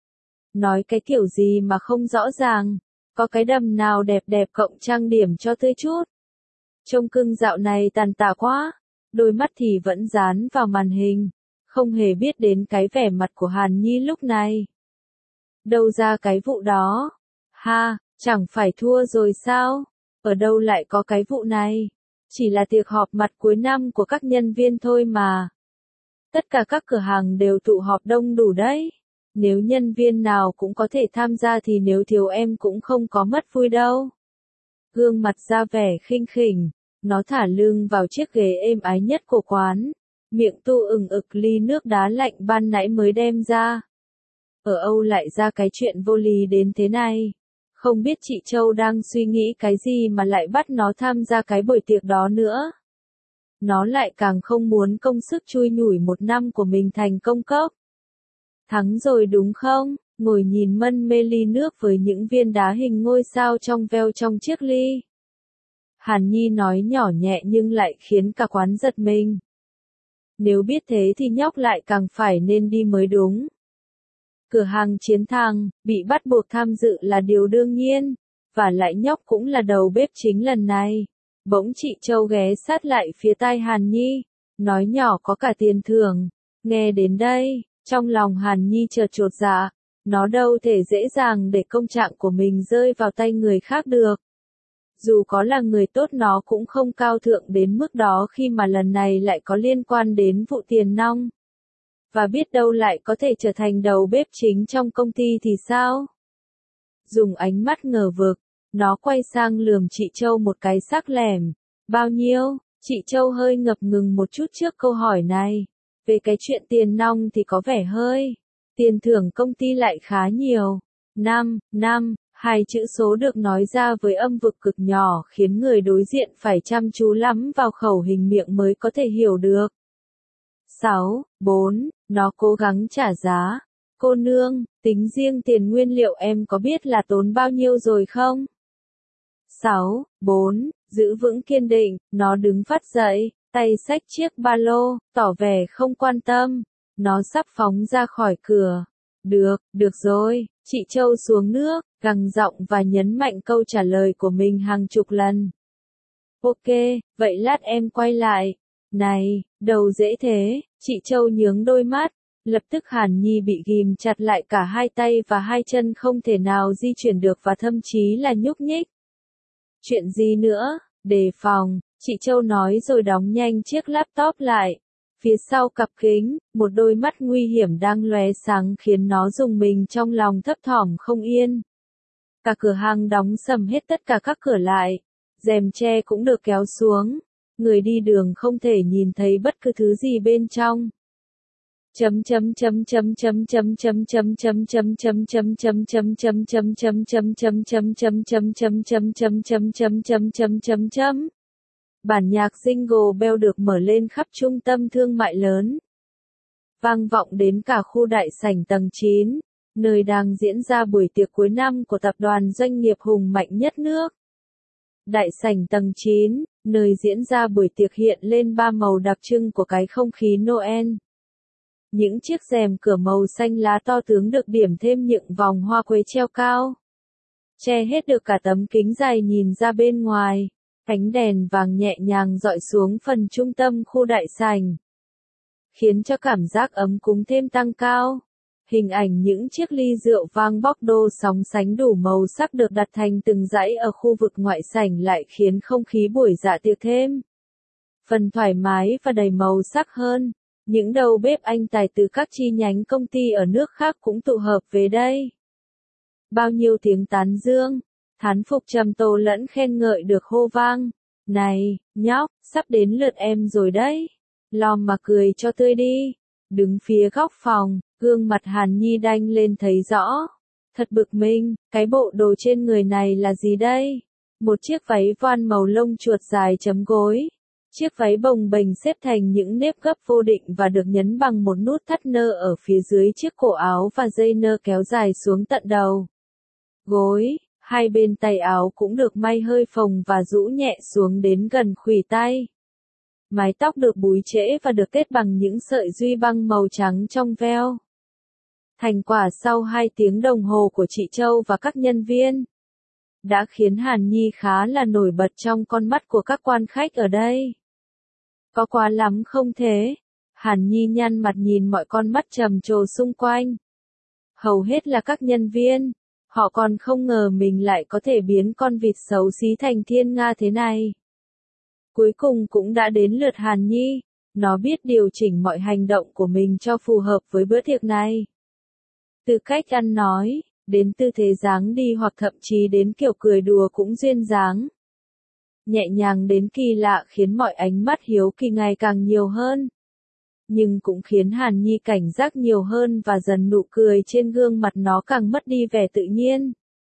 Nói cái kiểu gì mà không rõ ràng, có cái đầm nào đẹp đẹp cộng trang điểm cho tươi chút. Trông cưng dạo này tàn tạ quá, đôi mắt thì vẫn dán vào màn hình, không hề biết đến cái vẻ mặt của Hàn Nhi lúc này. Đâu ra cái vụ đó? Ha, chẳng phải thua rồi sao? Ở đâu lại có cái vụ này? Chỉ là tiệc họp mặt cuối năm của các nhân viên thôi mà. Tất cả các cửa hàng đều tụ họp đông đủ đấy. Nếu nhân viên nào cũng có thể tham gia thì nếu thiếu em cũng không có mất vui đâu. Gương mặt ra vẻ khinh khỉnh, nó thả lưng vào chiếc ghế êm ái nhất của quán, miệng tu ừng ực ly nước đá lạnh ban nãy mới đem ra. Ở Âu lại ra cái chuyện vô lý đến thế này. Không biết chị Châu đang suy nghĩ cái gì mà lại bắt nó tham gia cái buổi tiệc đó nữa. Nó lại càng không muốn công sức chui nhủi một năm của mình thành công cốc. Thắng rồi đúng không? Ngồi nhìn mân mê ly nước với những viên đá hình ngôi sao trong veo trong chiếc ly. Hàn Nhi nói nhỏ nhẹ nhưng lại khiến cả quán giật mình. Nếu biết thế thì nhóc lại càng phải nên đi mới đúng. Cửa hàng chiến thắng, bị bắt buộc tham dự là điều đương nhiên, và lại nhóc cũng là đầu bếp chính lần này. Bỗng chị Châu ghé sát lại phía tai Hàn Nhi, nói nhỏ có cả tiền thưởng. Nghe đến đây, trong lòng Hàn Nhi chợt chột dạ, nó đâu thể dễ dàng để công trạng của mình rơi vào tay người khác được. Dù có là người tốt nó cũng không cao thượng đến mức đó khi mà lần này lại có liên quan đến vụ tiền nong. Và biết đâu lại có thể trở thành đầu bếp chính trong công ty thì sao? Dùng ánh mắt ngờ vực, nó quay sang lườm chị Châu một cái sắc lẻm. Bao nhiêu? Chị Châu hơi ngập ngừng một chút trước câu hỏi này. Về cái chuyện tiền nong thì có vẻ hơi. Tiền thưởng công ty lại khá nhiều. 5, hai chữ số được nói ra với âm vực cực nhỏ khiến người đối diện phải chăm chú lắm vào khẩu hình miệng mới có thể hiểu được. 4, nó cố gắng trả giá. Cô nương, tính riêng tiền nguyên liệu em có biết là tốn bao nhiêu rồi không? 4, giữ vững kiên định, nó đứng phắt dậy, tay xách chiếc ba lô, tỏ vẻ không quan tâm. Nó sắp phóng ra khỏi cửa. Được rồi, chị Châu xuống nước, gằn giọng và nhấn mạnh câu trả lời của mình hàng chục lần. Ok, vậy lát em quay lại. Này, đâu dễ thế, chị Châu nhướng đôi mắt. Lập tức Hàn Nhi bị ghim chặt lại cả hai tay và hai chân không thể nào di chuyển được và thậm chí là nhúc nhích. Chuyện gì nữa? Đề phòng, chị Châu nói rồi đóng nhanh chiếc laptop lại. Phía sau cặp kính, một đôi mắt nguy hiểm đang lóe sáng khiến nó rùng mình trong lòng thấp thỏm không yên. Cả cửa hàng đóng sầm hết tất cả các cửa lại. Rèm tre cũng được kéo xuống. Người đi đường không thể nhìn thấy bất cứ thứ gì bên trong. Bản nhạc Jingle Bell được mở lên khắp trung tâm thương mại lớn. Vang vọng đến cả khu đại sảnh tầng 9, nơi đang diễn ra buổi tiệc cuối năm của tập đoàn doanh nghiệp hùng mạnh nhất nước. Đại sảnh tầng 9, nơi diễn ra buổi tiệc hiện lên ba màu đặc trưng của cái không khí Noel. Những chiếc rèm cửa màu xanh lá to tướng được điểm thêm những vòng hoa quế treo cao. Che hết được cả tấm kính dày nhìn ra bên ngoài. Ánh đèn vàng nhẹ nhàng dọi xuống phần trung tâm khu đại sảnh, khiến cho cảm giác ấm cúng thêm tăng cao. Hình ảnh những chiếc ly rượu vang bóc đô sóng sánh đủ màu sắc được đặt thành từng dãy ở khu vực ngoại sảnh lại khiến không khí buổi dạ tiệc thêm phần thoải mái và đầy màu sắc hơn. Những đầu bếp anh tài từ các chi nhánh công ty ở nước khác cũng tụ hợp về đây. Bao nhiêu tiếng tán dương, thán phục trầm trồ lẫn khen ngợi được hô vang. Này, nhóc, sắp đến lượt em rồi đấy. Lòm mà cười cho tươi đi. Đứng phía góc phòng, gương mặt Hàn Nhi đanh lên thấy rõ. Thật bực mình, cái bộ đồ trên người này là gì đây? Một chiếc váy voan màu lông chuột dài chấm gối. Chiếc váy bồng bềnh xếp thành những nếp gấp vô định và được nhấn bằng một nút thắt nơ ở phía dưới chiếc cổ áo và dây nơ kéo dài xuống tận đầu gối, hai bên tay áo cũng được may hơi phồng và rũ nhẹ xuống đến gần khuỷu tay. Mái tóc được búi trễ và được kết bằng những sợi duy băng màu trắng trong veo. Thành quả sau 2 tiếng đồng hồ của chị Châu và các nhân viên đã khiến Hàn Nhi khá là nổi bật trong con mắt của các quan khách ở đây. Có quá lắm không thế? Hàn Nhi nhăn mặt nhìn mọi con mắt trầm trồ xung quanh. Hầu hết là các nhân viên. Họ còn không ngờ mình lại có thể biến con vịt xấu xí thành thiên nga thế này. Cuối cùng cũng đã đến lượt Hàn Nhi. Nó biết điều chỉnh mọi hành động của mình cho phù hợp với bữa tiệc này. Từ cách ăn nói, đến tư thế dáng đi hoặc thậm chí đến kiểu cười đùa cũng duyên dáng. Nhẹ nhàng đến kỳ lạ khiến mọi ánh mắt hiếu kỳ ngày càng nhiều hơn. Nhưng cũng khiến Hàn Nhi cảnh giác nhiều hơn và dần nụ cười trên gương mặt nó càng mất đi vẻ tự nhiên.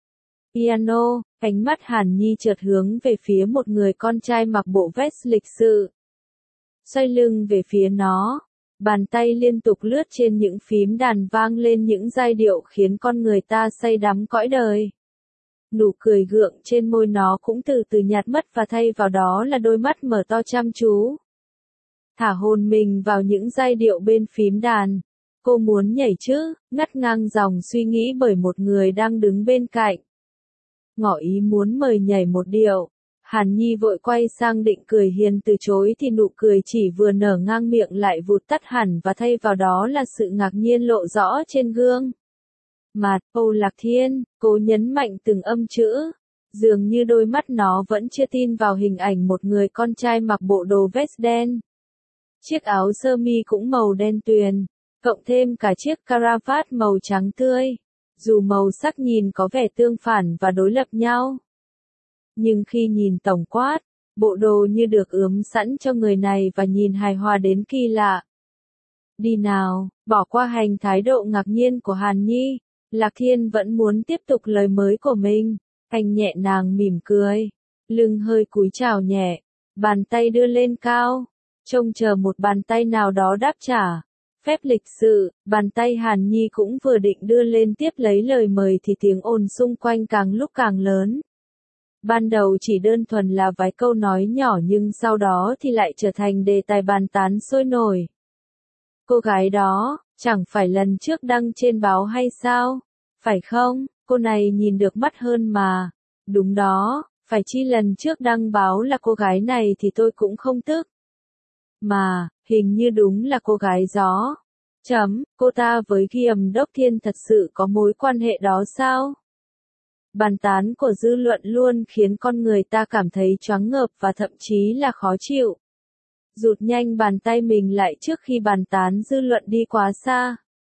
Piano, ánh mắt Hàn Nhi chợt hướng về phía một người con trai mặc bộ vest lịch sự. Xoay lưng về phía nó, bàn tay liên tục lướt trên những phím đàn vang lên những giai điệu khiến con người ta say đắm cõi đời. Nụ cười gượng trên môi nó cũng từ từ nhạt mất và thay vào đó là đôi mắt mở to chăm chú. Thả hồn mình vào những giai điệu bên phím đàn. Cô muốn nhảy chứ, ngắt ngang dòng suy nghĩ bởi một người đang đứng bên cạnh. Ngỏ ý muốn mời nhảy một điệu. Hàn Nhi vội quay sang định cười hiền từ chối thì nụ cười chỉ vừa nở ngang miệng lại vụt tắt hẳn và thay vào đó là sự ngạc nhiên lộ rõ trên gương mặt. Âu Lạc Thiên, cố nhấn mạnh từng âm chữ. Dường như đôi mắt nó vẫn chưa tin vào hình ảnh một người con trai mặc bộ đồ vest đen. Chiếc áo sơ mi cũng màu đen tuyền, cộng thêm cả chiếc caravat màu trắng tươi. Dù màu sắc nhìn có vẻ tương phản và đối lập nhau. Nhưng khi nhìn tổng quát, bộ đồ như được ướm sẵn cho người này và nhìn hài hòa đến kỳ lạ. Đi nào, bỏ qua hành thái độ ngạc nhiên của Hàn Nhi, Lạc Thiên vẫn muốn tiếp tục lời mới của mình. Anh nhẹ nhàng mỉm cười, lưng hơi cúi chào nhẹ, bàn tay đưa lên cao, trông chờ một bàn tay nào đó đáp trả. Phép lịch sự, bàn tay Hàn Nhi cũng vừa định đưa lên tiếp lấy lời mời thì tiếng ồn xung quanh càng lúc càng lớn. Ban đầu chỉ đơn thuần là vài câu nói nhỏ nhưng sau đó thì lại trở thành đề tài bàn tán sôi nổi. Cô gái đó, chẳng phải lần trước đăng trên báo hay sao? Phải không? Cô này nhìn được mắt hơn mà. Đúng đó, phải chi lần trước đăng báo là cô gái này thì tôi cũng không tức. Mà, hình như đúng là cô gái gió. Cô ta với Giám đốc Thiên thật sự có mối quan hệ đó sao? Bàn tán của dư luận luôn khiến con người ta cảm thấy choáng ngợp và thậm chí là khó chịu. Rụt nhanh bàn tay mình lại trước khi bàn tán dư luận đi quá xa.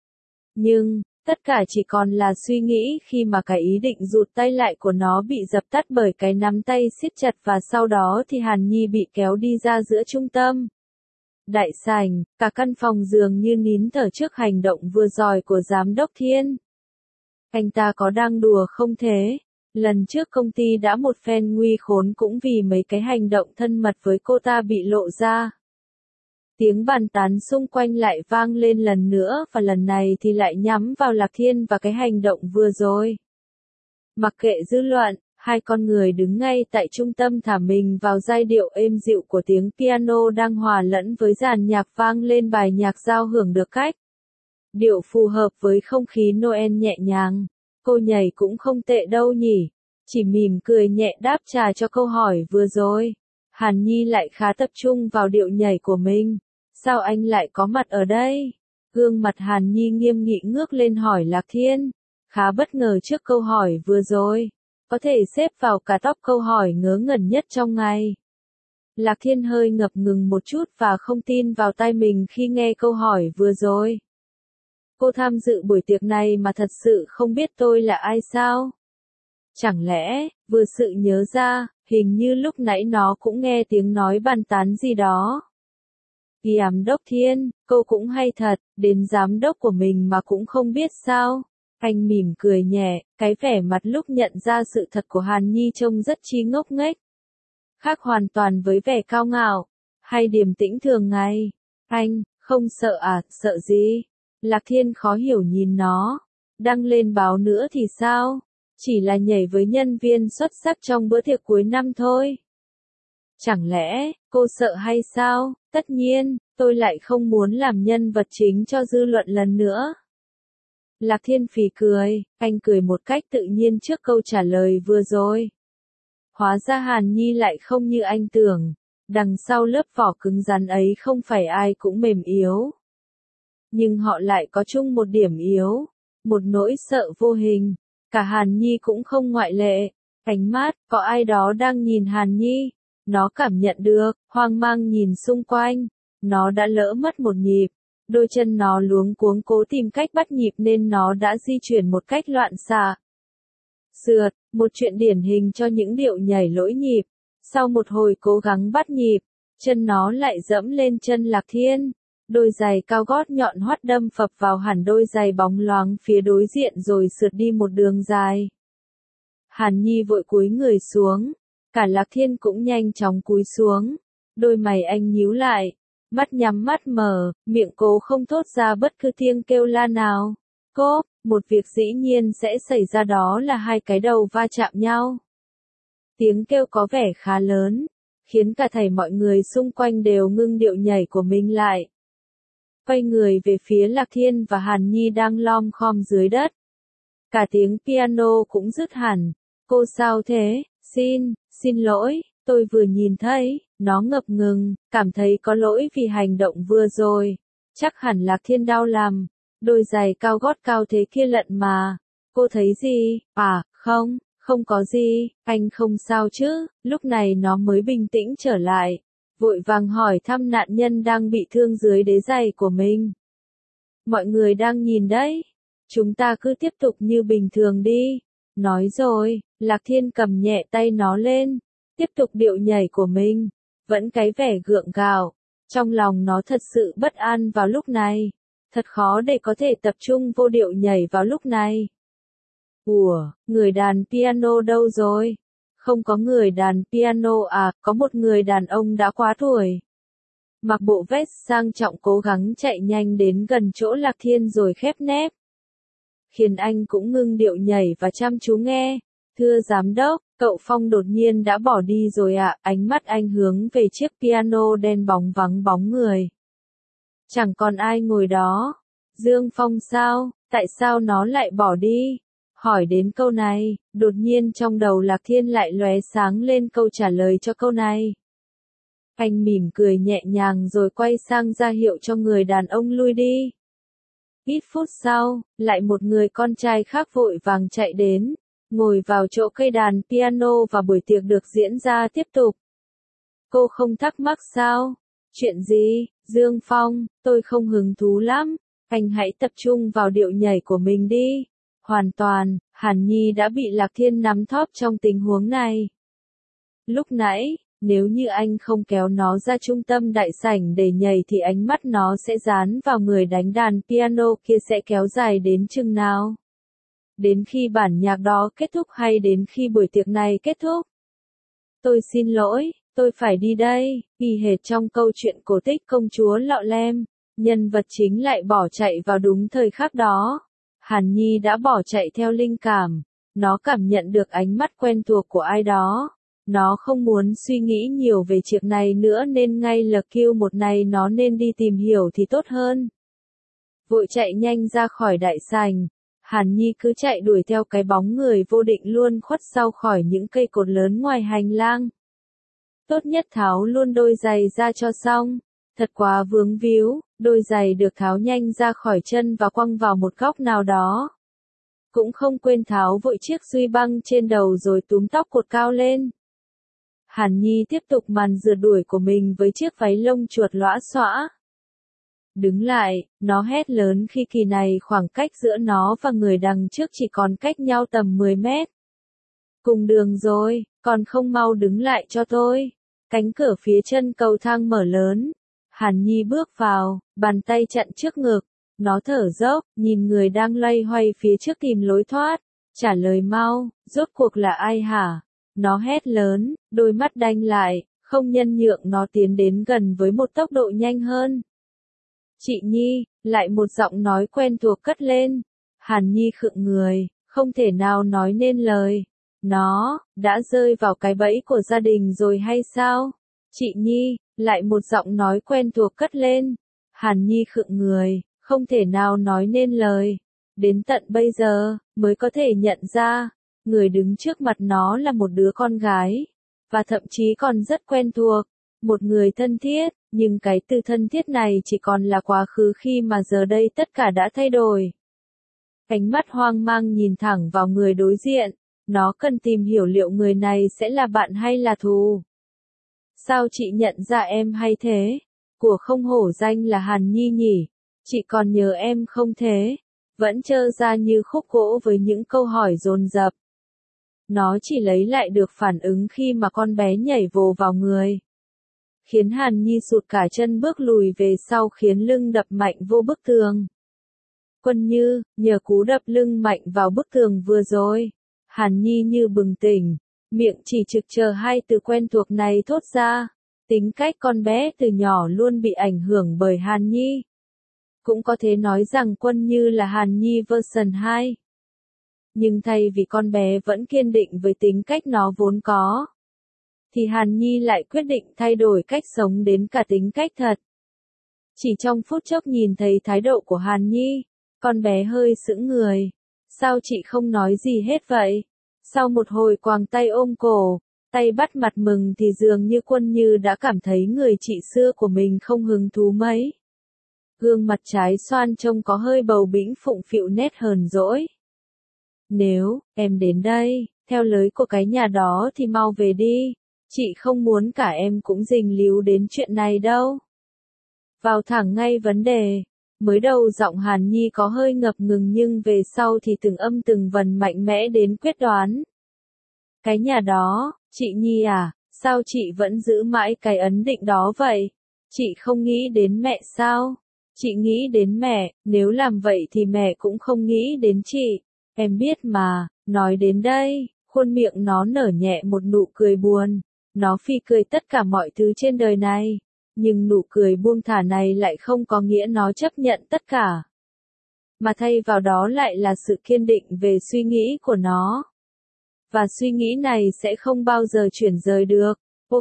Nhưng, tất cả chỉ còn là suy nghĩ khi mà cái ý định rụt tay lại của nó bị dập tắt bởi cái nắm tay siết chặt và sau đó thì Hàn Nhi bị kéo đi ra giữa trung tâm. Đại sảnh, cả căn phòng dường như nín thở trước hành động vừa rồi của Giám đốc Thiên. Anh ta có đang đùa không thế? Lần trước công ty đã một phen nguy khốn cũng vì mấy cái hành động thân mật với cô ta bị lộ ra. Tiếng bàn tán xung quanh lại vang lên lần nữa và lần này thì lại nhắm vào Lạc Thiên và cái hành động vừa rồi. Mặc kệ dư luận, hai con người đứng ngay tại trung tâm thả mình vào giai điệu êm dịu của tiếng piano đang hòa lẫn với dàn nhạc vang lên bài nhạc giao hưởng được cách. Điệu phù hợp với không khí Noel nhẹ nhàng. Cô nhảy cũng không tệ đâu nhỉ. Chỉ mỉm cười nhẹ đáp trả cho câu hỏi vừa rồi. Hàn Nhi lại khá tập trung vào điệu nhảy của mình. Sao anh lại có mặt ở đây? Gương mặt Hàn Nhi nghiêm nghị ngước lên hỏi Lạc Thiên. Khá bất ngờ trước câu hỏi vừa rồi. Có thể xếp vào cả top câu hỏi ngớ ngẩn nhất trong ngày. Lạc Thiên hơi ngập ngừng một chút và không tin vào tai mình khi nghe câu hỏi vừa rồi. Cô tham dự buổi tiệc này mà thật sự không biết tôi là ai sao? Chẳng lẽ, vừa sự nhớ ra, hình như lúc nãy nó cũng nghe tiếng nói bàn tán gì đó. Giám đốc Thiên, cô cũng hay thật, đến giám đốc của mình mà cũng không biết sao? Anh mỉm cười nhẹ, cái vẻ mặt lúc nhận ra sự thật của Hàn Nhi trông rất chi ngốc nghếch. Khác hoàn toàn với vẻ cao ngạo. hay điềm tĩnh thường ngày? Anh, không sợ à, sợ gì? Lạc Thiên khó hiểu nhìn nó. Đăng lên báo nữa thì sao? Chỉ là nhảy với nhân viên xuất sắc trong bữa tiệc cuối năm thôi. Chẳng lẽ, cô sợ hay sao? Tất nhiên, tôi lại không muốn làm nhân vật chính cho dư luận lần nữa. Lạc Thiên phì cười, anh cười một cách tự nhiên trước câu trả lời vừa rồi. Hóa ra Hàn Nhi lại không như anh tưởng. Đằng sau lớp vỏ cứng rắn ấy không phải ai cũng mềm yếu. Nhưng họ lại có chung một điểm yếu. Một nỗi sợ vô hình. Cả Hàn Nhi cũng không ngoại lệ. Ánh mắt, có ai đó đang nhìn Hàn Nhi. Nó cảm nhận được, hoang mang nhìn xung quanh. Nó đã lỡ mất một nhịp. Đôi chân nó luống cuống cố tìm cách bắt nhịp nên nó đã di chuyển một cách loạn xạ. Sượt, một chuyện điển hình cho những điệu nhảy lỗi nhịp. Sau một hồi cố gắng bắt nhịp, chân nó lại dẫm lên chân Lạc Thiên. Đôi giày cao gót nhọn hoắt đâm phập vào hẳn đôi giày bóng loáng phía đối diện rồi sượt đi một đường dài. Hàn Nhi vội cúi người xuống. Cả Lạc Thiên cũng nhanh chóng cúi xuống. Đôi mày anh nhíu lại. Mắt nhắm mắt mở, miệng cố không thốt ra bất cứ tiếng kêu la nào. Cốp, một việc dĩ nhiên sẽ xảy ra đó là hai cái đầu va chạm nhau. Tiếng kêu có vẻ khá lớn, khiến cả thảy mọi người xung quanh đều ngưng điệu nhảy của mình lại. Quay người về phía Lạc Thiên và Hàn Nhi đang lom khom dưới đất. Cả tiếng piano cũng dứt hẳn. Cô sao thế? Xin lỗi, tôi vừa nhìn thấy. Nó ngập ngừng, cảm thấy có lỗi vì hành động vừa rồi. Chắc hẳn Lạc Thiên đau lòng. Đôi giày cao gót cao thế kia lận mà. Cô thấy gì? À, không có gì, anh không sao chứ. Lúc này nó mới bình tĩnh trở lại. Vội vàng hỏi thăm nạn nhân đang bị thương dưới đế giày của mình. Mọi người đang nhìn đấy. Chúng ta cứ tiếp tục như bình thường đi. Nói rồi, Lạc Thiên cầm nhẹ tay nó lên. Tiếp tục điệu nhảy của mình. Vẫn cái vẻ gượng gạo. Trong lòng nó thật sự bất an vào lúc này. Thật khó để có thể tập trung vô điệu nhảy vào lúc này. Ủa, người đàn piano đâu rồi? Không có người đàn piano à, có một người đàn ông đã quá tuổi. Mặc bộ vest sang trọng cố gắng chạy nhanh đến gần chỗ Lạc Thiên rồi khép nép. Khiến anh cũng ngưng điệu nhảy và chăm chú nghe. Thưa giám đốc, cậu Phong đột nhiên đã bỏ đi rồi ạ. Ánh mắt anh hướng về chiếc piano đen bóng vắng bóng người. Chẳng còn ai ngồi đó. Dương Phong sao? Tại sao nó lại bỏ đi? Hỏi đến câu này, đột nhiên trong đầu Lạc Thiên lại lóe sáng lên câu trả lời cho câu này. Anh mỉm cười nhẹ nhàng rồi quay sang ra hiệu cho người đàn ông lui đi. Ít phút sau, lại một người con trai khác vội vàng chạy đến, ngồi vào chỗ cây đàn piano và buổi tiệc được diễn ra tiếp tục. Cô không thắc mắc sao? Chuyện gì, Dương Phong, tôi không hứng thú lắm, anh hãy tập trung vào điệu nhảy của mình đi. Hoàn toàn, Hàn Nhi đã bị Lạc Thiên nắm thóp trong tình huống này. Lúc nãy, nếu như anh không kéo nó ra trung tâm đại sảnh để nhảy thì ánh mắt nó sẽ dán vào người đánh đàn piano kia sẽ kéo dài đến chừng nào? Đến khi bản nhạc đó kết thúc hay đến khi buổi tiệc này kết thúc? Tôi xin lỗi, tôi phải đi đây. Y hệt trong câu chuyện cổ tích công chúa Lọ Lem, nhân vật chính lại bỏ chạy vào đúng thời khắc đó. Hàn Nhi đã bỏ chạy theo linh cảm. Nó cảm nhận được ánh mắt quen thuộc của ai đó. Nó không muốn suy nghĩ nhiều về chuyện này nữa nên ngay lập Q một này nó nên đi tìm hiểu thì tốt hơn. Vội chạy nhanh ra khỏi đại sảnh. Hàn Nhi cứ chạy đuổi theo cái bóng người vô định luôn khuất sau khỏi những cây cột lớn ngoài hành lang. Tốt nhất tháo luôn đôi giày ra cho xong. Thật quá vướng víu, đôi giày được tháo nhanh ra khỏi chân và quăng vào một góc nào đó. Cũng không quên tháo vội chiếc duy băng trên đầu rồi túm tóc cột cao lên. Hàn Nhi tiếp tục màn rượt đuổi của mình với chiếc váy lông chuột lõa xõa. Đứng lại, nó hét lớn khi kỳ này khoảng cách giữa nó và người đằng trước chỉ còn cách nhau tầm 10 mét. Cùng đường rồi, còn không mau đứng lại cho tôi. Cánh cửa phía chân cầu thang mở lớn. Hàn Nhi bước vào, bàn tay chặn trước ngực. Nó thở dốc, nhìn người đang loay hoay phía trước tìm lối thoát. Trả lời mau, rốt cuộc là ai hả? Nó hét lớn, đôi mắt đanh lại, không nhân nhượng nó tiến đến gần với một tốc độ nhanh hơn. Chị Nhi, lại một giọng nói quen thuộc cất lên. Hàn Nhi khựng người, không thể nào nói nên lời. Nó, đã rơi vào cái bẫy của gia đình rồi hay sao? Chị Nhi, lại một giọng nói quen thuộc cất lên. Hàn Nhi khựng người, không thể nào nói nên lời. Đến tận bây giờ, mới có thể nhận ra, người đứng trước mặt nó là một đứa con gái. Và thậm chí còn rất quen thuộc. Một người thân thiết, nhưng cái từ thân thiết này chỉ còn là quá khứ khi mà giờ đây tất cả đã thay đổi. Ánh mắt hoang mang nhìn thẳng vào người đối diện, nó cần tìm hiểu liệu người này sẽ là bạn hay là thù. Sao chị nhận ra em hay thế? Của không hổ danh là Hàn Nhi nhỉ? Chị còn nhớ em không thế? Vẫn trơ ra như khúc gỗ với những câu hỏi dồn dập. Nó chỉ lấy lại được phản ứng khi mà con bé nhảy vồ vào người. Khiến Hàn Nhi sụt cả chân bước lùi về sau khiến lưng đập mạnh vô bức tường. Quân Như, nhờ cú đập lưng mạnh vào bức tường vừa rồi, Hàn Nhi như bừng tỉnh, miệng chỉ trực chờ hai từ quen thuộc này thốt ra. Tính cách con bé từ nhỏ luôn bị ảnh hưởng bởi Hàn Nhi. Cũng có thể nói rằng Quân Như là Hàn Nhi version 2. Nhưng thay vì con bé vẫn kiên định với tính cách nó vốn có, thì Hàn Nhi lại quyết định thay đổi cách sống đến cả tính cách thật. Chỉ trong phút chốc nhìn thấy thái độ của Hàn Nhi, con bé hơi sững người. Sao chị không nói gì hết vậy? Sau một hồi quàng tay ôm cổ, tay bắt mặt mừng thì dường như Quân Như đã cảm thấy người chị xưa của mình không hứng thú mấy. Gương mặt trái xoan trông có hơi bầu bĩnh phụng phịu nét hờn dỗi. Nếu em đến đây, theo lời của cái nhà đó thì mau về đi. Chị không muốn cả em cũng dính líu đến chuyện này đâu. Vào thẳng ngay vấn đề. Mới đầu giọng Hàn Nhi có hơi ngập ngừng nhưng về sau thì từng âm từng vần mạnh mẽ đến quyết đoán. Cái nhà đó, chị Nhi à, sao chị vẫn giữ mãi cái ấn định đó vậy? Chị không nghĩ đến mẹ sao? Chị nghĩ đến mẹ, nếu làm vậy thì mẹ cũng không nghĩ đến chị. Em biết mà, nói đến đây, khuôn miệng nó nở nhẹ một nụ cười buồn. Nó phì cười tất cả mọi thứ trên đời này. Nhưng nụ cười buông thả này lại không có nghĩa nó chấp nhận tất cả. Mà thay vào đó lại là sự kiên định về suy nghĩ của nó. Và suy nghĩ này sẽ không bao giờ chuyển rời được.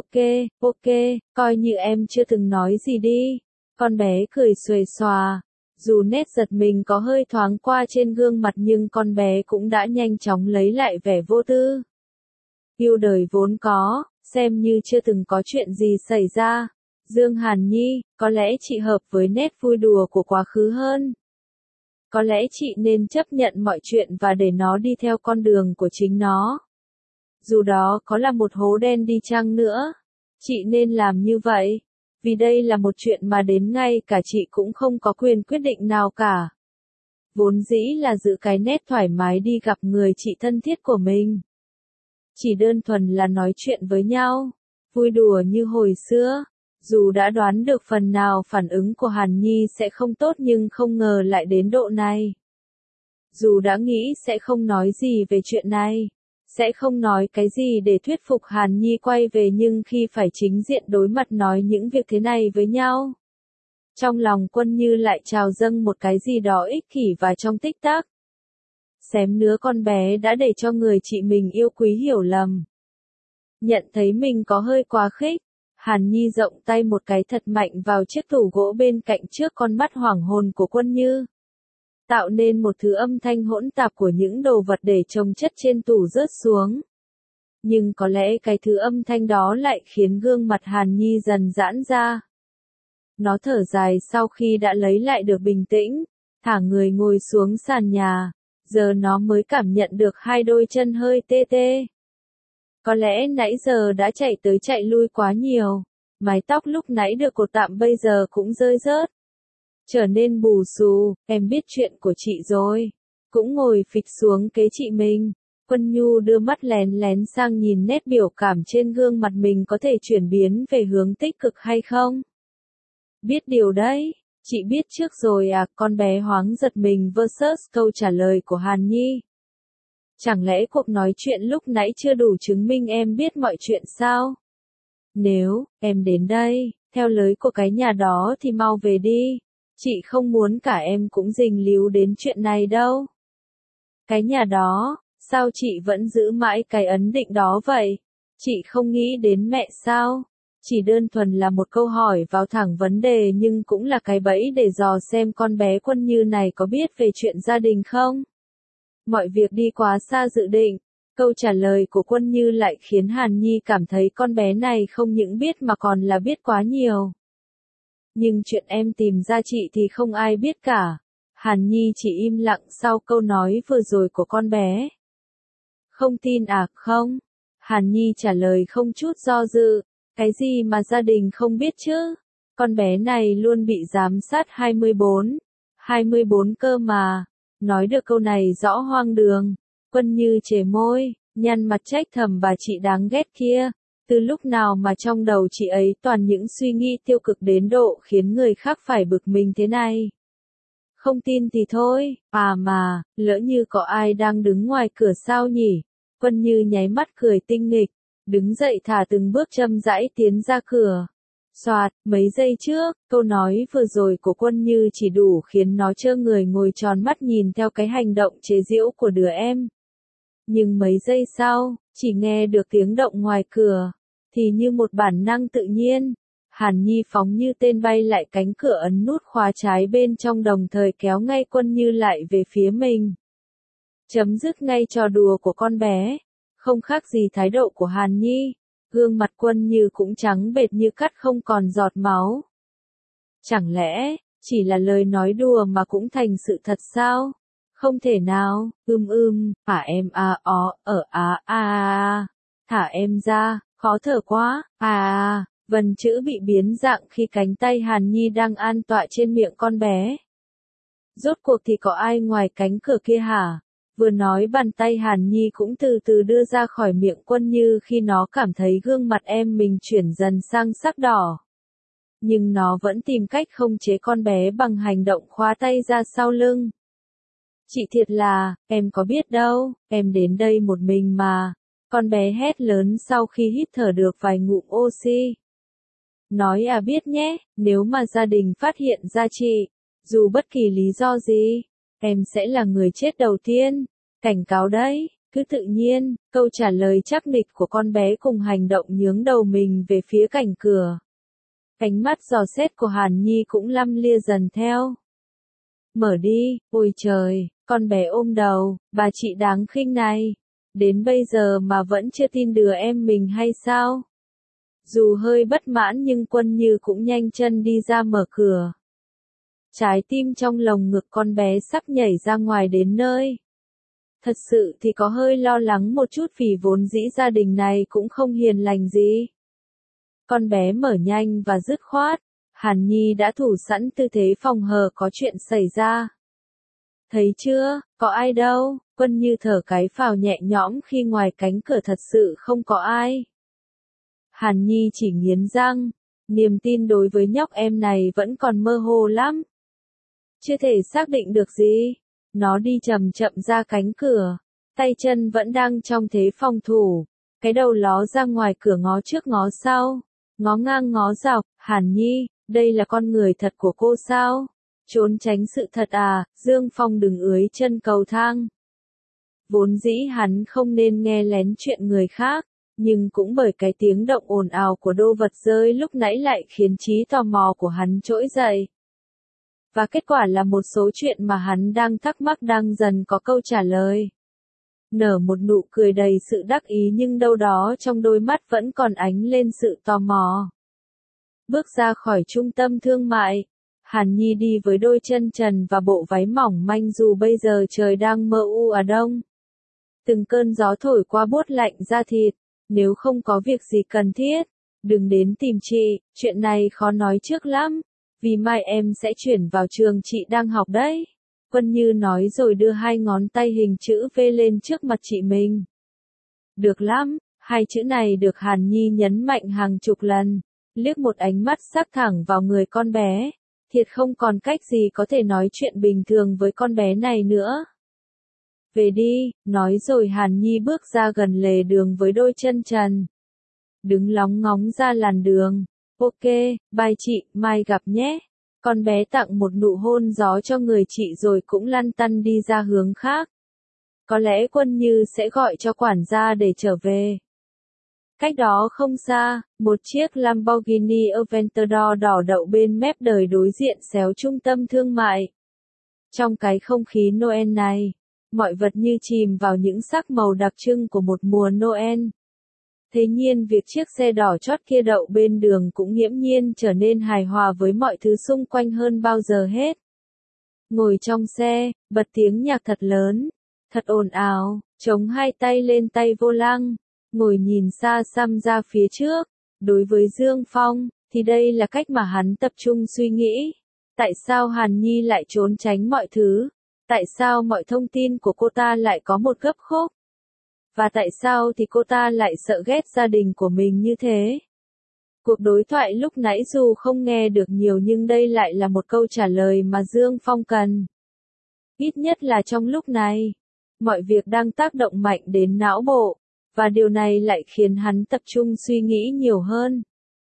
Ok, coi như em chưa từng nói gì đi. Con bé cười xuề xòa. Dù nét giật mình có hơi thoáng qua trên gương mặt nhưng con bé cũng đã nhanh chóng lấy lại vẻ vô tư. Yêu đời vốn có, xem như chưa từng có chuyện gì xảy ra. Dương Hàn Nhi, có lẽ chị hợp với nét vui đùa của quá khứ hơn. Có lẽ chị nên chấp nhận mọi chuyện và để nó đi theo con đường của chính nó. Dù đó có là một hố đen đi chăng nữa, chị nên làm như vậy. Vì đây là một chuyện mà đến ngay cả chị cũng không có quyền quyết định nào cả. Vốn dĩ là giữ cái nét thoải mái đi gặp người chị thân thiết của mình. Chỉ đơn thuần là nói chuyện với nhau, vui đùa như hồi xưa. Dù đã đoán được phần nào phản ứng của Hàn Nhi sẽ không tốt nhưng không ngờ lại đến độ này. Dù đã nghĩ sẽ không nói gì về chuyện này, sẽ không nói cái gì để thuyết phục Hàn Nhi quay về nhưng khi phải chính diện đối mặt nói những việc thế này với nhau. Trong lòng Quân Như lại trào dâng một cái gì đó ích kỷ và trong tích tắc. Xém nữa con bé đã để cho người chị mình yêu quý hiểu lầm. Nhận thấy mình có hơi quá khích. Hàn Nhi rộng tay một cái thật mạnh vào chiếc tủ gỗ bên cạnh trước con mắt hoảng hồn của Quân Như. Tạo nên một thứ âm thanh hỗn tạp của những đồ vật để chồng chất trên tủ rớt xuống. Nhưng có lẽ cái thứ âm thanh đó lại khiến gương mặt Hàn Nhi dần giãn ra. Nó thở dài sau khi đã lấy lại được bình tĩnh, thả người ngồi xuống sàn nhà. Giờ nó mới cảm nhận được hai đôi chân hơi tê tê. Có lẽ nãy giờ đã chạy tới chạy lui quá nhiều. Mái tóc lúc nãy được cột tạm bây giờ cũng rơi rớt. Trở nên bù xù, em biết chuyện của chị rồi. Cũng ngồi phịch xuống kế chị mình. Quân Nhu đưa mắt lén lén sang nhìn nét biểu cảm trên gương mặt mình có thể chuyển biến về hướng tích cực hay không. Biết điều đấy, chị biết trước rồi à, con bé hoáng giật mình versus câu trả lời của Hàn Nhi. Chẳng lẽ cuộc nói chuyện lúc nãy chưa đủ chứng minh em biết mọi chuyện sao? Nếu em đến đây, theo lời của cái nhà đó thì mau về đi. Chị không muốn cả em cũng dính líu đến chuyện này đâu. Cái nhà đó, sao chị vẫn giữ mãi cái ấn định đó vậy? Chị không nghĩ đến mẹ sao? Chỉ đơn thuần là một câu hỏi vào thẳng vấn đề nhưng cũng là cái bẫy để dò xem con bé Quân Như này có biết về chuyện gia đình không? Mọi việc đi quá xa dự định. Câu trả lời của Quân Như lại khiến Hàn Nhi cảm thấy con bé này không những biết mà còn là biết quá nhiều. Nhưng chuyện em tìm ra chị thì không ai biết cả. Hàn Nhi chỉ im lặng sau câu nói vừa rồi của con bé. Không tin à, không? Hàn Nhi trả lời không chút do dự. Cái gì mà gia đình không biết chứ? Con bé này luôn bị giám sát 24 cơ mà. Nói được câu này rõ hoang đường. Quân Như chề môi, nhăn mặt trách thầm bà chị đáng ghét kia. Từ lúc nào mà trong đầu chị ấy toàn những suy nghĩ tiêu cực đến độ khiến người khác phải bực mình thế này. Không tin thì thôi, mà, lỡ như có ai đang đứng ngoài cửa sao nhỉ? Quân Như nháy mắt cười tinh nghịch, đứng dậy thả từng bước chậm rãi tiến ra cửa. Soạt, mấy giây trước, câu nói vừa rồi của Quân Như chỉ đủ khiến nó trơ người ngồi tròn mắt nhìn theo cái hành động chế giễu của đứa em. Nhưng mấy giây sau, chỉ nghe được tiếng động ngoài cửa, thì như một bản năng tự nhiên, Hàn Nhi phóng như tên bay lại cánh cửa ấn nút khóa trái bên trong đồng thời kéo ngay Quân Như lại về phía mình. Chấm dứt ngay trò đùa của con bé, không khác gì thái độ của Hàn Nhi, gương mặt Quân Như cũng trắng bệch như cắt không còn giọt máu. Chẳng lẽ, chỉ là lời nói đùa mà cũng thành sự thật sao? Không thể nào, em thả em ra, khó thở quá, vần chữ bị biến dạng khi cánh tay Hàn Nhi đang an tọa trên miệng con bé. Rốt cuộc thì có ai ngoài cánh cửa kia hả? Vừa nói bàn tay Hàn Nhi cũng từ từ đưa ra khỏi miệng Quân Như khi nó cảm thấy gương mặt em mình chuyển dần sang sắc đỏ. Nhưng nó vẫn tìm cách không chế con bé bằng hành động khóa tay ra sau lưng. Chị thiệt là, em có biết đâu, em đến đây một mình mà. Con bé hét lớn sau khi hít thở được vài ngụm oxy. Nói biết nhé, nếu mà gia đình phát hiện ra chị, dù bất kỳ lý do gì, em sẽ là người chết đầu tiên. Cảnh cáo đấy, cứ tự nhiên, câu trả lời chắc nịch của con bé cùng hành động nhướng đầu mình về phía cạnh cửa. Ánh mắt dò xét của Hàn Nhi cũng lăm lia dần theo. Mở đi, ôi trời, con bé ôm đầu, bà chị đáng khinh này. Đến bây giờ mà vẫn chưa tin đứa em mình hay sao? Dù hơi bất mãn nhưng Quân Như cũng nhanh chân đi ra mở cửa. Trái tim trong lồng ngực con bé sắp nhảy ra ngoài đến nơi. Thật sự thì có hơi lo lắng một chút vì vốn dĩ gia đình này cũng không hiền lành gì. Con bé mở nhanh và dứt khoát. Hàn Nhi đã thủ sẵn tư thế phòng hờ có chuyện xảy ra. Thấy chưa, có ai đâu, Quân Như thở cái phào nhẹ nhõm khi ngoài cánh cửa thật sự không có ai. Hàn Nhi chỉ nghiến răng, niềm tin đối với nhóc em này vẫn còn mơ hồ lắm. Chưa thể xác định được gì, nó đi chậm chậm ra cánh cửa, tay chân vẫn đang trong thế phòng thủ, cái đầu ló ra ngoài cửa ngó trước ngó sau, ngó ngang ngó dọc. Hàn Nhi, đây là con người thật của cô sao? Trốn tránh sự thật à? Dương Phong đừng ưới chân cầu thang. Vốn dĩ hắn không nên nghe lén chuyện người khác, nhưng cũng bởi cái tiếng động ồn ào của đô vật rơi lúc nãy lại khiến trí tò mò của hắn trỗi dậy. Và kết quả là một số chuyện mà hắn đang thắc mắc đang dần có câu trả lời. Nở một nụ cười đầy sự đắc ý nhưng đâu đó trong đôi mắt vẫn còn ánh lên sự tò mò. Bước ra khỏi trung tâm thương mại, Hàn Nhi đi với đôi chân trần và bộ váy mỏng manh dù bây giờ trời đang mờ u đông. Từng cơn gió thổi qua buốt lạnh da thịt, nếu không có việc gì cần thiết, đừng đến tìm chị, chuyện này khó nói trước lắm, vì mai em sẽ chuyển vào trường chị đang học đấy. Quân Như nói rồi đưa hai ngón tay hình chữ V lên trước mặt chị mình. Được lắm, hai chữ này được Hàn Nhi nhấn mạnh hàng chục lần, liếc một ánh mắt sắc thẳng vào người con bé. Thiệt không còn cách gì có thể nói chuyện bình thường với con bé này nữa. Về đi, nói rồi Hàn Nhi bước ra gần lề đường với đôi chân trần. đứng lóng ngóng ra làn đường. Ok, bye chị, mai gặp nhé. Con bé tặng một nụ hôn gió cho người chị rồi cũng lăn tăn đi ra hướng khác. Có lẽ Quân Như sẽ gọi cho quản gia để trở về. Cách đó không xa, một chiếc Lamborghini Aventador đỏ đậu bên mép đời đối diện xéo trung tâm thương mại. Trong cái không khí Noel này, mọi vật như chìm vào những sắc màu đặc trưng của một mùa Noel. Thế nhiên việc chiếc xe đỏ chót kia đậu bên đường cũng nghiễm nhiên trở nên hài hòa với mọi thứ xung quanh hơn bao giờ hết. Ngồi trong xe, bật tiếng nhạc thật lớn, thật ồn ào, chống hai tay lên tay vô lăng, ngồi nhìn xa xăm ra phía trước. Đối với Dương Phong, thì đây là cách mà hắn tập trung suy nghĩ. Tại sao Hàn Nhi lại trốn tránh mọi thứ? Tại sao mọi thông tin của cô ta lại có một gấp khúc? Và tại sao thì cô ta lại sợ ghét gia đình của mình như thế? Cuộc đối thoại lúc nãy dù không nghe được nhiều nhưng đây lại là một câu trả lời mà Dương Phong cần. Ít nhất là trong lúc này, mọi việc đang tác động mạnh đến não bộ, và điều này lại khiến hắn tập trung suy nghĩ nhiều hơn.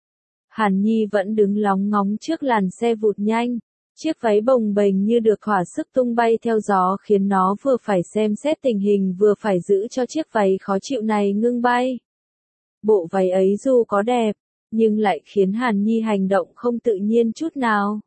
Hàn Nhi vẫn đứng lóng ngóng trước làn xe vụt nhanh, chiếc váy bồng bềnh như được thỏa sức tung bay theo gió khiến nó vừa phải xem xét tình hình vừa phải giữ cho chiếc váy khó chịu này ngưng bay. Bộ váy ấy dù có đẹp, nhưng lại khiến Hàn Nhi hành động không tự nhiên chút nào.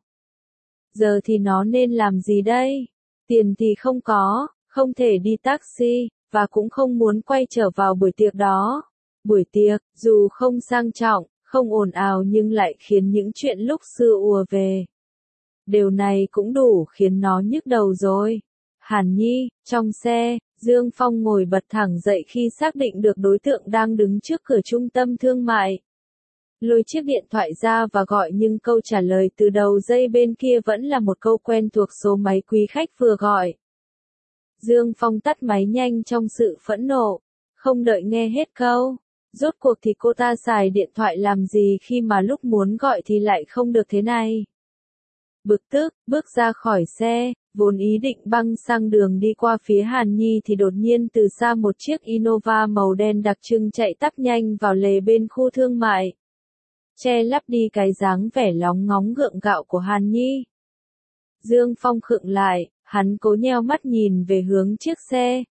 Giờ thì nó nên làm gì đây? Tiền thì không có, không thể đi taxi, và cũng không muốn quay trở vào buổi tiệc đó. Buổi tiệc, dù không sang trọng, không ồn ào nhưng lại khiến những chuyện lúc xưa ùa về. Điều này cũng đủ khiến nó nhức đầu rồi. Hàn Nhi, trong xe, Dương Phong ngồi bật thẳng dậy khi xác định được đối tượng đang đứng trước cửa trung tâm thương mại. Lôi chiếc điện thoại ra và gọi nhưng câu trả lời từ đầu dây bên kia vẫn là một câu quen thuộc số máy quý khách vừa gọi. Dương Phong tắt máy nhanh trong sự phẫn nộ, không đợi nghe hết câu. Rốt cuộc thì cô ta xài điện thoại làm gì khi mà lúc muốn gọi thì lại không được thế này. Bực tức, bước ra khỏi xe, vốn ý định băng sang đường đi qua phía Hàn Nhi thì đột nhiên từ xa một chiếc Innova màu đen đặc trưng chạy tắp nhanh vào lề bên khu thương mại. Che lấp đi cái dáng vẻ lóng ngóng gượng gạo của Hàn Nhi. Dương Phong khựng lại, hắn cố nheo mắt nhìn về hướng chiếc xe.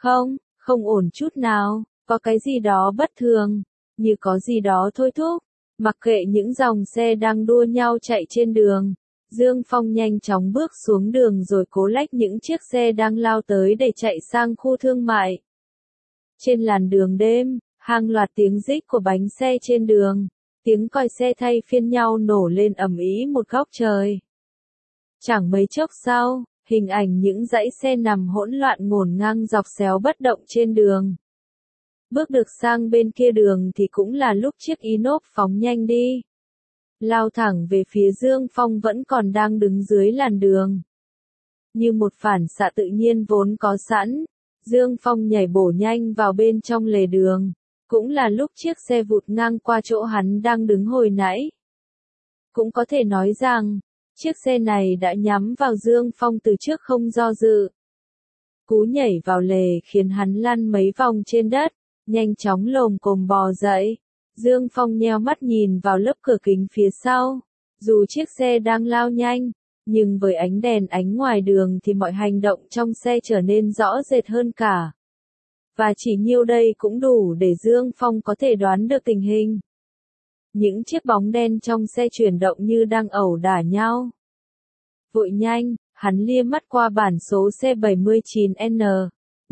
Không ổn chút nào, có cái gì đó bất thường, như có gì đó thôi thúc. Mặc kệ những dòng xe đang đua nhau chạy trên đường, Dương Phong nhanh chóng bước xuống đường rồi cố lách những chiếc xe đang lao tới để chạy sang khu thương mại. Trên làn đường đêm, hàng loạt tiếng rít của bánh xe trên đường, tiếng còi xe thay phiên nhau nổ lên ầm ĩ một góc trời. Chẳng mấy chốc sau, hình ảnh những dãy xe nằm hỗn loạn ngổn ngang dọc xéo bất động trên đường. Bước được sang bên kia đường thì cũng là lúc chiếc Inox phóng nhanh đi. Lao thẳng về phía Dương Phong vẫn còn đang đứng dưới làn đường. Như một phản xạ tự nhiên vốn có sẵn, Dương Phong nhảy bổ nhanh vào bên trong lề đường. Cũng là lúc chiếc xe vụt ngang qua chỗ hắn đang đứng hồi nãy. Cũng có thể nói rằng, chiếc xe này đã nhắm vào Dương Phong từ trước không do dự. Cú nhảy vào lề khiến hắn lăn mấy vòng trên đất, nhanh chóng lồm cồm bò dậy. Dương Phong nheo mắt nhìn vào lớp cửa kính phía sau. Dù chiếc xe đang lao nhanh, nhưng với ánh đèn ánh ngoài đường thì mọi hành động trong xe trở nên rõ rệt hơn cả. Và chỉ nhiêu đây cũng đủ để Dương Phong có thể đoán được tình hình. Những chiếc bóng đen trong xe chuyển động như đang ẩu đả nhau. Vội nhanh, hắn lia mắt qua bản số xe 79N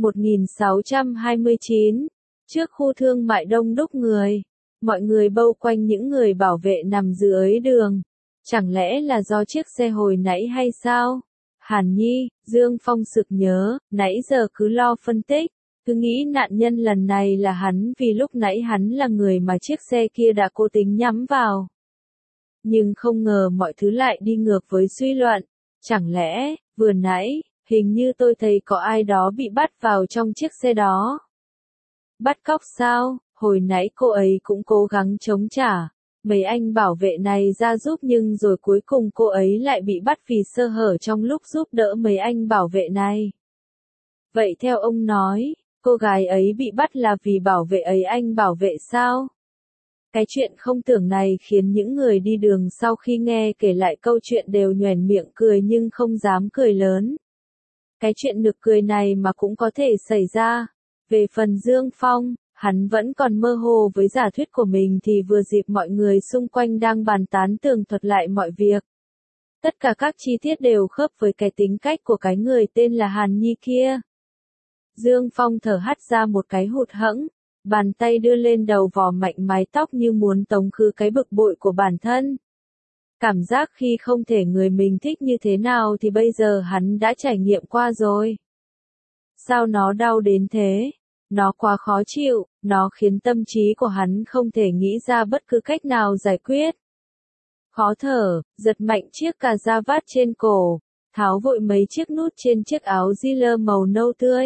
1629. Trước khu thương mại đông đúc người, mọi người bao quanh những người bảo vệ nằm dưới đường. Chẳng lẽ là do chiếc xe hồi nãy hay sao? Hàn Nhi, Dương Phong sực nhớ, nãy giờ cứ lo phân tích, cứ nghĩ nạn nhân lần này là hắn vì lúc nãy hắn là người mà chiếc xe kia đã cố tính nhắm vào. Nhưng không ngờ mọi thứ lại đi ngược với suy luận. Chẳng lẽ, vừa nãy, hình như tôi thấy có ai đó bị bắt vào trong chiếc xe đó. Bắt cóc sao? Hồi nãy cô ấy cũng cố gắng chống trả. Mấy anh bảo vệ này ra giúp nhưng rồi cuối cùng cô ấy lại bị bắt vì sơ hở trong lúc giúp đỡ mấy anh bảo vệ này. Vậy theo ông nói, cô gái ấy bị bắt là vì bảo vệ ấy anh bảo vệ sao? Cái chuyện không tưởng này khiến những người đi đường sau khi nghe kể lại câu chuyện đều nhoẻn miệng cười nhưng không dám cười lớn. Cái chuyện nực cười này mà cũng có thể xảy ra. Về phần Dương Phong, hắn vẫn còn mơ hồ với giả thuyết của mình thì vừa dịp mọi người xung quanh đang bàn tán tường thuật lại mọi việc. Tất cả các chi tiết đều khớp với cái tính cách của cái người tên là Hàn Nhi kia. Dương Phong thở hắt ra một cái hụt hẫng, bàn tay đưa lên đầu vò mạnh mái tóc như muốn tống khứ cái bực bội của bản thân. Cảm giác khi không thể người mình thích như thế nào thì bây giờ hắn đã trải nghiệm qua rồi. Sao nó đau đến thế? Nó quá khó chịu, nó khiến tâm trí của hắn không thể nghĩ ra bất cứ cách nào giải quyết. Khó thở, giật mạnh chiếc cà da vát trên cổ, tháo vội mấy chiếc nút trên chiếc áo Ziller màu nâu tươi.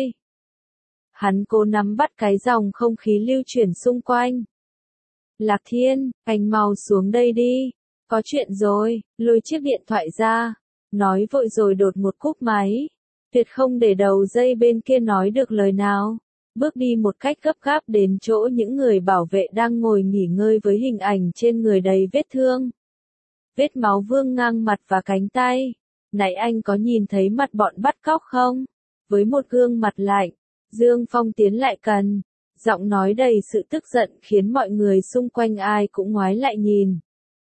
Hắn cố nắm bắt cái dòng không khí lưu chuyển xung quanh. Lạc Thiên, anh mau xuống đây đi. Có chuyện rồi, lôi chiếc điện thoại ra. Nói vội rồi đột một cúp máy. Tuyệt không để đầu dây bên kia nói được lời nào. Bước đi một cách gấp gáp đến chỗ những người bảo vệ đang ngồi nghỉ ngơi với hình ảnh trên người đầy vết thương. Vết máu vương ngang mặt và cánh tay. Nãy anh có nhìn thấy mặt bọn bắt cóc không? Với một gương mặt lạnh, Dương Phong tiến lại gần. Giọng nói đầy sự tức giận khiến mọi người xung quanh ai cũng ngoái lại nhìn.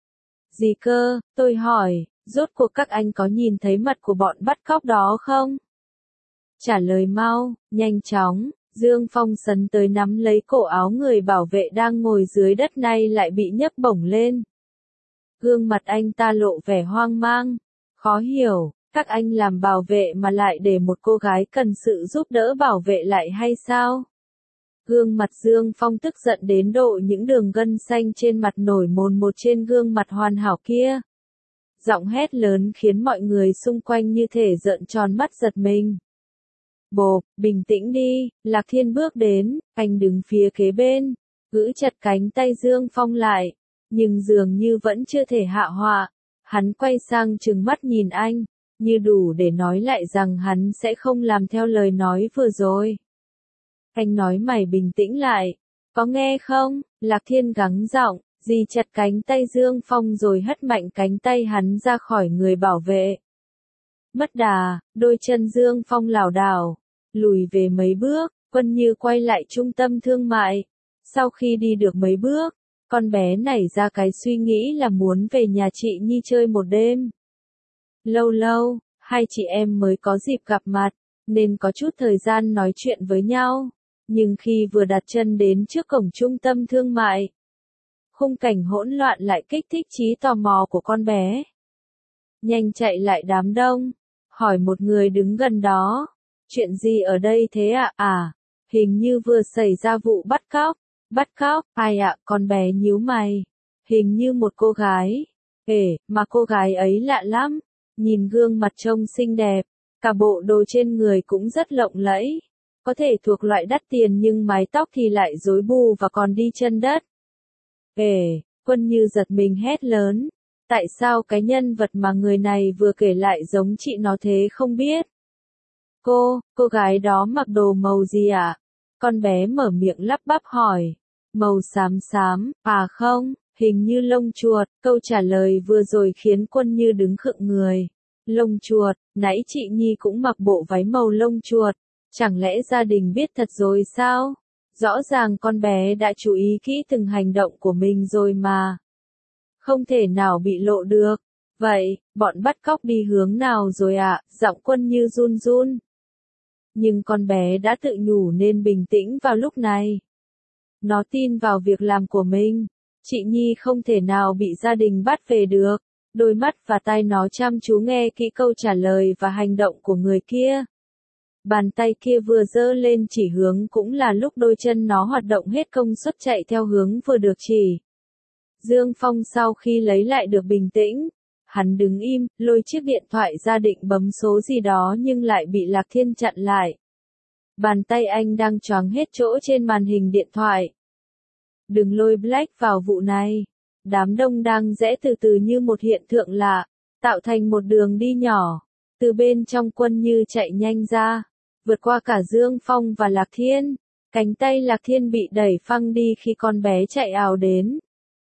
Gì cơ, tôi hỏi, rốt cuộc các anh có nhìn thấy mặt của bọn bắt cóc đó không? Trả lời mau, nhanh chóng. Dương Phong sấn tới nắm lấy cổ áo người bảo vệ đang ngồi dưới đất nay lại bị nhấc bổng lên. Gương mặt anh ta lộ vẻ hoang mang, khó hiểu, các anh làm bảo vệ mà lại để một cô gái cần sự giúp đỡ bảo vệ lại hay sao? Gương mặt Dương Phong tức giận đến độ những đường gân xanh trên mặt nổi mồn một trên gương mặt hoàn hảo kia. Giọng hét lớn khiến mọi người xung quanh như thể trợn tròn mắt giật mình. Bộp, bình tĩnh đi, Lạc Thiên bước đến, anh đứng phía kế bên, giữ chặt cánh tay Dương Phong lại, nhưng dường như vẫn chưa thể hạ họa. Hắn quay sang trừng mắt nhìn anh, như đủ để nói lại rằng hắn sẽ không làm theo lời nói vừa rồi. Anh nói mày bình tĩnh lại, có nghe không? Lạc Thiên gắng giọng, dì chặt cánh tay Dương Phong rồi hất mạnh cánh tay hắn ra khỏi người bảo vệ. Mất đà, đôi chân Dương Phong lảo đảo, lùi về mấy bước, Quân Như quay lại trung tâm thương mại. Sau khi đi được mấy bước, con bé nảy ra cái suy nghĩ là muốn về nhà chị Nhi chơi một đêm. Lâu lâu, hai chị em mới có dịp gặp mặt, nên có chút thời gian nói chuyện với nhau. Nhưng khi vừa đặt chân đến trước cổng trung tâm thương mại, khung cảnh hỗn loạn lại kích thích trí tò mò của con bé. Nhanh chạy lại đám đông, hỏi một người đứng gần đó, chuyện gì ở đây thế ạ? Hình như vừa xảy ra vụ bắt cóc. Bắt cóc, ai ạ? Con bé nhíu mày. Hình như một cô gái. Mà cô gái ấy lạ lắm. Nhìn gương mặt trông xinh đẹp, cả bộ đồ trên người cũng rất lộng lẫy. Có thể thuộc loại đắt tiền nhưng mái tóc thì lại rối bù và còn đi chân đất. Quân Như giật mình hét lớn. Tại sao cái nhân vật mà người này vừa kể lại giống chị nó thế không biết? Cô gái đó mặc đồ màu gì ạ? Con bé mở miệng lắp bắp hỏi. Màu xám xám, không, hình như lông chuột. Câu trả lời vừa rồi khiến Quân Như đứng khựng người. Lông chuột, nãy chị Nhi cũng mặc bộ váy màu lông chuột. Chẳng lẽ gia đình biết thật rồi sao? Rõ ràng con bé đã chú ý kỹ từng hành động của mình rồi mà. Không thể nào bị lộ được. Vậy, bọn bắt cóc đi hướng nào rồi ạ? Giọng Quân Như run run. Nhưng con bé đã tự nhủ nên bình tĩnh vào lúc này. Nó tin vào việc làm của mình. Chị Nhi không thể nào bị gia đình bắt về được. Đôi mắt và tai nó chăm chú nghe kỹ câu trả lời và hành động của người kia. Bàn tay kia vừa giơ lên chỉ hướng cũng là lúc đôi chân nó hoạt động hết công suất chạy theo hướng vừa được chỉ. Dương Phong sau khi lấy lại được bình tĩnh, hắn đứng im, lôi chiếc điện thoại ra định bấm số gì đó nhưng lại bị Lạc Thiên chặn lại. Bàn tay anh đang choáng hết chỗ trên màn hình điện thoại. Đừng lôi Black vào vụ này. Đám đông đang rẽ từ từ như một hiện tượng lạ, tạo thành một đường đi nhỏ. Từ bên trong Quân Như chạy nhanh ra, vượt qua cả Dương Phong và Lạc Thiên. Cánh tay Lạc Thiên bị đẩy phăng đi khi con bé chạy ào đến.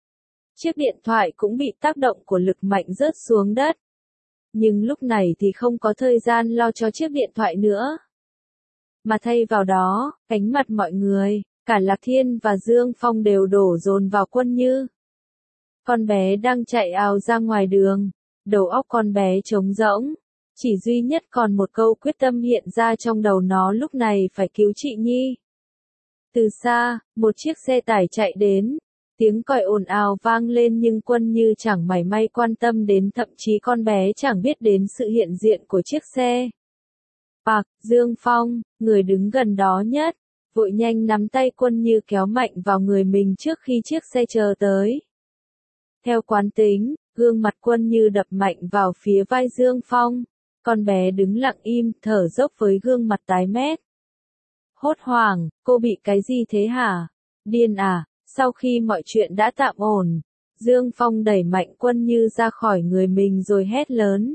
Chiếc điện thoại cũng bị tác động của lực mạnh rớt xuống đất. Nhưng lúc này thì không có thời gian lo cho chiếc điện thoại nữa. Mà thay vào đó, ánh mặt mọi người, cả Lạc Thiên và Dương Phong đều đổ dồn vào Quân Như. Con bé đang chạy ào ra ngoài đường, đầu óc con bé trống rỗng. Chỉ duy nhất còn một câu quyết tâm hiện ra trong đầu nó lúc này phải cứu chị Nhi. Từ xa, một chiếc xe tải chạy đến. Tiếng còi ồn ào vang lên nhưng Quân Như chẳng mảy may quan tâm đến, thậm chí con bé chẳng biết đến sự hiện diện của chiếc xe. Dương Phong, người đứng gần đó nhất, vội nhanh nắm tay Quân Như kéo mạnh vào người mình trước khi chiếc xe chờ tới. Theo quán tính, gương mặt Quân Như đập mạnh vào phía vai Dương Phong. Con bé đứng lặng im, thở dốc với gương mặt tái mét. Hốt hoảng, cô bị cái gì thế hả? Điên à? Sau khi mọi chuyện đã tạm ổn, Dương Phong đẩy mạnh Quân Như ra khỏi người mình rồi hét lớn.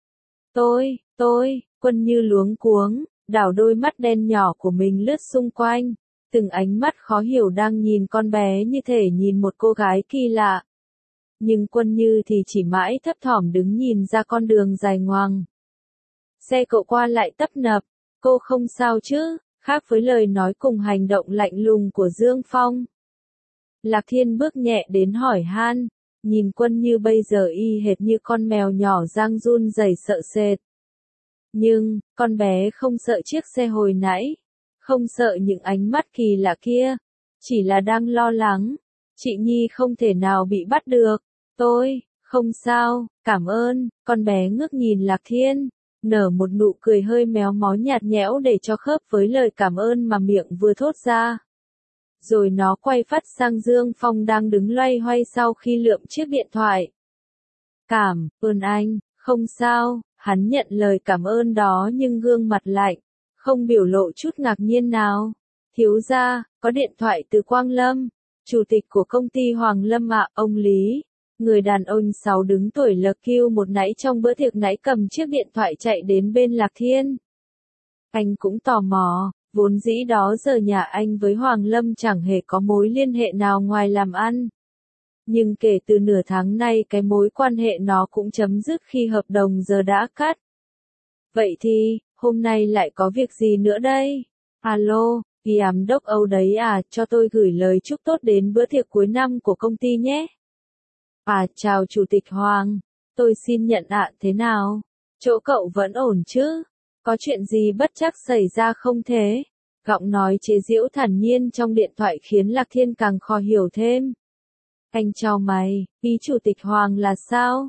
Quân Như luống cuống, đảo đôi mắt đen nhỏ của mình lướt xung quanh, từng ánh mắt khó hiểu đang nhìn con bé như thể nhìn một cô gái kỳ lạ. Nhưng Quân Như thì chỉ mãi thấp thỏm đứng nhìn ra con đường dài ngoằng. Xe cộ qua lại tấp nập, cô không sao chứ, khác với lời nói cùng hành động lạnh lùng của Dương Phong. Lạc Thiên bước nhẹ đến hỏi han, nhìn Quân Như bây giờ y hệt như con mèo nhỏ đang run rẩy sợ sệt. Nhưng, con bé không sợ chiếc xe hồi nãy, không sợ những ánh mắt kỳ lạ kia, chỉ là đang lo lắng, chị Nhi không thể nào bị bắt được. Tôi, không sao, cảm ơn, con bé ngước nhìn Lạc Thiên, nở một nụ cười hơi méo mó nhạt nhẽo để cho khớp với lời cảm ơn mà miệng vừa thốt ra. Rồi nó quay phát sang Dương Phong đang đứng loay hoay sau khi lượm chiếc điện thoại. Cảm ơn anh, không sao, hắn nhận lời cảm ơn đó nhưng gương mặt lạnh, không biểu lộ chút ngạc nhiên nào. Thiếu gia, có điện thoại từ Quang Lâm, chủ tịch của công ty Hoàng Lâm ạ, ông Lý. Người đàn ông 6 đứng tuổi LQ1 nãy trong bữa tiệc nãy cầm chiếc điện thoại chạy đến bên Lạc Thiên. Anh cũng tò mò, vốn dĩ đó giờ nhà anh với Hoàng Lâm chẳng hề có mối liên hệ nào ngoài làm ăn. Nhưng kể từ nửa tháng nay cái mối quan hệ nó cũng chấm dứt khi hợp đồng giờ đã cắt. Vậy thì, hôm nay lại có việc gì nữa đây? Alo, giám đốc Âu đấy à, cho tôi gửi lời chúc tốt đến bữa tiệc cuối năm của công ty nhé. Chào Chủ tịch Hoàng, tôi xin nhận ạ, thế nào? Chỗ cậu vẫn ổn chứ? Có chuyện gì bất trắc xảy ra không thế? Giọng nói chế giễu thản nhiên trong điện thoại khiến Lạc Thiên càng khó hiểu thêm. Anh chào mày, ý Chủ tịch Hoàng là sao?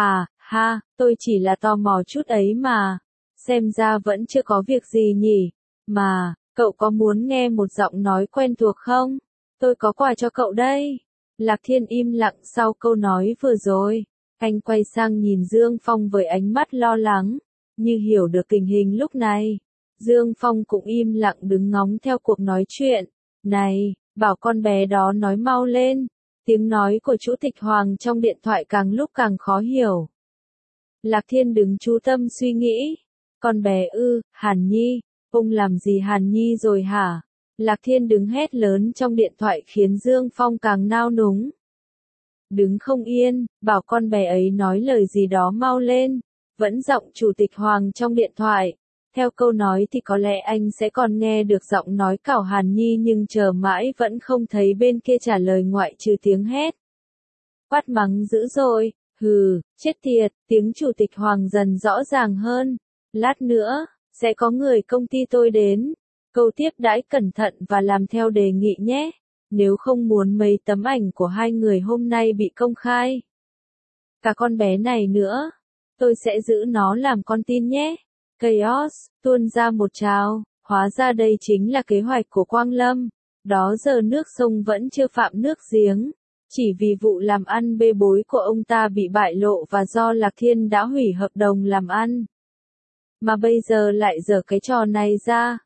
Tôi chỉ là tò mò chút ấy mà. Xem ra vẫn chưa có việc gì nhỉ? Mà, cậu có muốn nghe một giọng nói quen thuộc không? Tôi có quà cho cậu đây. Lạc Thiên im lặng sau câu nói vừa rồi. Anh quay sang nhìn Dương Phong với ánh mắt lo lắng, như hiểu được tình hình lúc này. Dương Phong cũng im lặng đứng ngóng theo cuộc nói chuyện. Này, bảo con bé đó nói mau lên. Tiếng nói của Chủ tịch Hoàng trong điện thoại càng lúc càng khó hiểu. Lạc Thiên đứng chú tâm suy nghĩ. Con bé Hàn Nhi, ông làm gì Hàn Nhi rồi hả? Lạc Thiên đứng hét lớn trong điện thoại khiến Dương Phong càng nao núng. Đứng không yên, bảo con bé ấy nói lời gì đó mau lên. Vẫn giọng Chủ tịch Hoàng trong điện thoại. Theo câu nói thì có lẽ anh sẽ còn nghe được giọng nói cảo Hàn Nhi nhưng chờ mãi vẫn không thấy bên kia trả lời ngoại trừ tiếng hét. Quát mắng dữ dội, chết tiệt, tiếng Chủ tịch Hoàng dần rõ ràng hơn. Lát nữa, sẽ có người công ty tôi đến. Câu tiếp đãi cẩn thận và làm theo đề nghị nhé. Nếu không muốn mấy tấm ảnh của hai người hôm nay bị công khai. Cả con bé này nữa. Tôi sẽ giữ nó làm con tin nhé. Chaos, tuôn ra một trào. Hóa ra đây chính là kế hoạch của Quang Lâm. Đó giờ nước sông vẫn chưa phạm nước giếng. Chỉ vì vụ làm ăn bê bối của ông ta bị bại lộ và do Lạc Thiên đã hủy hợp đồng làm ăn. Mà bây giờ lại giở cái trò này ra.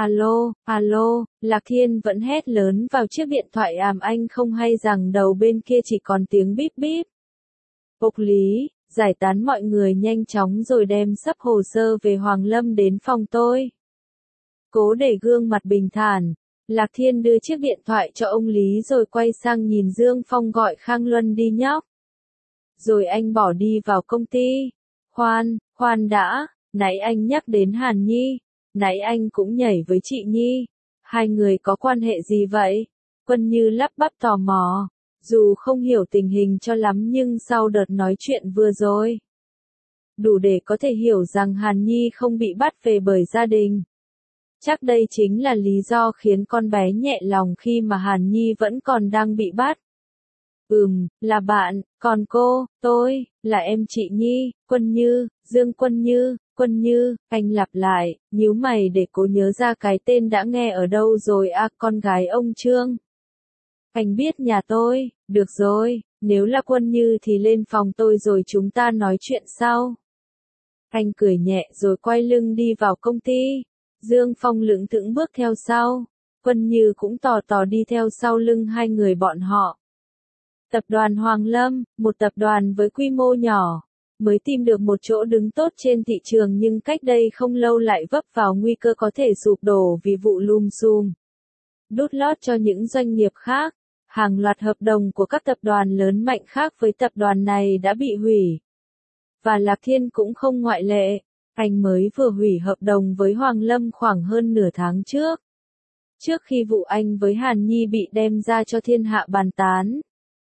Alo, Lạc Thiên vẫn hét lớn vào chiếc điện thoại anh không hay rằng đầu bên kia chỉ còn tiếng bíp bíp. Bộc Lý, giải tán mọi người nhanh chóng rồi đem sắp hồ sơ về Hoàng Lâm đến phòng tôi. Cố để gương mặt bình thản, Lạc Thiên đưa chiếc điện thoại cho ông Lý rồi quay sang nhìn Dương Phong gọi Khang Luân đi nhóc. Rồi anh bỏ đi vào công ty. Khoan đã, nãy anh nhắc đến Hàn Nhi, nãy anh cũng nhảy với chị Nhi. Hai người có quan hệ gì vậy? Quân Như lắp bắp tò mò, dù không hiểu tình hình cho lắm nhưng sau đợt nói chuyện vừa rồi, đủ để có thể hiểu rằng Hàn Nhi không bị bắt về bởi gia đình. Chắc đây chính là lý do khiến con bé nhẹ lòng khi mà Hàn Nhi vẫn còn đang bị bắt. Là bạn, còn tôi, là em chị Nhi, Quân Như, Dương Quân Như, anh lặp lại, nhíu mày để cố nhớ ra cái tên đã nghe ở đâu rồi à, con gái ông Trương. Anh biết nhà tôi, được rồi, nếu là Quân Như thì lên phòng tôi rồi chúng ta nói chuyện sau. Anh cười nhẹ rồi quay lưng đi vào công ty. Dương Phong lững thững bước theo sau. Quân Như cũng tò tò đi theo sau lưng hai người bọn họ. Tập đoàn Hoàng Lâm, một tập đoàn với quy mô nhỏ, mới tìm được một chỗ đứng tốt trên thị trường nhưng cách đây không lâu lại vấp vào nguy cơ có thể sụp đổ vì vụ lùm xùm đút lót cho những doanh nghiệp khác. Hàng loạt hợp đồng của các tập đoàn lớn mạnh khác với tập đoàn này đã bị hủy. Và Lạc Thiên cũng không ngoại lệ. Anh mới vừa hủy hợp đồng với Hoàng Lâm khoảng hơn nửa tháng trước. Trước khi vụ anh với Hàn Nhi bị đem ra cho thiên hạ bàn tán.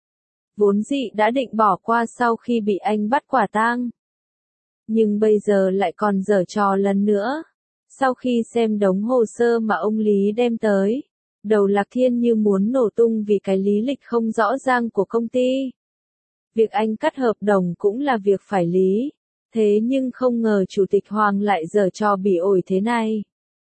Vốn dĩ đã định bỏ qua sau khi bị anh bắt quả tang. Nhưng bây giờ lại còn giở trò lần nữa. Sau khi xem đống hồ sơ mà ông Lý đem tới, đầu Lạc Thiên như muốn nổ tung vì cái lý lịch không rõ ràng của công ty. Việc anh cắt hợp đồng cũng là việc phải lý. Thế nhưng không ngờ Chủ tịch Hoàng lại giở trò bỉ ổi thế này.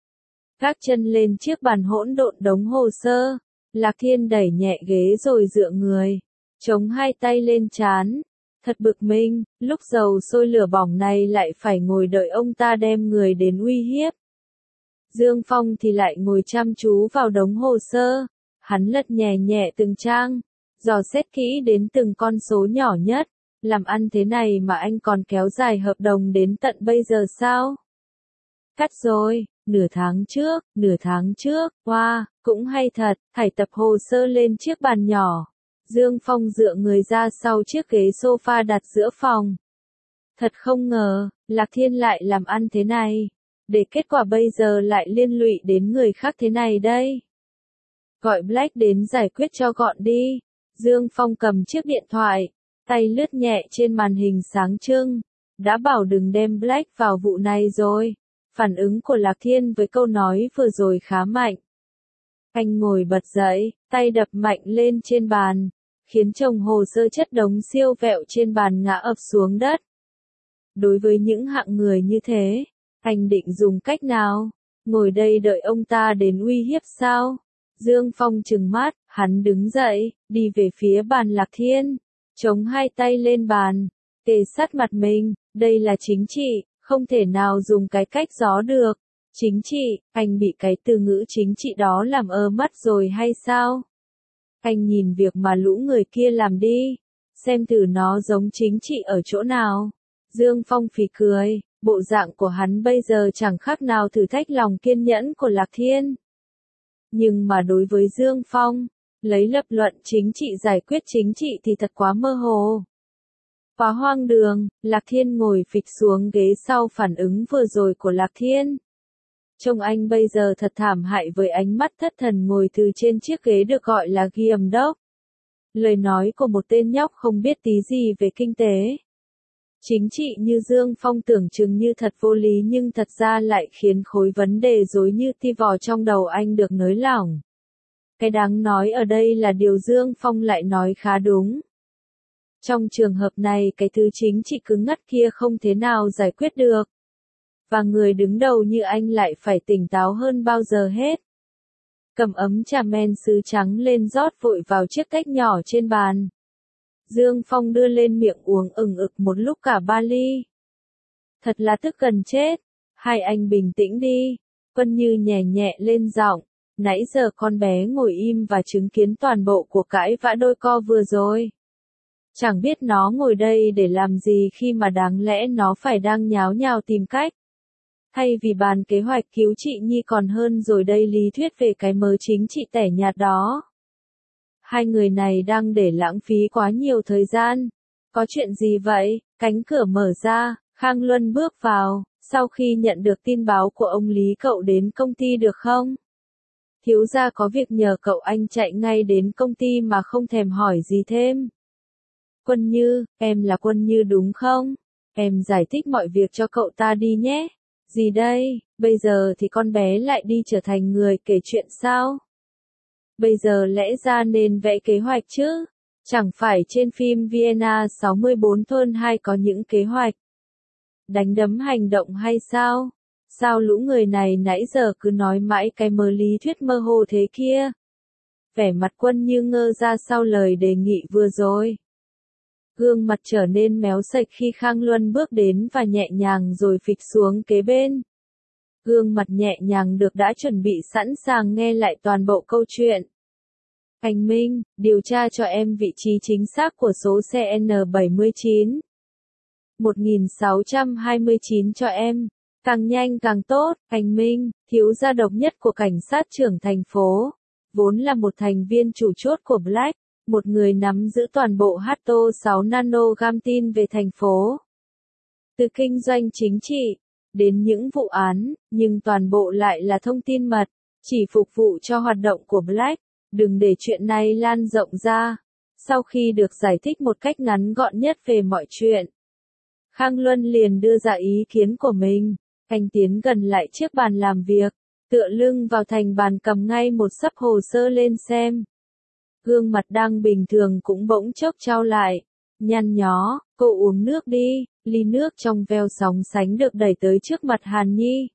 Gác chân lên chiếc bàn hỗn độn đống hồ sơ, Lạc Thiên đẩy nhẹ ghế rồi dựa người, chống hai tay lên trán. Thật bực mình, lúc dầu sôi lửa bỏng này lại phải ngồi đợi ông ta đem người đến uy hiếp. Dương Phong thì lại ngồi chăm chú vào đống hồ sơ, hắn lật nhẹ nhẹ từng trang, dò xét kỹ đến từng con số nhỏ nhất. Làm ăn thế này mà anh còn kéo dài hợp đồng đến tận bây giờ sao? Cắt rồi, nửa tháng trước, wow, cũng hay thật, thảy tập hồ sơ lên chiếc bàn nhỏ. Dương Phong dựa người ra sau chiếc ghế sofa đặt giữa phòng. Thật không ngờ, Lạc Thiên lại làm ăn thế này. Để kết quả bây giờ lại liên lụy đến người khác thế này đây. Gọi Black đến giải quyết cho gọn đi. Dương Phong cầm chiếc điện thoại, tay lướt nhẹ trên màn hình sáng trưng. Đã bảo đừng đem Black vào vụ này rồi. Phản ứng của Lạc Thiên với câu nói vừa rồi khá mạnh. Anh ngồi bật dậy, tay đập mạnh lên trên bàn, khiến chồng hồ sơ chất đống siêu vẹo trên bàn ngã ập xuống đất. Đối với những hạng người như thế, anh định dùng cách nào? Ngồi đây đợi ông ta đến uy hiếp sao? Dương Phong trừng mắt, hắn đứng dậy, đi về phía bàn Lạc Thiên, chống hai tay lên bàn, kề sát mặt mình, đây là chính trị, không thể nào dùng cái cách gió được. Chính trị, anh bị cái từ ngữ chính trị đó làm ơ mắt rồi hay sao? Anh nhìn việc mà lũ người kia làm đi, xem thử nó giống chính trị ở chỗ nào. Dương Phong phì cười, bộ dạng của hắn bây giờ chẳng khác nào thử thách lòng kiên nhẫn của Lạc Thiên. Nhưng mà đối với Dương Phong, lấy lập luận chính trị giải quyết chính trị thì thật quá mơ hồ. Quá hoang đường, Lạc Thiên ngồi phịch xuống ghế sau phản ứng vừa rồi của Lạc Thiên. Trông anh bây giờ thật thảm hại với ánh mắt thất thần ngồi từ trên chiếc ghế được gọi là ghi âm đốc. Lời nói của một tên nhóc không biết tí gì về kinh tế. Chính trị như Dương Phong tưởng chừng như thật vô lý nhưng thật ra lại khiến khối vấn đề rối như ti vò trong đầu anh được nới lỏng. Cái đáng nói ở đây là điều Dương Phong lại nói khá đúng. Trong trường hợp này cái thứ chính trị cứng ngắt kia không thế nào giải quyết được. Và người đứng đầu như anh lại phải tỉnh táo hơn bao giờ hết. Cầm ấm trà men sứ trắng lên rót vội vào chiếc tách nhỏ trên bàn. Dương Phong đưa lên miệng uống ực một lúc cả 3 ly. Thật là tức gần chết. Hai anh bình tĩnh đi. Quân Như nhẹ nhẹ lên giọng. Nãy giờ con bé ngồi im và chứng kiến toàn bộ cuộc cãi vã đôi co vừa rồi. Chẳng biết nó ngồi đây để làm gì khi mà đáng lẽ nó phải đang nháo nhào tìm cách Thay vì bàn kế hoạch cứu chị Nhi còn hơn rồi đây lý thuyết về cái mớ chính trị tẻ nhạt đó. Hai người này đang để lãng phí quá nhiều thời gian. Có chuyện gì vậy? Cánh cửa mở ra, Khang Luân bước vào, sau khi nhận được tin báo của ông Lý cậu đến công ty được không? Thiếu gia có việc nhờ cậu, anh chạy ngay đến công ty mà không thèm hỏi gì thêm. Quân Như, em là Quân Như đúng không? Em giải thích mọi việc cho cậu ta đi nhé. Gì đây, bây giờ thì con bé lại đi trở thành người kể chuyện sao? Bây giờ lẽ ra nên vẽ kế hoạch chứ? Chẳng phải trên phim Vienna 64 thôn 2 có những kế hoạch đánh đấm hành động hay sao? Sao lũ người này nãy giờ cứ nói mãi cái mớ lý thuyết mơ hồ thế kia? Vẻ mặt Quân Như ngơ ra sau lời đề nghị vừa rồi. Gương mặt trở nên méo sạch khi Khang Luân bước đến và nhẹ nhàng rồi phịch xuống kế bên. Gương mặt nhẹ nhàng được đã chuẩn bị sẵn sàng nghe lại toàn bộ câu chuyện. Anh Minh, điều tra cho em vị trí chính xác của số xe N79. 1629 cho em. Càng nhanh càng tốt, anh Minh, thiếu gia độc nhất của cảnh sát trưởng thành phố. Vốn là một thành viên chủ chốt của Black, một người nắm giữ toàn bộ HTO6 nano gam tin về thành phố. Từ kinh doanh chính trị, đến những vụ án, nhưng toàn bộ lại là thông tin mật, chỉ phục vụ cho hoạt động của Black. Đừng để chuyện này lan rộng ra. Sau khi được giải thích một cách ngắn gọn nhất về mọi chuyện, Khang Luân liền đưa ra ý kiến của mình. Anh tiến gần lại chiếc bàn làm việc, tựa lưng vào thành bàn cầm ngay một xấp hồ sơ lên xem. Gương mặt đang bình thường cũng bỗng chốc trao lại. Nhăn nhó, cô uống nước đi, ly nước trong veo sóng sánh được đẩy tới trước mặt Hàn Nhi.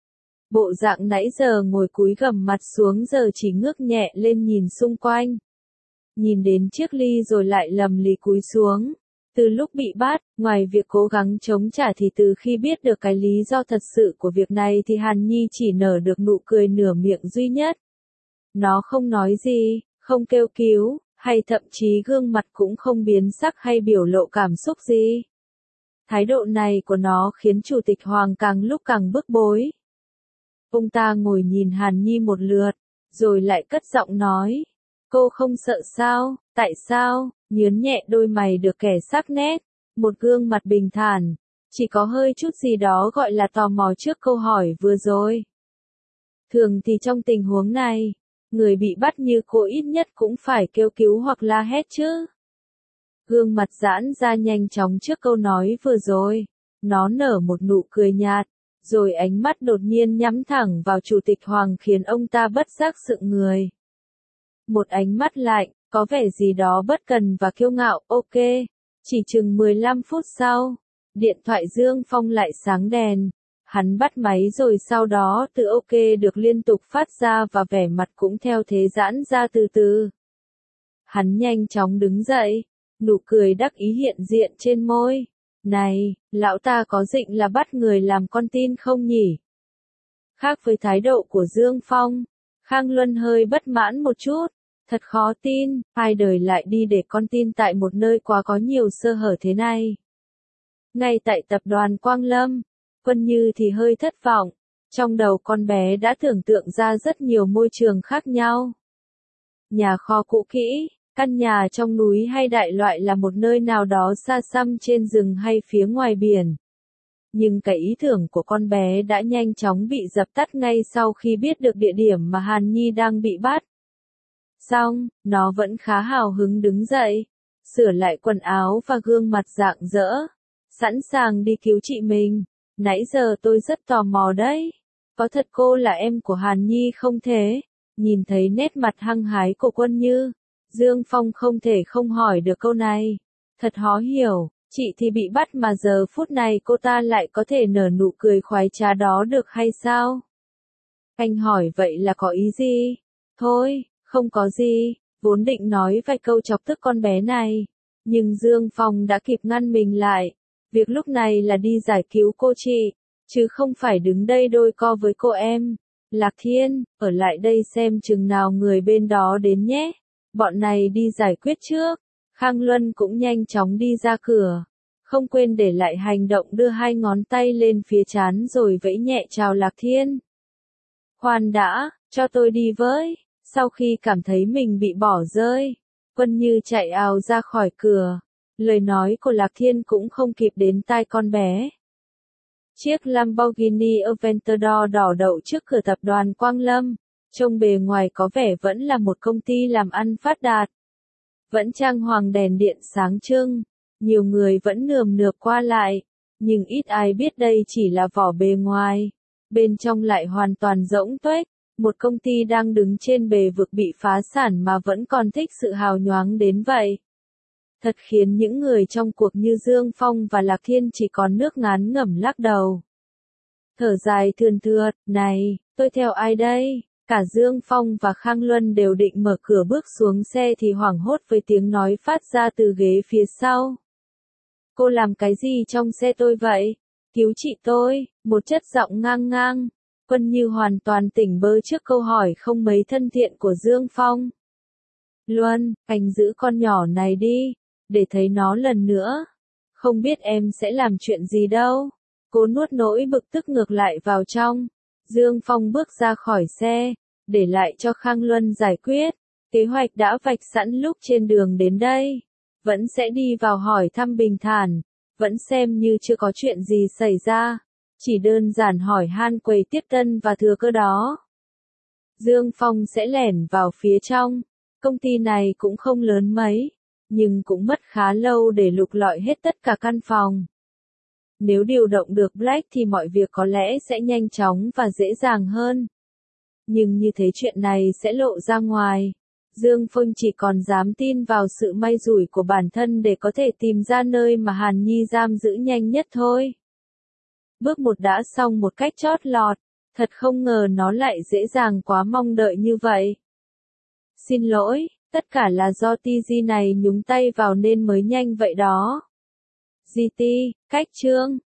Bộ dạng nãy giờ ngồi cúi gằm mặt xuống giờ chỉ ngước nhẹ lên nhìn xung quanh. Nhìn đến chiếc ly rồi lại lầm lì cúi xuống. Từ lúc bị bắt, ngoài việc cố gắng chống trả thì từ khi biết được cái lý do thật sự của việc này thì Hàn Nhi chỉ nở được nụ cười nửa miệng duy nhất. Nó không nói gì, không kêu cứu, hay thậm chí gương mặt cũng không biến sắc hay biểu lộ cảm xúc gì. Thái độ này của nó khiến Chủ tịch Hoàng càng lúc càng bức bối. Ông ta ngồi nhìn Hàn Nhi một lượt, rồi lại cất giọng nói. Cô không sợ sao, tại sao, nhớn nhẹ đôi mày được kẻ sắc nét, một gương mặt bình thản, chỉ có hơi chút gì đó gọi là tò mò trước câu hỏi vừa rồi. Thường thì trong tình huống này, người bị bắt như cô ít nhất cũng phải kêu cứu hoặc la hét chứ. Gương mặt giãn ra nhanh chóng trước câu nói vừa rồi, nó nở một nụ cười nhạt. Rồi ánh mắt đột nhiên nhắm thẳng vào Chủ tịch Hoàng khiến ông ta bất giác sững người. Một ánh mắt lạnh, có vẻ gì đó bất cần và kiêu ngạo, ok. Chỉ chừng 15 phút sau, điện thoại Dương Phong lại sáng đèn. Hắn bắt máy rồi sau đó từ ok được liên tục phát ra và vẻ mặt cũng theo thế giãn ra từ từ. Hắn nhanh chóng đứng dậy, nụ cười đắc ý hiện diện trên môi. Này, lão ta có định là bắt người làm con tin không nhỉ? Khác với thái độ của Dương Phong, Khang Luân hơi bất mãn một chút. Thật khó tin, ai đời lại đi để con tin tại một nơi quá có nhiều sơ hở thế này. Ngay tại tập đoàn Quang Lâm, Quân Như thì hơi thất vọng. Trong đầu con bé đã tưởng tượng ra rất nhiều môi trường khác nhau. Nhà kho cũ kỹ. Căn nhà trong núi hay đại loại là một nơi nào đó xa xăm trên rừng hay phía ngoài biển. Nhưng cái ý tưởng của con bé đã nhanh chóng bị dập tắt ngay sau khi biết được địa điểm mà Hàn Nhi đang bị bắt. Xong, nó vẫn khá hào hứng đứng dậy, sửa lại quần áo và gương mặt rạng rỡ, sẵn sàng đi cứu chị mình. Nãy giờ tôi rất tò mò đấy. Có thật cô là em của Hàn Nhi không thế? Nhìn thấy nét mặt hăng hái của Quân Như, Dương Phong không thể không hỏi được câu này. Thật khó hiểu, chị thì bị bắt mà giờ phút này cô ta lại có thể nở nụ cười khoái trá đó được hay sao? Anh hỏi vậy là có ý gì? Thôi, không có gì, vốn định nói vài câu chọc tức con bé này. Nhưng Dương Phong đã kịp ngăn mình lại. Việc lúc này là đi giải cứu cô chị, chứ không phải đứng đây đôi co với cô em. Lạc Thiên, ở lại đây xem chừng nào người bên đó đến nhé. Bọn này đi giải quyết trước. Khang Luân cũng nhanh chóng đi ra cửa. không quên để lại hành động đưa hai ngón tay lên phía trán rồi vẫy nhẹ chào Lạc Thiên. Khoan đã, cho tôi đi với. Sau khi cảm thấy mình bị bỏ rơi, Quân Như chạy ào ra khỏi cửa. Lời nói của Lạc Thiên cũng không kịp đến tai con bé. Chiếc Lamborghini Aventador đỏ đậu trước cửa tập đoàn Quang Lâm, trông bề ngoài có vẻ vẫn là một công ty làm ăn phát đạt. Vẫn trang hoàng đèn điện sáng trưng, nhiều người vẫn nườm nượp qua lại, nhưng ít ai biết đây chỉ là vỏ bề ngoài. Bên trong lại hoàn toàn rỗng tuếch, một công ty đang đứng trên bề vực bị phá sản mà vẫn còn thích sự hào nhoáng đến vậy. Thật khiến những người trong cuộc như Dương Phong và Lạc Thiên chỉ còn nước ngán ngẩm lắc đầu. Thở dài thườn thượt, này, tôi theo ai đây? Cả Dương Phong và Khang Luân đều định mở cửa bước xuống xe thì hoảng hốt với tiếng nói phát ra từ ghế phía sau. Cô làm cái gì trong xe tôi vậy? Cứu chị tôi, một chất giọng ngang ngang. Quân Như hoàn toàn tỉnh bơ trước câu hỏi không mấy thân thiện của Dương Phong. Luân, anh giữ con nhỏ này đi, để thấy nó lần nữa. Không biết em sẽ làm chuyện gì đâu. Cố nuốt nỗi bực tức ngược lại vào trong. Dương Phong bước ra khỏi xe, để lại cho Khang Luân giải quyết. Kế hoạch đã vạch sẵn lúc trên đường đến đây. Vẫn sẽ đi vào hỏi thăm bình thản. Vẫn xem như chưa có chuyện gì xảy ra. Chỉ đơn giản hỏi han quầy tiếp tân và thừa cơ đó. Dương Phong sẽ lẻn vào phía trong. Công ty này cũng không lớn mấy, nhưng cũng mất khá lâu để lục lọi hết tất cả căn phòng. Nếu điều động được Black thì mọi việc có lẽ sẽ nhanh chóng và dễ dàng hơn. Nhưng như thế chuyện này sẽ lộ ra ngoài. Dương Phong chỉ còn dám tin vào sự may rủi của bản thân để có thể tìm ra nơi mà Hàn Nhi giam giữ nhanh nhất thôi. Bước một đã xong một cách chót lọt, thật không ngờ nó lại dễ dàng quá mong đợi như vậy. Xin lỗi, tất cả là do TG này nhúng tay vào nên mới nhanh vậy đó. GT, cách chương.